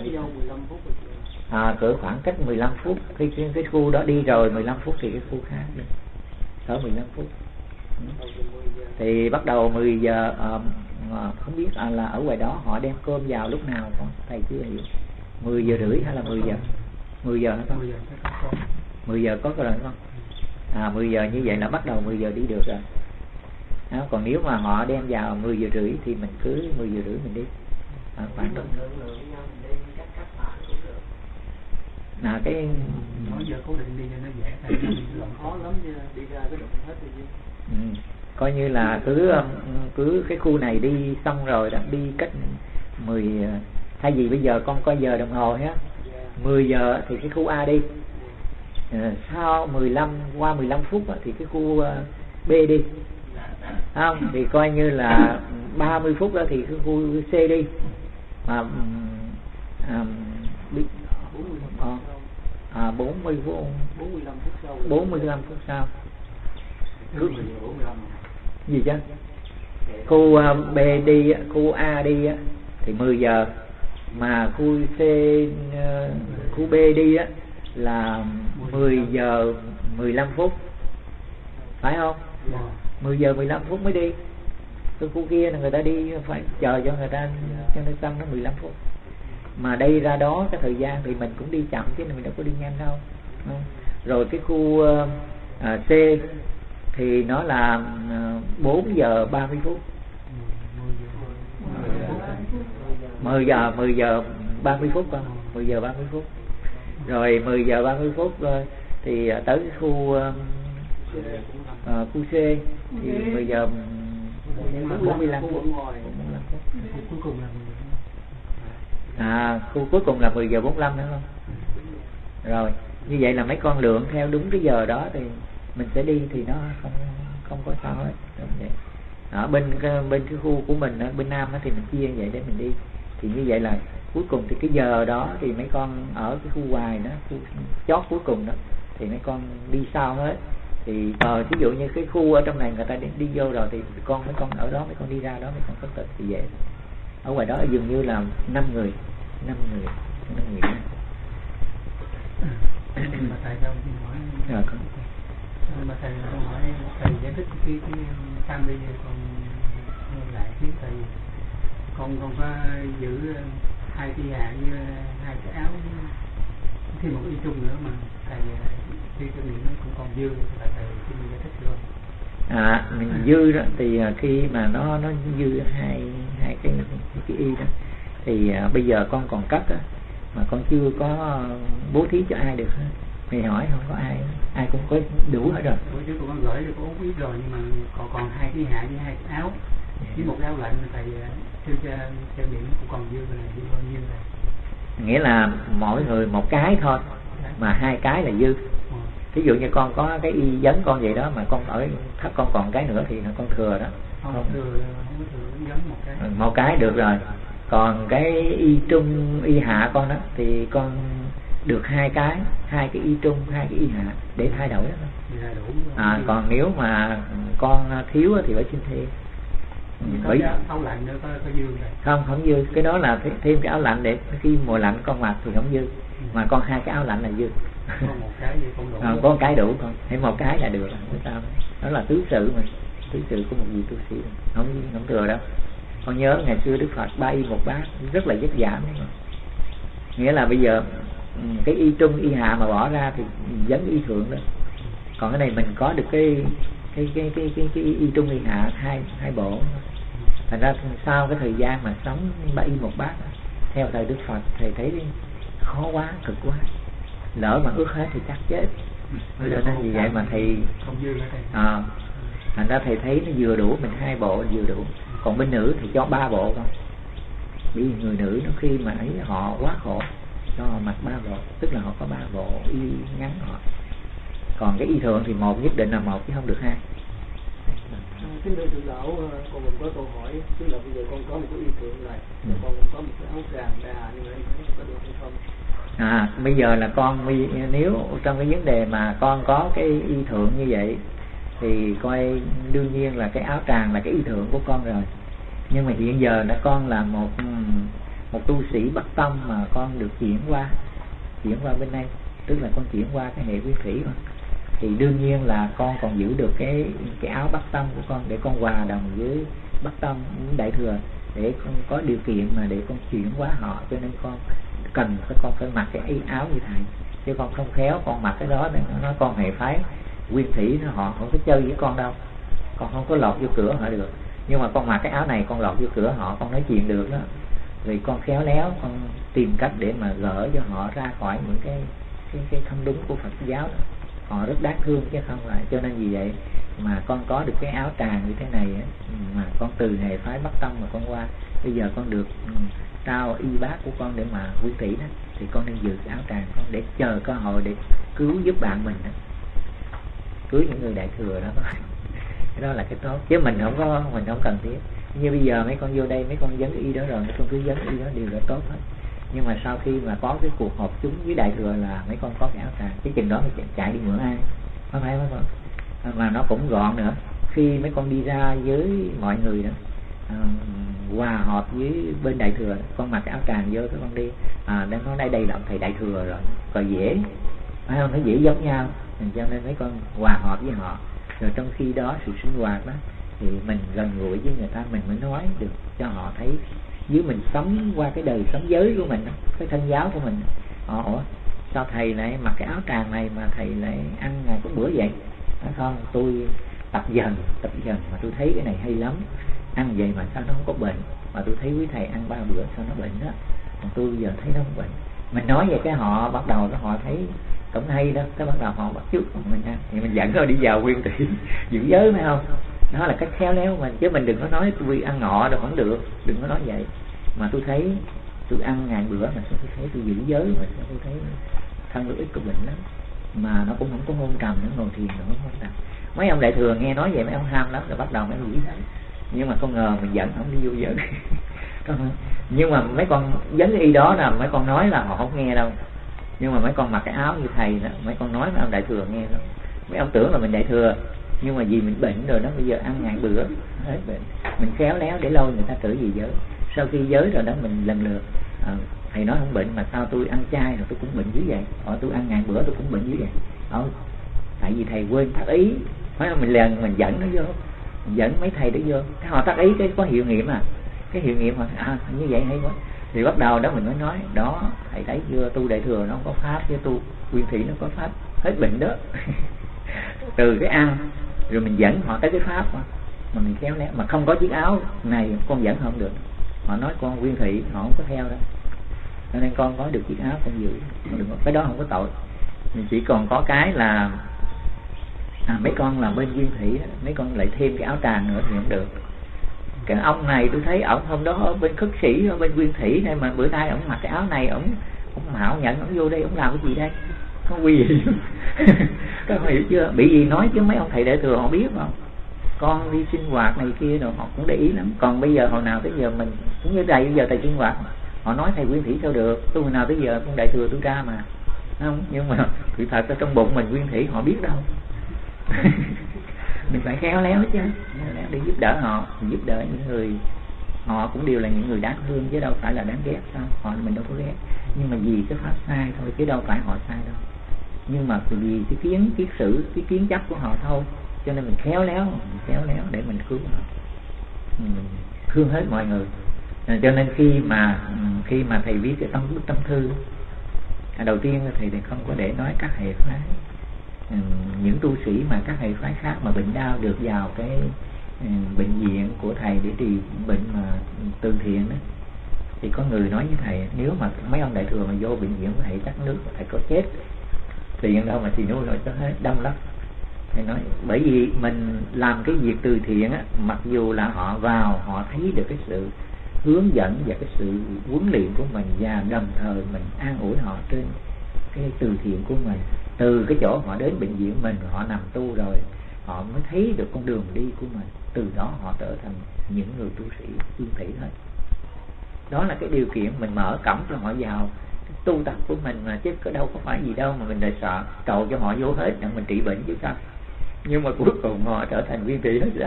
S1: Cỡ khoảng cách 15 phút, cái khu đó đi rồi 15 phút thì cái khu khác đi cỡ 15 phút. Thì bắt đầu 10 giờ, không biết là ở ngoài đó họ đem cơm vào lúc nào không? Thầy chưa hiểu. 10 giờ rưỡi hay là 10 giờ? 10 giờ hả con? 10 giờ có rồi không? 10 giờ như vậy là bắt đầu 10 giờ đi được rồi. Còn nếu mà họ đem vào 10 giờ rưỡi thì mình cứ 10 giờ rưỡi mình đi. Khoảng đó. Cái
S2: mỗi giờ cố định đi cho nó dễ, tại khó lắm đi ra cái đoạn hết rồi.
S1: Coi như là cứ cái khu này đi xong rồi đã đi cách 10, thay vì bây giờ con coi giờ đồng hồ nhé, 10 giờ thì cái khu A đi, sau 15 phút thì cái khu B đi, không? Thì coi như là 30 phút đó thì cái khu C đi, mà 45 phút sau gì chứ? Khu B đi, khu A đi thì 10 giờ, mà khu C, khu B đi là 10 giờ 15 phút, phải không? 10 giờ 15 phút mới đi. Cái khu kia là người ta đi phải chờ cho người ta cho nó xong nó 15 phút. Mà đây ra đó cái thời gian thì mình cũng đi chậm chứ mình đâu có đi nhanh đâu. Rồi cái khu C thì nó là 4 giờ 30 phút. 10 giờ 30 phút con, 10 giờ 30 phút. Rồi 10 giờ 30 phút thì tới cái khu C thì 10 giờ 45 phút.
S2: Cuối cùng
S1: là khu cuối cùng là 10 giờ 45 đúng không? Rồi như vậy là mấy con lượng theo đúng cái giờ đó thì mình sẽ đi thì nó không có sao hết. Ở bên cái khu của mình bên Nam thì mình chia như vậy để mình đi. Thì như vậy là cuối cùng thì cái giờ đó thì mấy con ở cái khu ngoài đó, khu chót cuối cùng đó thì mấy con đi sau hết. Thì ví dụ như cái khu ở trong này người ta đi vô rồi thì mấy con ở đó, mấy con đi ra đó, mấy con có tự thì dễ. Ở ngoài đó dường như là 5 người.
S2: Mà thầy cho hỏi, mà thầy hỏi thầy giải thích cái tam đi còn lại chứ thầy con có giữ 2 cái hạ với 2 cái áo thêm một y chung nữa mà thầy khi cái miệng nó cũng còn dư, thầy xin giải thích được không?
S1: Mình dư đó thì khi mà nó dư hai cái y đó thì bây giờ con còn cất á, mà con chưa có bố thí cho ai được hết. Mày hỏi không có ai cũng có đủ hết rồi.
S2: Bữa trước con gửi được có ít rồi, nhưng mà còn 2 cái hạ với 2 cái áo với một áo lạnh thầy thư cho miệng cũng còn dư là dư bao nhiêu rồi.
S1: Nghĩa là mỗi người một cái thôi mà 2 cái là dư. Ví dụ như con có cái y vấn con vậy đó mà con ở thấp con còn cái nữa thì là con thừa đó.
S2: Không thừa vấn
S1: một cái được rồi. Còn cái y trung y hạ con đó thì con được 2 cái y trung, 2 cái y hạ để thay đổi đó. Còn nếu mà con thiếu thì phải xin thêm.
S2: Bởi áo lạnh nữa có dư rồi.
S1: Không dư, cái đó là thêm cái áo lạnh để khi mùa lạnh con mặc thì không dư. Mà con 2 cái áo lạnh là dư.
S2: Con một cái gì con đủ.
S1: Có một cái đủ con, hay một cái là được rồi. Sao? Đó là tứ sự mà, tứ sự của một vị tu sĩ, không thừa đâu. Con nhớ ngày xưa Đức Phật 3 y 1 bát rất là vất vả đấy. Nghĩa là bây giờ cái y trung y hạ mà bỏ ra thì vấn y thượng đó. Còn cái này mình có được cái y trung y hạ hai bộ. Thành ra sau cái thời gian mà sống 3 y 1 bát theo thời Đức Phật thầy thấy khó quá, cực quá. Lỡ mà ước hết thì chắc chết. Cho nên vì vậy mà thầy
S2: không dư nữa thầy.
S1: thành ra thầy thấy nó vừa đủ, mình 2 bộ vừa đủ. Còn bên nữ thì cho 3 bộ không, vì người nữ nó khi mà ấy họ quá khổ cho họ mặc 3 bộ, tức là họ có 3 bộ y ngắn họ. Còn cái y thượng thì một, nhất định là một chứ không được 2.
S2: Kính thưa thượng đạo, con mình có câu hỏi, tức là bây giờ con có một cái y thượng này, con cũng có một cái áo tràng đà, nhưng mà em thấy có được hay không?
S1: Bây giờ là con nếu trong cái vấn đề mà con có cái y thượng như vậy thì coi đương nhiên là cái áo tràng là cái y thượng của con rồi. Nhưng mà hiện giờ là con là một tu sĩ Bắc Tông mà con được chuyển qua bên đây, tức là con chuyển qua cái hệ Nguyên Thủy mà. Thì đương nhiên là con còn giữ được cái áo Bắc Tông của con để con hòa đồng với Bắc Tông, với Đại Thừa, để con có điều kiện mà để con chuyển qua họ, cho nên con cần con phải mặc cái áo như thầy, chứ con không khéo con mặc cái đó nó con hệ phái Nguyên Thủy họ không có chơi với con đâu, con không có lọt vô cửa họ được. Nhưng mà con mặc cái áo này con lọt vô cửa họ, con nói chuyện được đó, vì con khéo léo con tìm cách để mà gỡ cho họ ra khỏi những cái không đúng của Phật giáo đó. Họ rất đáng thương chứ không phải. Cho nên vì vậy mà con có được cái áo tràng như thế này á, mà con từ hệ phái Bắc Tông mà con qua, bây giờ con được trao y bác của con để mà Nguyên Thủy đó, thì con nên giữ cái áo tràng con để chờ cơ hội để cứu giúp bạn mình đó, cứu những người Đại Thừa đó. Cái đó là cái tốt, chứ mình không cần thiết. Như bây giờ mấy con vô đây mấy con dấn y đó rồi, mấy con cứ dấn y đó đều là tốt hết. Nhưng mà sau khi mà có cái cuộc họp chúng với Đại Thừa là mấy con có cái áo tràng, cái chừng đó mới chạy đi mượn ai, không phải mấy con. Mà nó cũng gọn nữa, khi mấy con đi ra với mọi người đó, hòa họp với bên Đại Thừa, con mặc cái áo tràng vô các con đi, đang nói đây là thầy Đại Thừa rồi, còn dễ, phải không? Nó dễ giống nhau, cho nên mấy con hòa họp với họ. Rồi trong khi đó sự sinh hoạt đó thì mình gần gũi với người ta, mình mới nói được cho họ thấy dưới mình sống qua cái đời sống giới của mình, cái thân giáo của mình. Sao thầy lại mặc cái áo tràng này mà thầy lại ăn ngày có bữa vậy? Nói không, tôi tập dần mà tôi thấy cái này hay lắm, ăn vậy mà sao nó không có bệnh, mà tôi thấy quý thầy ăn 3 bữa sao nó bệnh đó, còn tôi bây giờ thấy nó không bệnh. Mình nói vậy cái họ bắt đầu họ thấy cũng hay đó, cái bắt đầu họ bắt chước mình ăn, thì mình dẫn họ đi vào Nguyên Thủy giữ giới, phải không? Đó là cách khéo léo mình, chứ mình đừng có nói tôi ăn ngọ đâu không được, đừng có nói vậy. Mà tôi thấy tôi ăn ngày bữa mà sao tôi thấy tôi giữ giới, mà sao tôi thấy thân tôi ít có bệnh lắm, mà nó cũng không có hôn trầm, nó ngồi thiền nó không hôn trầm. Mấy ông Đại Thừa nghe nói vậy mấy ông ham lắm, rồi bắt đầu mấy ông nghĩ vậy. Nhưng mà không ngờ mình dẫn ông đi vô giới. Nhưng mà mấy con vấn y đó là mấy con nói là họ không nghe đâu. Nhưng mà mấy con mặc cái áo như thầy đó, mấy con nói mấy ông Đại Thừa nghe đó. Mấy ông tưởng là mình Đại Thừa, nhưng mà vì mình bệnh rồi đó, bây giờ ăn ngày bữa hết bệnh. Mình khéo léo để lôi người ta cử gì giới. Sau khi giới rồi đó mình lần lượt, thầy nói không bệnh mà sao tôi ăn chay rồi tôi cũng bệnh dữ vậy, tôi ăn ngày bữa tôi cũng bệnh dữ vậy. Tại vì thầy quên thắc ý, phải không? Mình dẫn nó vô, mình dẫn mấy thầy đó vô, cái họ thắc ý cái có hiệu nghiệm cái hiệu nghiệm mà như vậy hay quá. Thì bắt đầu đó mình mới nói đó, thầy thấy chưa, tu Đại Thừa nó không có pháp, chứ tu Nguyên Thủy nó có pháp hết bệnh đó. Từ cái ăn rồi mình dẫn họ tới cái pháp mà mình khéo léo, mà không có chiếc áo này con dẫn không được. Họ nói con Nguyên Thủy họ không có theo đó, cho nên con có được chiếc áo con giữ, cái đó không có tội. Mình chỉ còn có cái là mấy con là bên Nguyên Thủy đó, mấy con lại thêm cái áo tràng nữa thì không được. Cái ông này tôi thấy ổng hôm đó ở bên Khất Sĩ, ở bên Nguyên Thủy này, mà bữa nay ổng mặc cái áo này, ổng mạo nhận ổng vô đây ổng làm cái gì đây, có quy gì? Các bạn hiểu chưa? Bị gì nói chứ mấy ông thầy Đại Thừa họ biết không? Con đi sinh hoạt này kia rồi họ cũng để ý lắm. Còn bây giờ hồi nào tới giờ mình cũng như đây, bây giờ thầy sinh hoạt họ nói thầy Nguyên Thủy sao được, tôi hồi nào tới giờ con Đại Thừa tôi ra mà, không? Nhưng mà sự thật ở trong bụng mình Nguyên Thủy họ biết đâu. Mình phải khéo léo chứ, để giúp đỡ họ, giúp đỡ những người họ cũng đều là những người đáng thương chứ đâu phải là đáng ghét sao? Họ mình đâu có ghét, nhưng mà vì cái pháp sai thôi chứ đâu phải họ sai đâu. Nhưng mà vì cái kiến kiết sử, cái kiến chấp của họ thôi, cho nên mình khéo léo để mình cứu họ, thương hết mọi người. Cho nên khi mà thầy viết cái bức tâm thư đầu tiên thì không có để nói các hệ phái, những tu sĩ mà các hệ phái khác mà bệnh đau được vào cái bệnh viện của thầy để trị bệnh mà từ thiện đó, thì có người nói với thầy nếu mà mấy ông Đại Thừa mà vô bệnh viện của thầy chắc nước thầy có chết, tiền đâu mà thì nuôi rồi cho hết đông lắm. Thầy nói bởi vì mình làm cái việc từ thiện á, mặc dù là họ vào họ thấy được cái sự hướng dẫn và cái sự huấn luyện của mình, và đồng thời mình an ủi họ trên cái từ thiện của mình. Từ cái chỗ họ đến bệnh viện mình, họ nằm tu rồi họ mới thấy được con đường đi của mình, từ đó họ trở thành những người tu sĩ phương thủy hết. Đó là cái điều kiện mình mở cổng cho họ vào cái tu tập của mình mà, chứ có đâu có phải gì đâu mà mình lại sợ cầu cho họ vô hết để mình trị bệnh chứ sao. Nhưng mà cuối cùng họ trở thành viên trị hết rồi.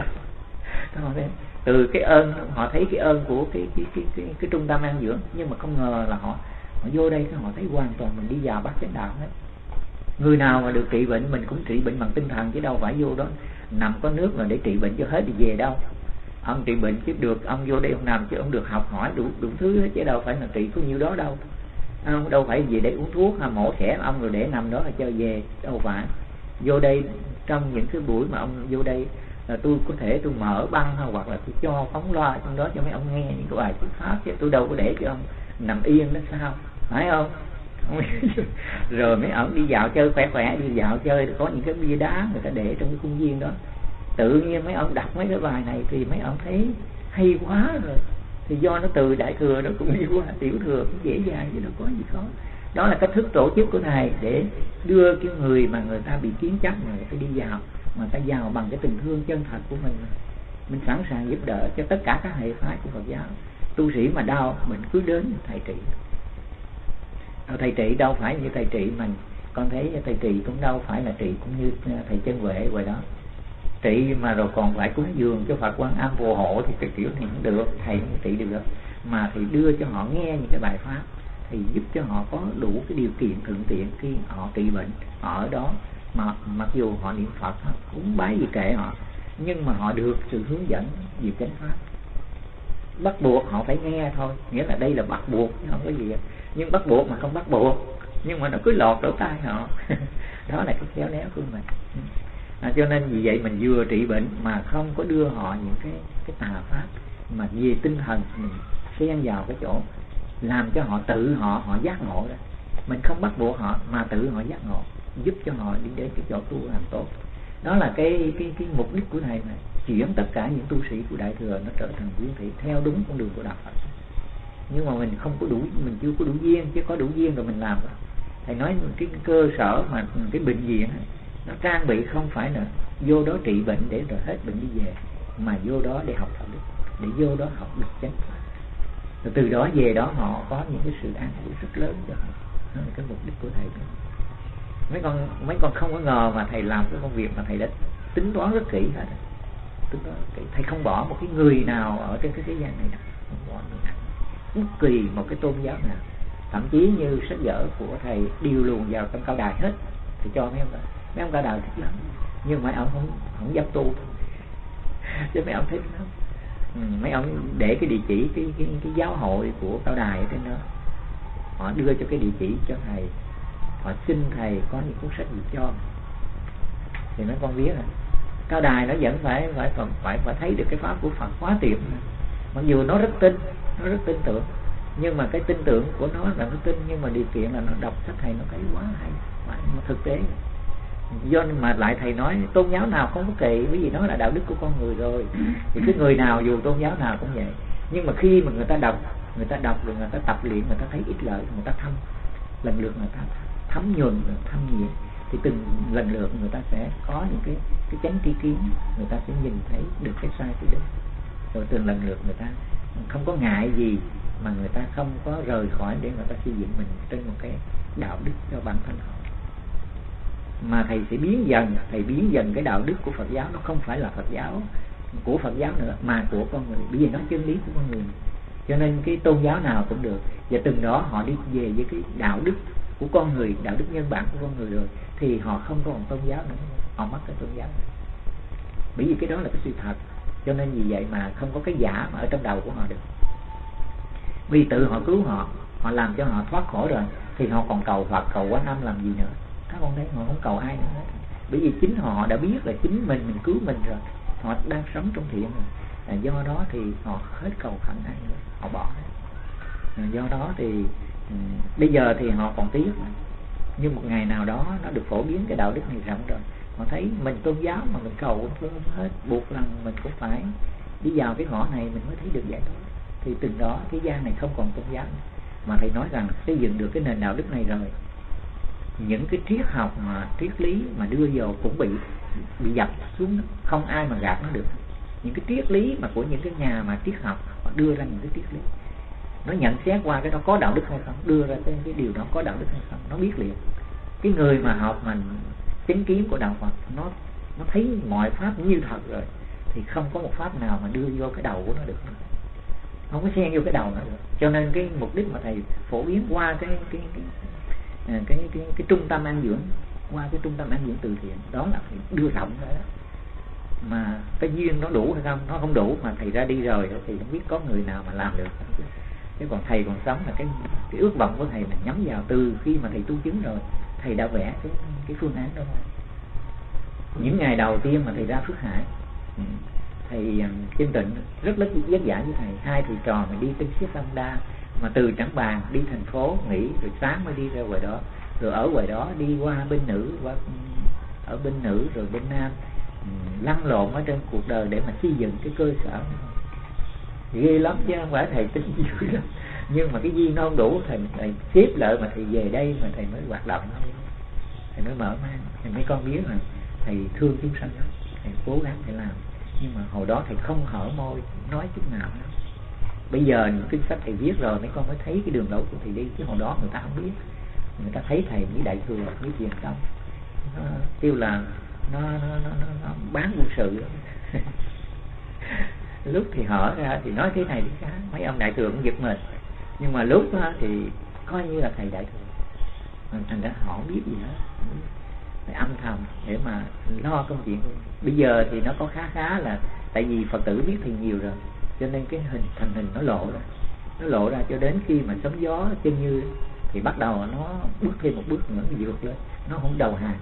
S1: Từ cái ơn họ thấy cái ơn của cái trung tâm an dưỡng, nhưng mà không ngờ là họ vô đây họ thấy hoàn toàn mình đi vào bát chánh đạo hết. Người nào mà được trị bệnh, mình cũng trị bệnh bằng tinh thần chứ đâu phải vô đó nằm có nước là để trị bệnh cho hết thì về đâu. Ông trị bệnh chứ được, ông vô đây ông nằm chứ ông được học hỏi đủ thứ hết, chứ đâu phải là trị có nhiêu đó đâu. Ông đâu phải về để uống thuốc hay mổ xẻ ông rồi để nằm đó là cho về, đâu phải. Vô đây trong những cái buổi mà ông vô đây là tôi có thể tôi mở băng hoặc là tôi cho phóng loa trong đó cho mấy ông nghe những cái bài thuyết pháp, chứ tôi đâu có để cho ông nằm yên đó sao, phải không? Rồi mấy ông đi dạo chơi khỏe đi dạo chơi, có những cái bia đá người ta để trong cái khuôn viên đó, tự nhiên mấy ông đọc mấy cái bài này thì mấy ông thấy hay quá rồi, thì do nó từ đại thừa nó cũng đi qua tiểu thừa cũng dễ dàng chứ đâu có gì khó. Đó là cách thức tổ chức của thầy để đưa cái người mà người ta bị kiến chấp mà người ta đi vào, mà ta vào bằng cái tình thương chân thật của mình sẵn sàng giúp đỡ cho tất cả các hệ phái của Phật giáo. Tu sĩ mà đau mình cứ đến thầy trị. Thầy trị đâu phải như thầy trị mình, con thấy thầy trị cũng đâu phải là trị cũng như thầy Chân Huệ vậy đó. Trị mà rồi còn phải cúng dường cho Phật Quan Âm phù hộ thì cái kiểu này cũng được, thầy cũng trị được. Mà thì đưa cho họ nghe những cái bài pháp, thì giúp cho họ có đủ cái điều kiện thuận tiện khi họ trị bệnh. Họ ở đó mà mặc dù họ niệm Phật, cúng bái gì kệ họ, nhưng mà họ được sự hướng dẫn về chánh pháp. Bắt buộc họ phải nghe thôi, nghĩa là đây là bắt buộc chứ không có gì. Nhưng bắt buộc mà không bắt buộc, nhưng mà nó cứ lọt lỗ tai họ. Đó là cái khéo léo của mình. Cho nên vì vậy mình vừa trị bệnh mà không có đưa họ những cái tà pháp, mà về tinh thần mình xen vào cái chỗ làm cho họ tự họ giác ngộ đó. Mình không bắt buộc họ mà tự họ giác ngộ, giúp cho họ đi đến cái chỗ tu làm tốt. Đó là cái mục đích của thầy này, chuyển tất cả những tu sĩ của đại thừa nó trở thành viên thị theo đúng con đường của đạo Phật. Nhưng mà mình không có đủ, mình chưa có đủ duyên, chứ có đủ duyên rồi mình làm rồi. Thầy nói cái cơ sở mà cái bệnh viện nó trang bị không phải là vô đó trị bệnh để rồi hết bệnh đi về, mà vô đó để học đạo đức, để vô đó học được chánh pháp, rồi từ đó về đó họ có những cái sự an ủi rất lớn cho họ. Đó là cái mục đích của thầy. Mấy con không có ngờ mà thầy làm cái công việc mà thầy đã tính toán rất kỹ hết. Tính toán kỹ. Thầy không bỏ một cái người nào ở trên cái thế gian này đâu, không bỏ người nào, bất kỳ một cái tôn giáo nào. Thậm chí như sách vở của thầy điều luồn vào trong cao đài hết, thì cho mấy ông cao đài thích lắm, nhưng mấy ông không dám tu chứ mấy ông thích lắm. Mấy ông để cái địa chỉ cái giáo hội của cao đài ở trên đó, họ đưa cho cái địa chỉ cho thầy, họ xin thầy có những cuốn sách gì cho, thì mấy con biết là cao đài nó vẫn phải thấy được cái pháp của Phật quá tuyệt. Mặc dù nó rất tin tưởng, nhưng mà cái tin tưởng của nó là nó tin, nhưng mà điều kiện là nó đọc sách thầy nó thấy quá hay, mà thực tế. Do mà lại thầy nói tôn giáo nào không có kỳ, bởi vì nó là đạo đức của con người rồi. Thì cái người nào dù tôn giáo nào cũng vậy, nhưng mà khi mà người ta đọc rồi người ta tập luyện, người ta thấy ích lợi, người ta lần lượt người ta thấm nhuần, thâm nhiệt, thì từng lần lượt người ta sẽ có những cái chánh tri kiến, người ta sẽ nhìn thấy được cái sai cái đúng, rồi từng lần lượt người ta không có ngại gì mà người ta không có rời khỏi để người ta xây dựng mình trên một cái đạo đức cho bản thân họ. Mà thầy sẽ biến dần cái đạo đức của Phật giáo, nó không phải là Phật giáo của Phật giáo nữa mà của con người, bởi vì nó chân lý của con người. Cho nên cái tôn giáo nào cũng được, và từng đó họ đi về với cái đạo đức của con người, đạo đức nhân bản của con người rồi, thì họ không còn tôn giáo nữa, họ mất cái tôn giáo nữa. Bởi vì cái đó là cái sự thật. Cho nên vì vậy mà không có cái giả mà ở trong đầu của họ được. Vì tự họ cứu họ làm cho họ thoát khổ rồi, thì họ còn cầu Phật, cầu Quan Âm làm gì nữa? Các con thấy họ không cầu ai nữa hết. Bởi vì chính họ đã biết là chính mình cứu mình rồi, họ đang sống trong thiện rồi. Do đó thì họ hết cầu khẩn ai nữa, họ bỏ. Do đó thì bây giờ thì họ còn tiếc, nhưng một ngày nào đó nó được phổ biến cái đạo đức này rộng rồi, Họ thấy mình tôn giáo mà mình cầu cũng không hết, buộc rằng mình cũng phải đi vào cái ngõ này mình mới thấy được giải thoát. Thì từ đó thế gian này không còn tôn giáo nữa. Mà thầy nói rằng xây dựng được cái nền đạo đức này rồi, những cái triết học mà triết lý mà đưa vào cũng bị dập xuống, không ai mà gạt nó được. Những cái triết lý mà của những cái nhà mà triết học họ đưa ra những cái triết lý, nó nhận xét qua cái đó có đạo đức hay không, đưa ra cái điều đó có đạo đức hay không, nó biết liền. Cái người mà học mà chánh kiến của đạo Phật, nó thấy mọi pháp như thật rồi, thì không có một pháp nào mà đưa vô cái đầu của nó được, không có xen vô cái đầu nó được. Cho nên cái mục đích mà thầy phổ biến qua cái trung tâm an dưỡng, qua cái trung tâm an dưỡng từ thiện, đó là phải đưa rộng ra đó. Mà cái duyên nó đủ hay không, nó không đủ mà thầy ra đi rồi thì không biết có người nào mà làm được. Chứ còn thầy còn sống là cái ước vọng của thầy là nhắm vào từ khi mà thầy tu chứng rồi, thầy đã vẽ cái phương án đó rồi. Những ngày đầu tiên mà thầy ra Phước Hải, thầy Chân Tịnh rất vất vả với thầy. Hai thầy trò mà đi Tinh Siết Tam Đa, mà từ Trảng Bàng đi thành phố nghỉ, rồi sáng mới đi ra ngoài đó, rồi ở ngoài đó đi qua bên nữ, ở bên nữ rồi bên nam, lăn lộn ở trên cuộc đời để mà xây dựng cái cơ sở. Ghê lắm chứ không phải thầy tính dữ lắm, nhưng mà cái duyên nó không đủ, thầy xếp lại mà thầy về đây mà thầy mới hoạt động, thầy mới mở mang. Thì mấy con biết là thầy thương chúng sanh lắm, thầy cố gắng thầy làm, nhưng mà hồi đó thầy không hở môi nói chút nào nữa. Bây giờ những kinh sách thầy viết rồi mấy con mới thấy cái đường lối của thầy đi, chứ hồi đó người ta không biết. Người ta thấy thầy với Đại Thừa với Thiền Tông kêu là nó bán quân sự lúc thì hở ra thì nói thế này thế khác, mấy ông Đại Thừa cũng giật mình, nhưng mà lúc thì coi như là thầy Đại Thừa, thành ra họ không biết gì hết, để âm thầm để mà lo công chuyện. Bây giờ thì nó có khá là, tại vì Phật tử biết thì nhiều rồi, cho nên cái thành hình nó lộ ra cho đến khi mà sóng gió Chân Như thì bắt đầu nó bước thêm một bước nữa, nó vượt lên, nó không đầu hàng.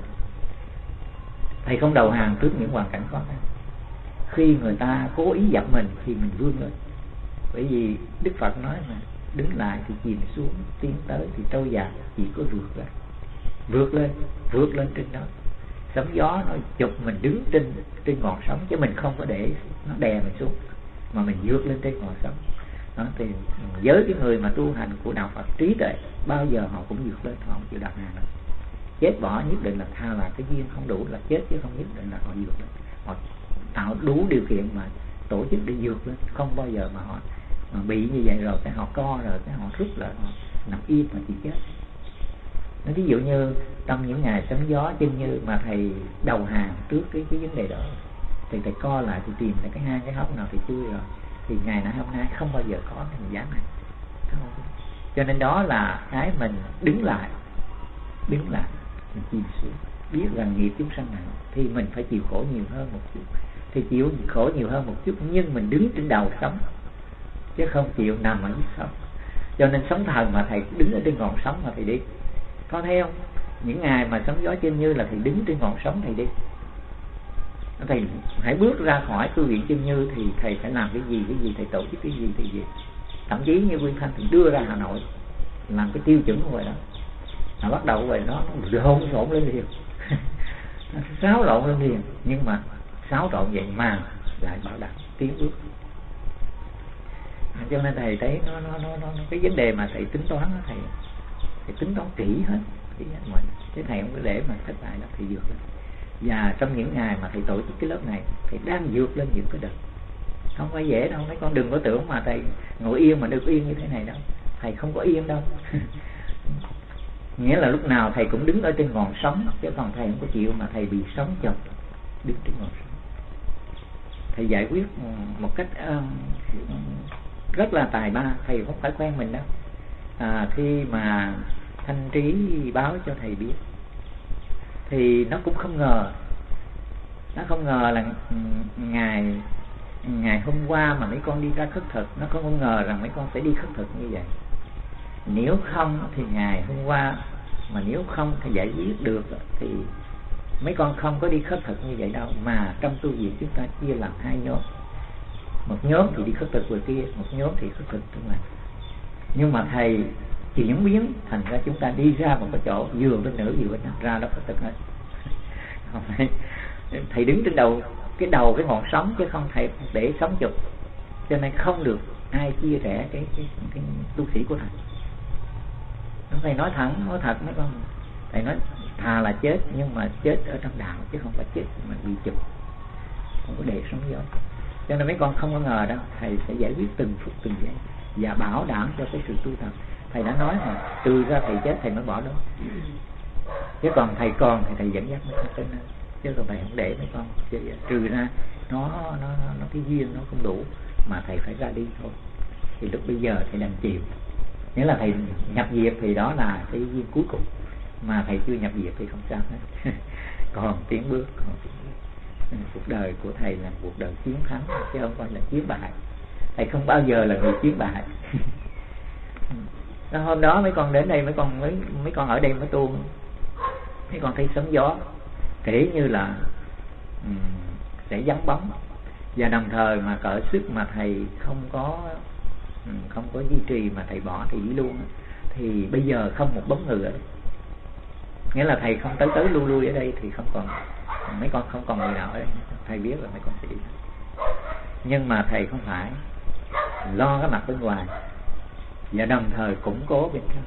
S1: Thầy không đầu hàng trước những hoàn cảnh khó khăn. Khi người ta cố ý dập mình thì mình vươn lên, bởi vì Đức Phật nói mà đứng lại thì chìm xuống, tiến tới thì trôi dạt, chỉ có vượt lên trên đó. Sóng gió nó chụp mình đứng trên ngọn sóng, chứ mình không có để nó đè mình xuống, mà mình vượt lên trên ngọn sóng đó. Thì với cái người mà tu hành của đạo Phật trí tuệ, bao giờ họ cũng vượt lên, họ không chịu đặt hàng đâu. Chết bỏ nhất định là tha, là cái duyên không đủ là chết, chứ không nhất định là họ vượt lên. Họ tạo đủ điều kiện mà tổ chức để vượt lên, không bao giờ mà họ mà bị như vậy rồi cái họ co rồi cái họ rút lại, họ nằm yên mà chỉ chết. Nó ví dụ như trong những ngày sóng gió Chân Như mà thầy đầu hàng trước cái vấn đề đó, thì thầy co lại thì tìm lại cái hang cái hốc nào thì chui rồi, thì ngày nay hôm nay không bao giờ có cái hình dáng này. Cho nên đó là cái mình đứng lại mình chìm xuống, biết rằng nghiệp chúng sanh nặng thì mình phải chịu khổ nhiều hơn một chút, thì chịu khổ nhiều hơn một chút, nhưng mình đứng trên đầu sóng chứ không chịu nằm ở dưới sóng. Cho nên sóng thần mà thầy đứng ở trên ngọn sóng mà thầy đi, có thấy không? Những ngày mà sóng gió Chân Như là thầy đứng trên ngọn sóng thầy đi. Thầy hãy bước ra khỏi thư viện Chân Như thì thầy phải làm cái gì, thầy tổ chức cái gì. Thậm chí như Nguyên Thanh thì đưa ra Hà Nội làm cái tiêu chuẩn rồi đó, mà bắt đầu rồi nó lộn xộn lên liền xáo lộn lên liền, nhưng mà xáo trộn vậy mà lại bảo đảm tiến bước. Cho nên thầy thấy nó cái vấn đề mà thầy tính toán đó, thầy tính toán kỹ hết mọi, chứ thầy không có để mà thất bại đâu, thầy vượt lên. Và trong những ngày mà thầy tổ chức cái lớp này, thầy đang vượt lên những cái đợt không phải dễ đâu. Mấy con đừng có tưởng mà thầy ngồi yên mà được yên như thế này đâu, thầy không có yên đâu nghĩa là lúc nào thầy cũng đứng ở trên ngọn sóng, chứ còn thầy không có chịu mà thầy bị sóng chọc đứng trên ngọn sóng. Thầy giải quyết một cách rất là tài ba, thầy không phải quen mình đâu. Khi mà Thanh Trí báo cho thầy biết thì nó cũng không ngờ là ngày hôm qua mà mấy con đi ra khất thực, nó không ngờ rằng mấy con sẽ đi khất thực như vậy. Nếu không thì ngày hôm qua mà nếu không thì giải quyết được thì mấy con không có đi khất thực như vậy đâu. Mà trong tu viện chúng ta chia làm hai nhóm, một nhóm thì đi khất thực vừa kia, một nhóm thì khất thực trong này. Nhưng mà thầy chuyển biến thành ra chúng ta đi ra một cái chỗ vừa bên nữ vừa bên nam, ra đó khất thực hết Không phải. Thầy đứng trên đầu cái ngọn sóng, chứ không thầy để sóng chụp, cho nên không được ai chia rẽ cái tu sĩ của thầy. Thầy nói thẳng, nói thật mấy con. Thầy nói thà là chết, nhưng mà chết ở trong đạo, chứ không phải chết mà bị chụp, không có để sóng gió. Cho nên mấy con không có ngờ đâu, thầy sẽ giải quyết từng phút từng giây và bảo đảm cho cái sự tu tập. Thầy đã nói mà, trừ ra thầy chết thầy mới bỏ đó, chứ còn thầy còn thì thầy dẫn dắt mấy con tới nơi, chứ còn thầy không để mấy con trừ ra nó cái duyên nó không đủ mà thầy phải ra đi thôi. Thì lúc bây giờ thầy đành chịu. Nếu là thầy nhập diệt thì đó là cái duyên cuối cùng, mà thầy chưa nhập diệt thì không sao hết. Còn tiến bước, cuộc đời của thầy là cuộc đời chiến thắng, chứ không phải là chiến bại. Thầy không bao giờ là người chiến bại. Hôm đó mấy con đến đây, mấy con ở đây mới tu, mấy con thấy sóng gió, kể như là sẽ vắng bóng, và đồng thời mà cỡ sức mà thầy không có duy trì, mà thầy bỏ thì đi luôn, thì bây giờ không một bóng người ở đây. Nghĩa là thầy không tới lui ở đây thì không còn, mấy con không còn người nào ở đây. Thầy biết là mấy con sẽ đi, nhưng mà thầy không phải lo cái mặt bên ngoài, và đồng thời củng cố bên trong,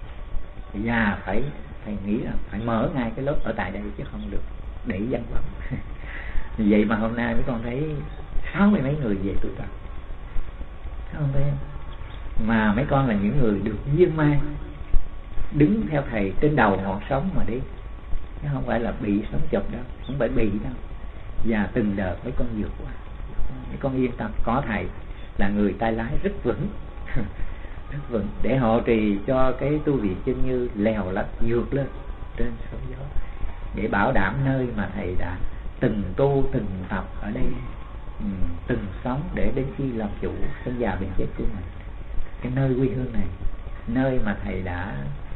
S1: và thầy nghĩ là phải mở ngay cái lớp ở tại đây, chứ không được để vắng bóng. Vậy mà hôm nay mấy con thấy 60 mấy người về tu tập, không thấy không? Mà mấy con là những người được duyên may đứng theo thầy trên đầu ngọn sóng mà đi, chứ không phải là bị sóng chụp đâu, không phải bị đâu. Và từng đợt mấy con vượt qua. Mấy con yên tâm, có thầy là người tay lái rất vững. Rất vững, để hộ trì cho cái tu viện Chân Như lèo lách vượt lên trên sóng gió, để bảo đảm nơi mà thầy đã từng tu từng tập ở đây, từng sống, để đến khi làm chủ sinh già bệnh chết của mình, cái nơi quê hương này, nơi mà thầy đã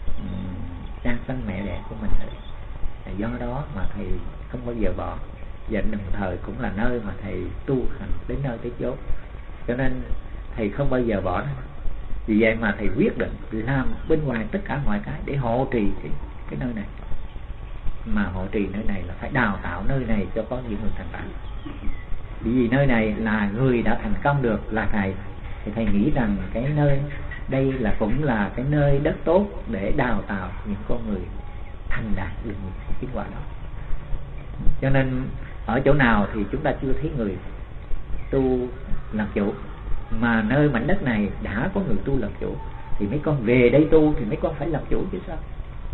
S1: cha sanh mẹ đẻ của mình ở đây. Do đó mà thầy không bao giờ bỏ, và đồng thời cũng là nơi mà thầy tu hành đến nơi tới chốn, cho nên thầy không bao giờ bỏ nó. Vì vậy mà thầy quyết định làm bên ngoài tất cả mọi cái để hộ trì cái nơi này. Mà hộ trì nơi này là phải đào tạo nơi này cho có những người thành đạt. Vì nơi này là người đã thành công được là thầy, thì thầy nghĩ rằng cái nơi đây là cũng là cái nơi đất tốt để đào tạo những con người thành đạt được những kết quả đó. Cho nên ở chỗ nào thì chúng ta chưa thấy người tu làm chủ, mà nơi mảnh đất này đã có người tu làm chủ, thì mấy con về đây tu thì mấy con phải làm chủ chứ sao,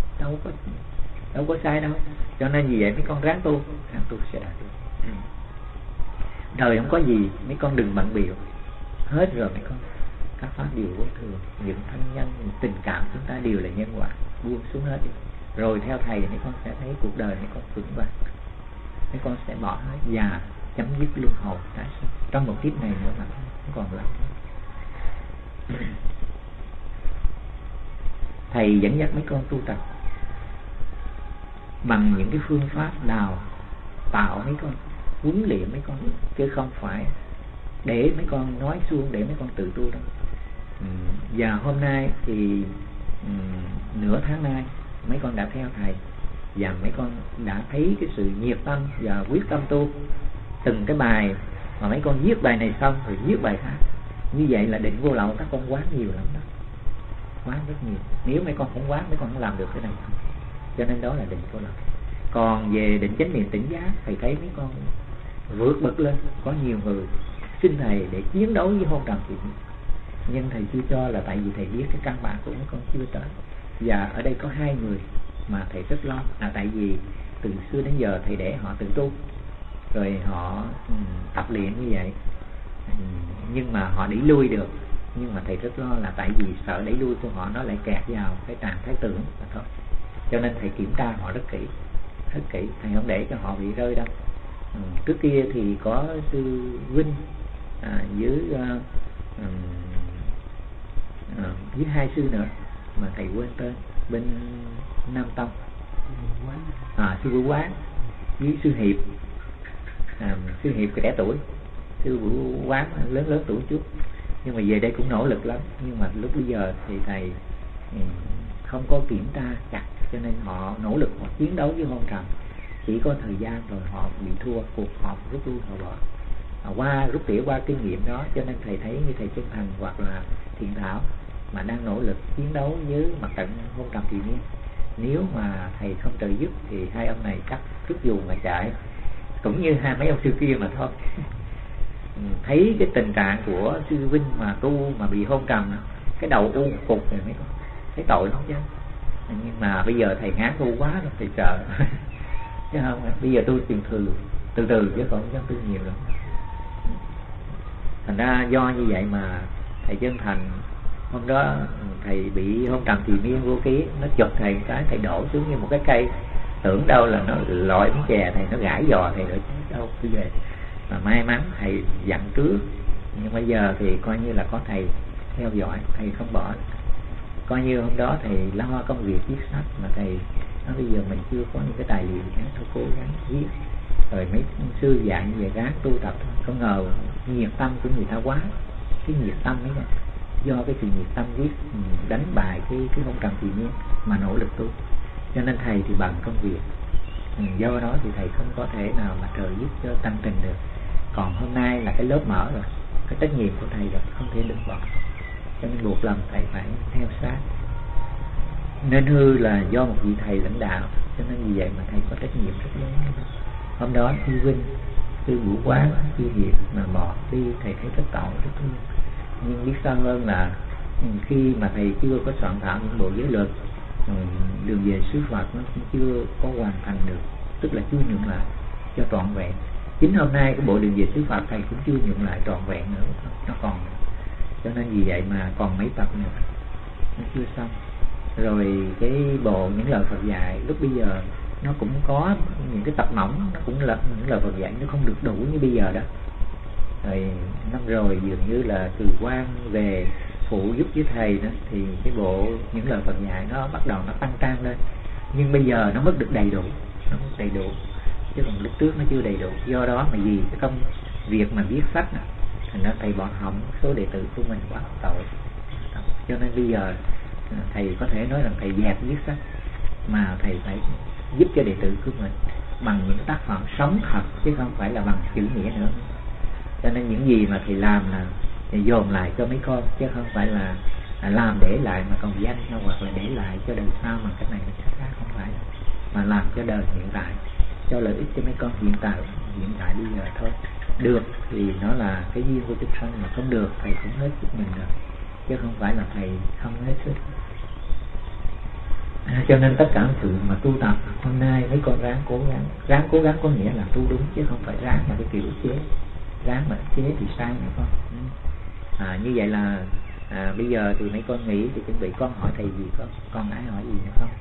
S1: đâu có sai đâu. Cho nên vì vậy mấy con ráng tu sẽ đạt được. Đời không có gì, mấy con đừng bận biểu hết rồi. Mấy con các pháp điều vô thường, những thân nhân, những tình cảm chúng ta đều là nhân quả, buông xuống hết đi. Rồi theo thầy mấy con sẽ thấy cuộc đời mấy con vững vàng, mấy con sẽ bỏ hết và chấm dứt luân hồi tái sinh trong một kiếp này nữa mà không còn làm. Thầy dẫn dắt mấy con tu tập bằng những cái phương pháp đào tạo mấy con, huấn luyện mấy con, chứ không phải để mấy con nói suông để mấy con tự tu đâu. Và hôm nay thì nửa tháng nay mấy con đã theo thầy, và mấy con đã thấy cái sự nhiệt tâm và quyết tâm tu. Từng cái bài mà mấy con viết bài này xong rồi viết bài khác, như vậy là định vô lậu các con quá nhiều lắm đó, quá rất nhiều. Nếu mấy con không quá, mấy con không làm được cái này không. Cho nên đó là định vô lậu. Còn về định chánh niệm tỉnh giác, thầy thấy mấy con vượt bậc lên. Có nhiều người xin thầy để chiến đấu với hôn trầm, nhưng thầy chưa cho là tại vì thầy biết cái căn bản của mấy con chưa tới. Và ở đây có 2 người mà thầy rất lo, là tại vì từ xưa đến giờ thầy để họ tự tu, rồi họ tập luyện như vậy, nhưng mà họ đẩy lui được. Nhưng mà thầy rất lo là tại vì sợ đẩy lui của họ nó lại kẹt vào cái trạng thái tưởng mà thôi. Cho nên thầy kiểm tra họ rất kỹ, thầy không để cho họ bị rơi đâu. Trước kia thì có sư Vinh với 2 sư nữa mà thầy quên tên, bên Nam Tông, sư Vũ Quán với sư Hiệp. Sư Hiệp trẻ tuổi, sư Vũ Quán lớn tuổi chút, nhưng mà về đây cũng nỗ lực lắm. Nhưng mà lúc bây giờ thì thầy không có kiểm tra chặt, cho nên họ nỗ lực, họ chiến đấu với hôn trầm. chỉ có thời gian rồi họ bị thua, cuộc họp rút lui họ bỏ. Rút tỉa qua kinh nghiệm đó, cho nên thầy thấy như thầy Chân Thành hoặc là Thiện Thảo mà đang nỗ lực chiến đấu với mặt trận Hôn Trầm Thủy Miên, nếu mà thầy không trợ giúp thì hai ông này chắc rút dù mà chạy, cũng như hai mấy ông sư kia mà thôi. Thấy cái tình trạng của sư Vinh mà tu mà bị hôn trầm, cái đầu u cục này mấy con thấy tội lắm chứ. Nhưng mà bây giờ thầy ngán tu quá rồi, thầy sợ chứ không, bây giờ tôi từ từ chứ còn không tu nhiều lắm. Thành ra do như vậy mà thầy Chân Thành hôm đó thầy bị hôn trầm thì miên vô ký, nó chụp thầy cái thầy đổ xuống như một cái cây, tưởng đâu là nó lội miếng chè thầy, nó gãi giò thầy rồi đâu cứ về. Mà may mắn thầy dặn trước, nhưng bây giờ thì coi như là có thầy theo dõi, thầy không bỏ. Coi như hôm đó thầy lo công việc viết sách, mà thầy nói bây giờ mình chưa có những cái tài liệu khác, thôi cố gắng viết. Rồi mấy sư dạy về gác tu tập thôi. Không ngờ nhiệt tâm của người ta quá, cái nhiệt tâm ấy mà, do cái sự nhiệt tâm viết đánh bại cái Hôn Trầm Thủy Miên mà nỗ lực tu. Cho nên thầy thì bằng công việc, do đó thì thầy không có thể nào mà trợ giúp cho tăng trình được. Còn hôm nay là cái lớp mở rồi, cái trách nhiệm của thầy là không thể đừng bỏ, cho nên buộc lòng thầy phải theo sát. Nên hư là do một vị thầy lãnh đạo, cho nên vì vậy mà thầy có trách nhiệm rất lớn. Hôm đó sư Vinh, sư Vũ Quán, sư Hiệp mà bỏ đi, thầy thấy rất tội, rất thương. Nhưng biết sao hơn là khi mà thầy chưa có soạn thảo những bộ giới luật, đường về xứ Phật nó cũng chưa có hoàn thành được, tức là chưa nhuận lại cho trọn vẹn. Chính hôm nay cái bộ đường về xứ Phật thầy cũng chưa nhuận lại trọn vẹn nữa, nó còn. Cho nên vì vậy mà còn mấy tập nữa nó chưa xong. Rồi cái bộ những lời Phật dạy lúc bây giờ nó cũng có những cái tập mỏng, nó cũng là những lời Phật dạy, nó không được đủ như bây giờ đó. Rồi năm rồi dường như là Từ Quang về phụ giúp với thầy đó, thì cái bộ những lời Phật dạy nó bắt đầu nó tăng trang lên, nhưng bây giờ nó mất được đầy đủ, nó mất đầy đủ, chứ còn lúc trước nó chưa đầy đủ. Do đó mà vì cái công việc mà viết sách này, thành ra thầy bỏ hỏng số đệ tử của mình quá tội. Cho nên bây giờ thầy có thể nói rằng thầy dẹp viết sách, mà thầy phải giúp cho đệ tử của mình bằng những tác phẩm sống thật, chứ không phải là bằng chữ nghĩa nữa. Cho nên những gì mà thầy làm là dồn lại cho mấy con, chứ không phải là làm để lại mà còn danh nhau, hoặc là để lại cho đời sau bằng cách này cách khác, không phải, mà làm cho đời hiện tại, cho lợi ích cho mấy con hiện tại bây giờ thôi. Được thì nó là cái duyên của chúng sanh, mà không được thầy cũng hết sức mình rồi, chứ không phải là thầy không hết sức. Cho nên tất cả sự mà tu tập hôm nay mấy con ráng cố gắng có nghĩa là tu đúng, chứ không phải ráng mà cái kiểu chế, ráng mà chế thì sai nữa con. Như vậy là bây giờ thì mấy con nghĩ thì chuẩn bị con hỏi thầy gì không? Con ai hỏi gì nữa không?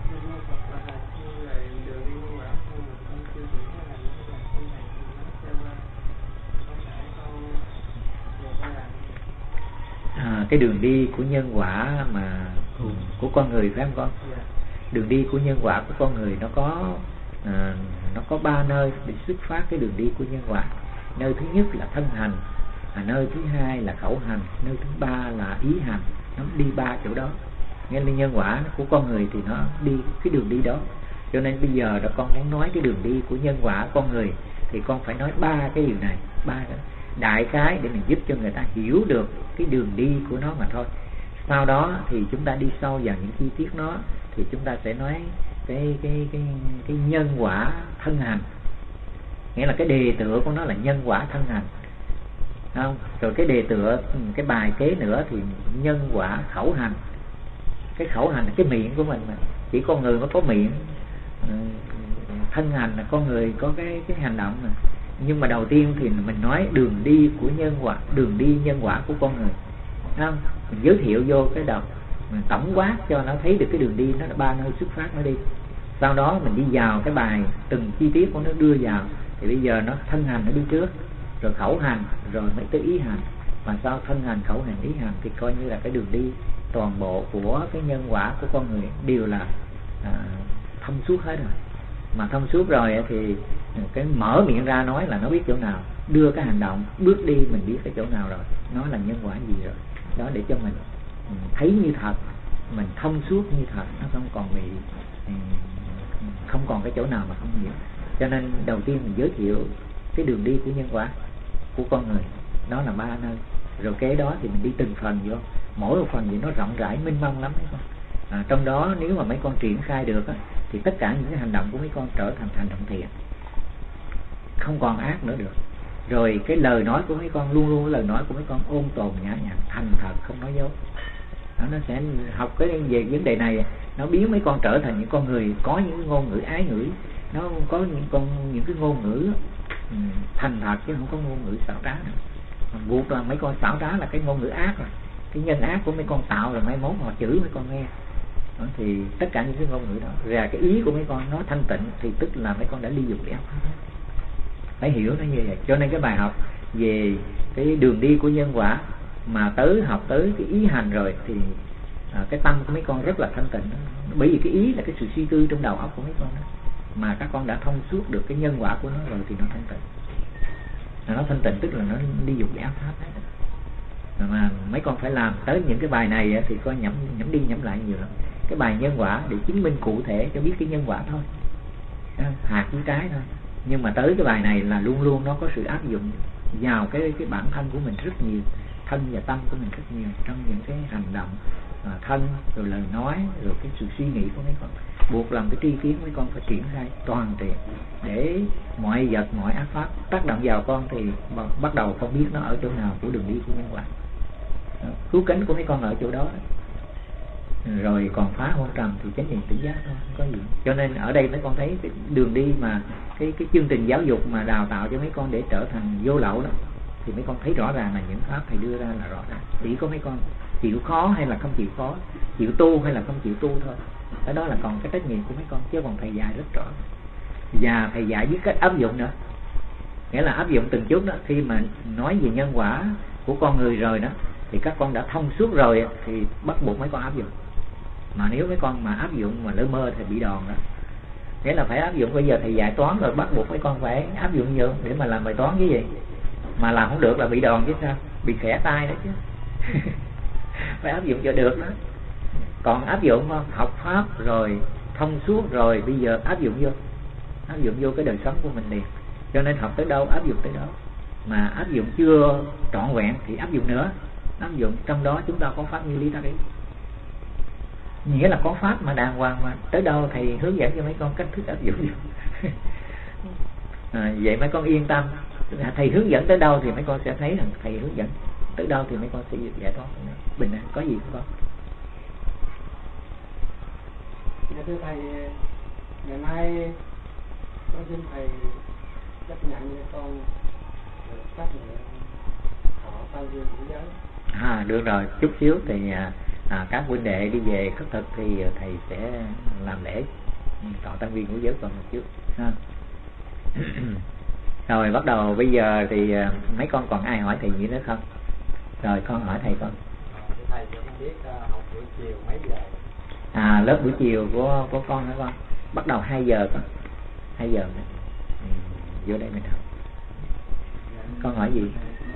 S1: Cái đường đi của nhân quả mà của con người phải không con? Đường đi của nhân quả của con người nó có 3 nơi để xuất phát cái đường đi của nhân quả. Nơi thứ nhất là thân hành, nơi thứ hai là khẩu hành, nơi thứ ba là ý hành. Nó đi 3 chỗ đó. Nghĩa là nhân quả của con người thì nó đi cái đường đi đó. Cho nên bây giờ đó con muốn nói cái đường đi của nhân quả con người thì con phải nói 3 cái điều này, 3 cái đại cái để mình giúp cho người ta hiểu được cái đường đi của nó mà thôi. Sau đó thì chúng ta đi sâu vào những chi tiết nó, thì chúng ta sẽ nói cái nhân quả thân hành. Nghĩa là cái đề tựa của nó là nhân quả thân hành, không? Rồi cái đề tựa, cái bài kế nữa thì nhân quả khẩu hành. Cái khẩu hành là cái miệng của mình mà, chỉ con người mới có miệng. Thân hành là con người có cái hành động mà. Nhưng mà đầu tiên thì mình nói đường đi của nhân quả, đường đi nhân quả của con người, không? Mình giới thiệu vô cái đầu, mình tổng quát cho nó thấy được cái đường đi, nó là 3 nơi xuất phát nó đi. Sau đó mình đi vào cái bài từng chi tiết của nó đưa vào, thì bây giờ nó thân hành nó đi trước, rồi khẩu hành, rồi mới tới ý hành. Mà sau thân hành, khẩu hành, ý hành thì coi như là cái đường đi toàn bộ của cái nhân quả của con người đều là thông suốt hết rồi. Mà thông suốt rồi thì cái mở miệng ra nói là nó biết chỗ nào, đưa cái hành động bước đi mình biết cái chỗ nào rồi, nó là nhân quả gì rồi đó, để cho mình thấy như thật, mình thông suốt như thật, nó không còn bị không còn cái chỗ nào mà không hiểu. Cho nên đầu tiên mình giới thiệu cái đường đi của nhân quả của con người, đó là 3 nơi. Rồi kế đó thì mình đi từng phần vô, mỗi một phần gì nó rộng rãi mênh mông lắm mấy con. Trong đó nếu mà mấy con triển khai được á, thì tất cả những cái hành động của mấy con trở thành hành động thiện, không còn ác nữa được. Rồi cái lời nói của mấy con luôn luôn lời nói của mấy con ôn tồn nhã nhặn, thành thật, không nói dối. Nó sẽ học cái về vấn đề này, nó biến mấy con trở thành những con người có những ngôn ngữ ái ngữ, nó có những cái ngôn ngữ thành thật chứ không có ngôn ngữ xảo trá nữa. Buộc là mấy con xảo trá là cái ngôn ngữ ác rồi, cái nhân ác của mấy con tạo rồi mai mốt họ chửi mấy con nghe. Đó, thì tất cả những cái ngôn ngữ đó ra cái ý của mấy con nó thanh tịnh thì tức là mấy con đã ly dục để ác pháp. Phải hiểu nó như vậy. Cho nên cái bài học về cái đường đi của nhân quả mà tới học tới cái ý hành rồi thì cái tâm của mấy con rất là thanh tịnh. Bởi vì cái ý là cái sự suy tư trong đầu óc của mấy con đó. Mà các con đã thông suốt được cái nhân quả của nó rồi thì nó thanh tịnh. Nó thanh tịnh tức là nó ly dục để ác pháp đấy. Mà mấy con phải làm tới những cái bài này thì coi nhẩm đi nhẩm lại nhiều lắm. Cái bài nhân quả để chứng minh cụ thể cho biết cái nhân quả thôi, hạt với trái thôi. Nhưng mà tới cái bài này là luôn luôn nó có sự áp dụng vào cái bản thân của mình rất nhiều, thân và tâm của mình rất nhiều trong những cái hành động thân, rồi lời nói, rồi cái sự suy nghĩ của mấy con. Buộc làm cái tri kiến mấy con phải triển khai toàn diện để mọi vật, mọi ác pháp tác động vào con thì bắt đầu con biết nó ở chỗ nào của đường đi của nhân quả. Cứu cánh của mấy con ở chỗ đó. Rồi còn phá hôn trầm thì chánh niệm tỉnh giác thôi, không có gì. Cho nên ở đây mấy con thấy cái đường đi mà cái chương trình giáo dục mà đào tạo cho mấy con để trở thành vô lậu đó, thì mấy con thấy rõ ràng là những pháp thầy đưa ra là rõ ràng. Chỉ có mấy con chịu khó hay là không chịu khó, chịu tu hay là không chịu tu thôi. Cái đó là còn cái trách nhiệm của mấy con, chứ còn thầy dạy rất rõ. Và thầy dạy biết cách áp dụng nữa, nghĩa là áp dụng từng chút đó. Khi mà nói về nhân quả của con người rồi đó thì các con đã thông suốt rồi thì bắt buộc mấy con áp dụng. Mà nếu mấy con mà áp dụng mà lỡ mơ thì bị đòn đó. Nghĩa là phải áp dụng. Bây giờ thầy dạy toán rồi bắt buộc mấy con phải áp dụng nhiều để mà làm bài toán cái gì. Mà làm không được là bị đòn chứ sao, bị khẽ tay đó chứ. Phải áp dụng cho được đó. Còn áp dụng không? Học pháp rồi thông suốt rồi bây giờ áp dụng vô cái đời sống của mình liền. Cho nên học tới đâu áp dụng tới đó. Mà áp dụng chưa trọn vẹn thì áp dụng nữa. Áp dụng trong đó chúng ta có pháp như lý tác ý, nghĩa là có pháp mà đàng hoàng, mà tới đâu thầy hướng dẫn cho mấy con cách thức áp dụng. Vậy mấy con yên tâm, thầy hướng dẫn tới đâu thì mấy con sẽ thấy rằng thầy hướng dẫn tới đâu thì mấy con sẽ giải thoát bình an. Có gì không con?
S2: Dạ thưa thầy, ngày mai con xin thầy chấp nhận cho con phát nguyện thọ tam viên ngũ giới.
S1: Được rồi, chút xíu thì các huynh đệ đi về khất thực thì thầy sẽ làm lễ thọ tam viên ngũ giới còn một chút ha. Rồi bắt đầu bây giờ thì mấy con còn ai hỏi thầy gì nữa không? Rồi con hỏi thầy con.
S2: Thầy cho con biết học buổi chiều mấy giờ?
S1: Lớp buổi chiều của con hả con? Bắt đầu 2 giờ con. 2 giờ nữa. Vô đây mình học. Con hỏi gì?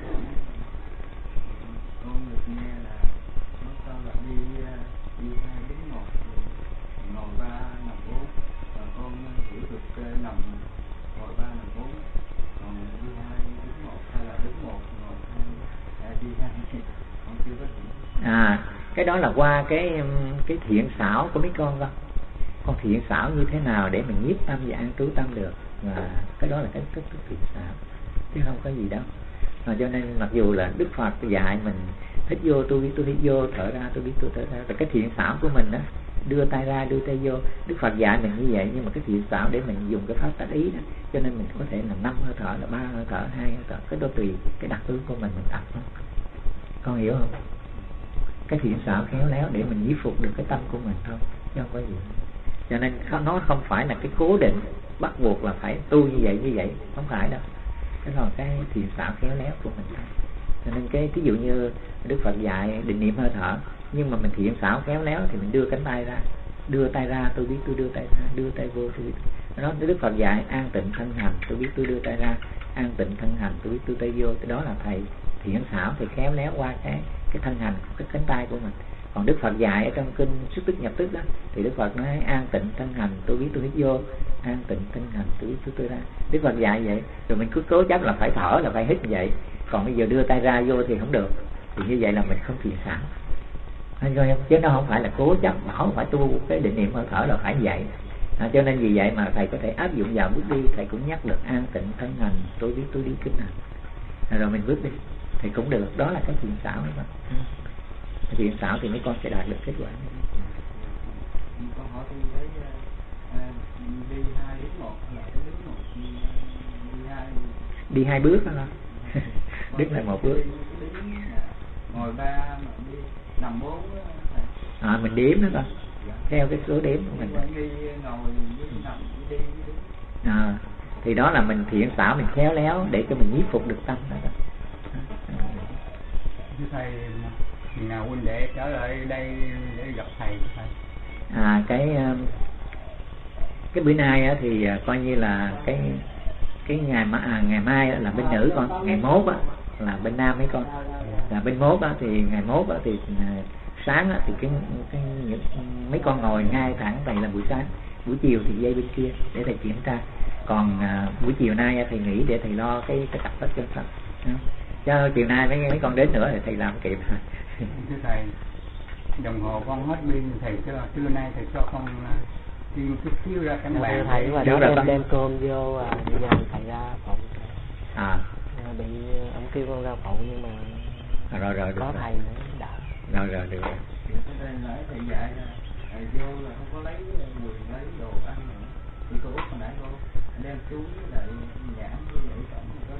S2: Con được nghe là nó sao là đi 2 đến 1, ngồi 3 nằm 4, và con chỉ được nằm ngồi 3 nằm 4, còn đi 2 đến 1 hay là đứng 1 ngồi 2 đi 2 con chưa có hiểu.
S1: Cái đó là qua cái thiện xảo của mấy con con. Con thiện xảo như thế nào để mình nhiếp tâm và an trú tâm được, và cái đó là cái thiện xảo chứ không có gì đâu. Cho nên mặc dù là Đức Phật dạy mình hít vô tôi biết tôi hít vô, thở ra tôi biết tôi thở ra, rồi cái thiện xảo của mình đó, đưa tay ra đưa tay vô, Đức Phật dạy mình như vậy. Nhưng mà cái thiện xảo để mình dùng cái pháp tác ý đó, cho nên mình có thể là 5 hơi thở, là 3 hơi thở, 2 hơi thở, cái đó tùy cái đặc tướng của mình tập đó. Con hiểu không? Cái thiện xảo khéo léo để mình nhiếp phục được cái tâm của mình thôi, chứ không có gì. Cho nên nó không phải là cái cố định bắt buộc là phải tu như vậy, không phải đâu. Cái là cái thiện xảo khéo léo của mình thôi. Cho nên cái ví dụ như Đức Phật dạy định niệm hơi thở, nhưng mà mình thiện xảo khéo léo thì mình đưa cánh tay ra, đưa tay ra tôi biết tôi đưa tay ra, đưa tay vô tôi biết. Đó, Đức Phật dạy an tịnh thân hành, tôi biết tôi đưa tay ra, an tịnh thân hành, tôi biết tôi tay vô. Đó là thầy thiện xảo thì khéo léo qua cái thân hành của cái cánh tay của mình. Còn Đức Phật dạy ở trong kinh Xuất Tức Nhập Tức đó thì Đức Phật nói an tịnh thân hành tôi biết tôi hít vô, an tịnh thân hành tôi biết tôi ra. Đức Phật dạy vậy, rồi mình cứ cố chấp là phải thở là phải hít vậy, còn bây giờ đưa tay ra vô thì không được, thì như vậy là mình không thiện xảo. Chứ nó không phải là cố chấp bảo phải tu cái định niệm hơi thở là phải vậy. Cho nên vì vậy mà thầy có thể áp dụng vào bước đi, thầy cũng nhắc được an tịnh thân hành tôi biết tôi đi kinh hành, rồi mình bước đi thì cũng được. Đó là cái thiện xảo đó. Thiện xảo thì mấy con sẽ đạt được kết quả.
S3: Con hỏi tôi thấy đi 2 bước 1 là cái bước 1
S1: đi 2 bước đó. Đức là 1 bước.
S3: Ngồi 3 mà đi nằm 4
S1: mình đếm đó con. Theo cái số đếm của mình.
S3: Đi ngồi đi nằm đi.
S1: Thì đó là mình thiện xảo, mình khéo léo để cho mình nhiếp phục được tâm đó.
S3: Thưa thầy, khi nào huynh đệ trở lại đây để gặp thầy?
S1: Cái bữa nay á, thì coi như là cái ngày mai là bên nữ con, ngày mốt á là bên nam mấy con. Là bên mốt á thì ngày mốt á thì sáng á thì mấy con ngồi ngay thẳng này là buổi sáng, buổi chiều thì dây bên kia để thầy kiểm tra. Còn buổi chiều nay thầy nghỉ để thầy lo cái tập tất chân pháp. Cho chiều nay mấy con đến nữa thì thầy làm kịp.
S3: Thưa thầy, đồng hồ con hết pin, thầy trưa nay thầy cho con thêm chút xíu ra cánh bàn.
S2: Thầy mà đó đem cơm vô, bây giờ thầy ra phụng. Bị ông kêu con ra phụng nhưng mà
S1: rồi
S2: có thầy nữa đỡ.
S1: Rồi được.
S3: Thầy dạy là thầy vô là không có lấy người lấy đồ ăn nữa. Thì cô Út hồi nãy cô đem xuống lại nhãn như vậy còn có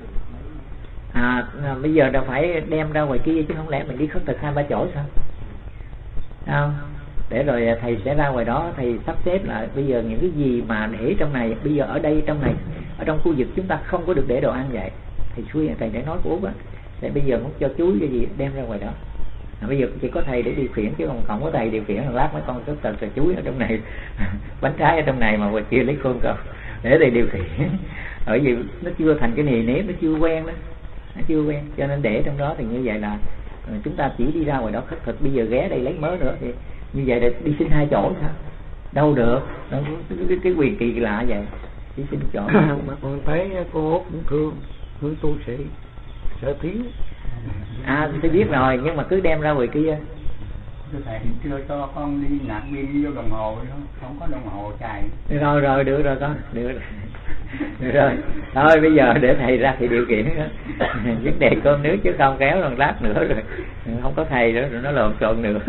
S3: được lấy.
S1: Bây giờ đâu phải đem ra ngoài kia chứ không lẽ mình đi khất thực 2-3 chỗ sao? Không. Để rồi thầy sẽ ra ngoài đó, thầy sắp xếp lại bây giờ những cái gì mà để trong này, bây giờ ở đây trong này, ở trong khu vực chúng ta không có được để đồ ăn vậy. Thầy để nói của Út á, thì bây giờ muốn cho chú cái gì đem ra ngoài đó. Bây giờ chỉ có thầy để điều khiển chứ không có thầy điều khiển, lát mấy con khất thực rồi chú ở trong này bánh trái ở trong này mà ngoài kia lấy cơm cơm để thầy điều khiển. Bởi vì nó chưa thành cái nề nếp, nó chưa quen đó. Nó chưa quen, cho nên để trong đó thì như vậy là chúng ta chỉ đi ra ngoài đó khất thực. Bây giờ ghé đây lấy mớ nữa thì như vậy là đi xin 2 chỗ sao? Đâu được. Cái quyền kỳ lạ vậy. Đi xin chỗ.
S2: Mà con thấy cô Út cũng thương tu sĩ, sợ thiếu.
S1: Tôi biết rồi, nhưng mà cứ đem ra ngoài kia.
S3: Thầy chưa cho con đi nạp pin vô đồng hồ, không có đồng hồ xài.
S1: Rồi được rồi con, được rồi. Thôi bây giờ để thầy ra thì điều khiển vấn đề cơm nước chứ không kéo lần lát nữa rồi không có thầy nữa rồi nó lộn xộn nữa.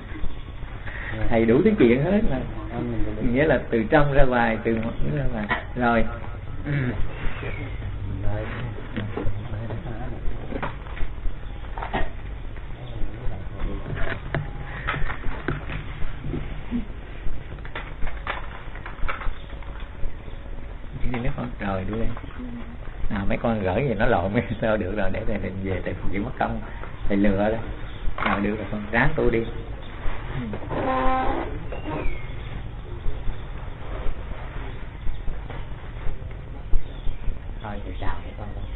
S1: Thầy đủ thứ chuyện hết mà. Nghĩa là từ trong ra ngoài, từ một ra ngoài. Rồi. Đi mấy con rồi đưa lên. Mấy con gửi gì nó lộn sao được rồi, để thầy về thầy chỉ mất công thầy lừa đó. Rồi được rồi con ráng tu đi. Thôi thầy chào con.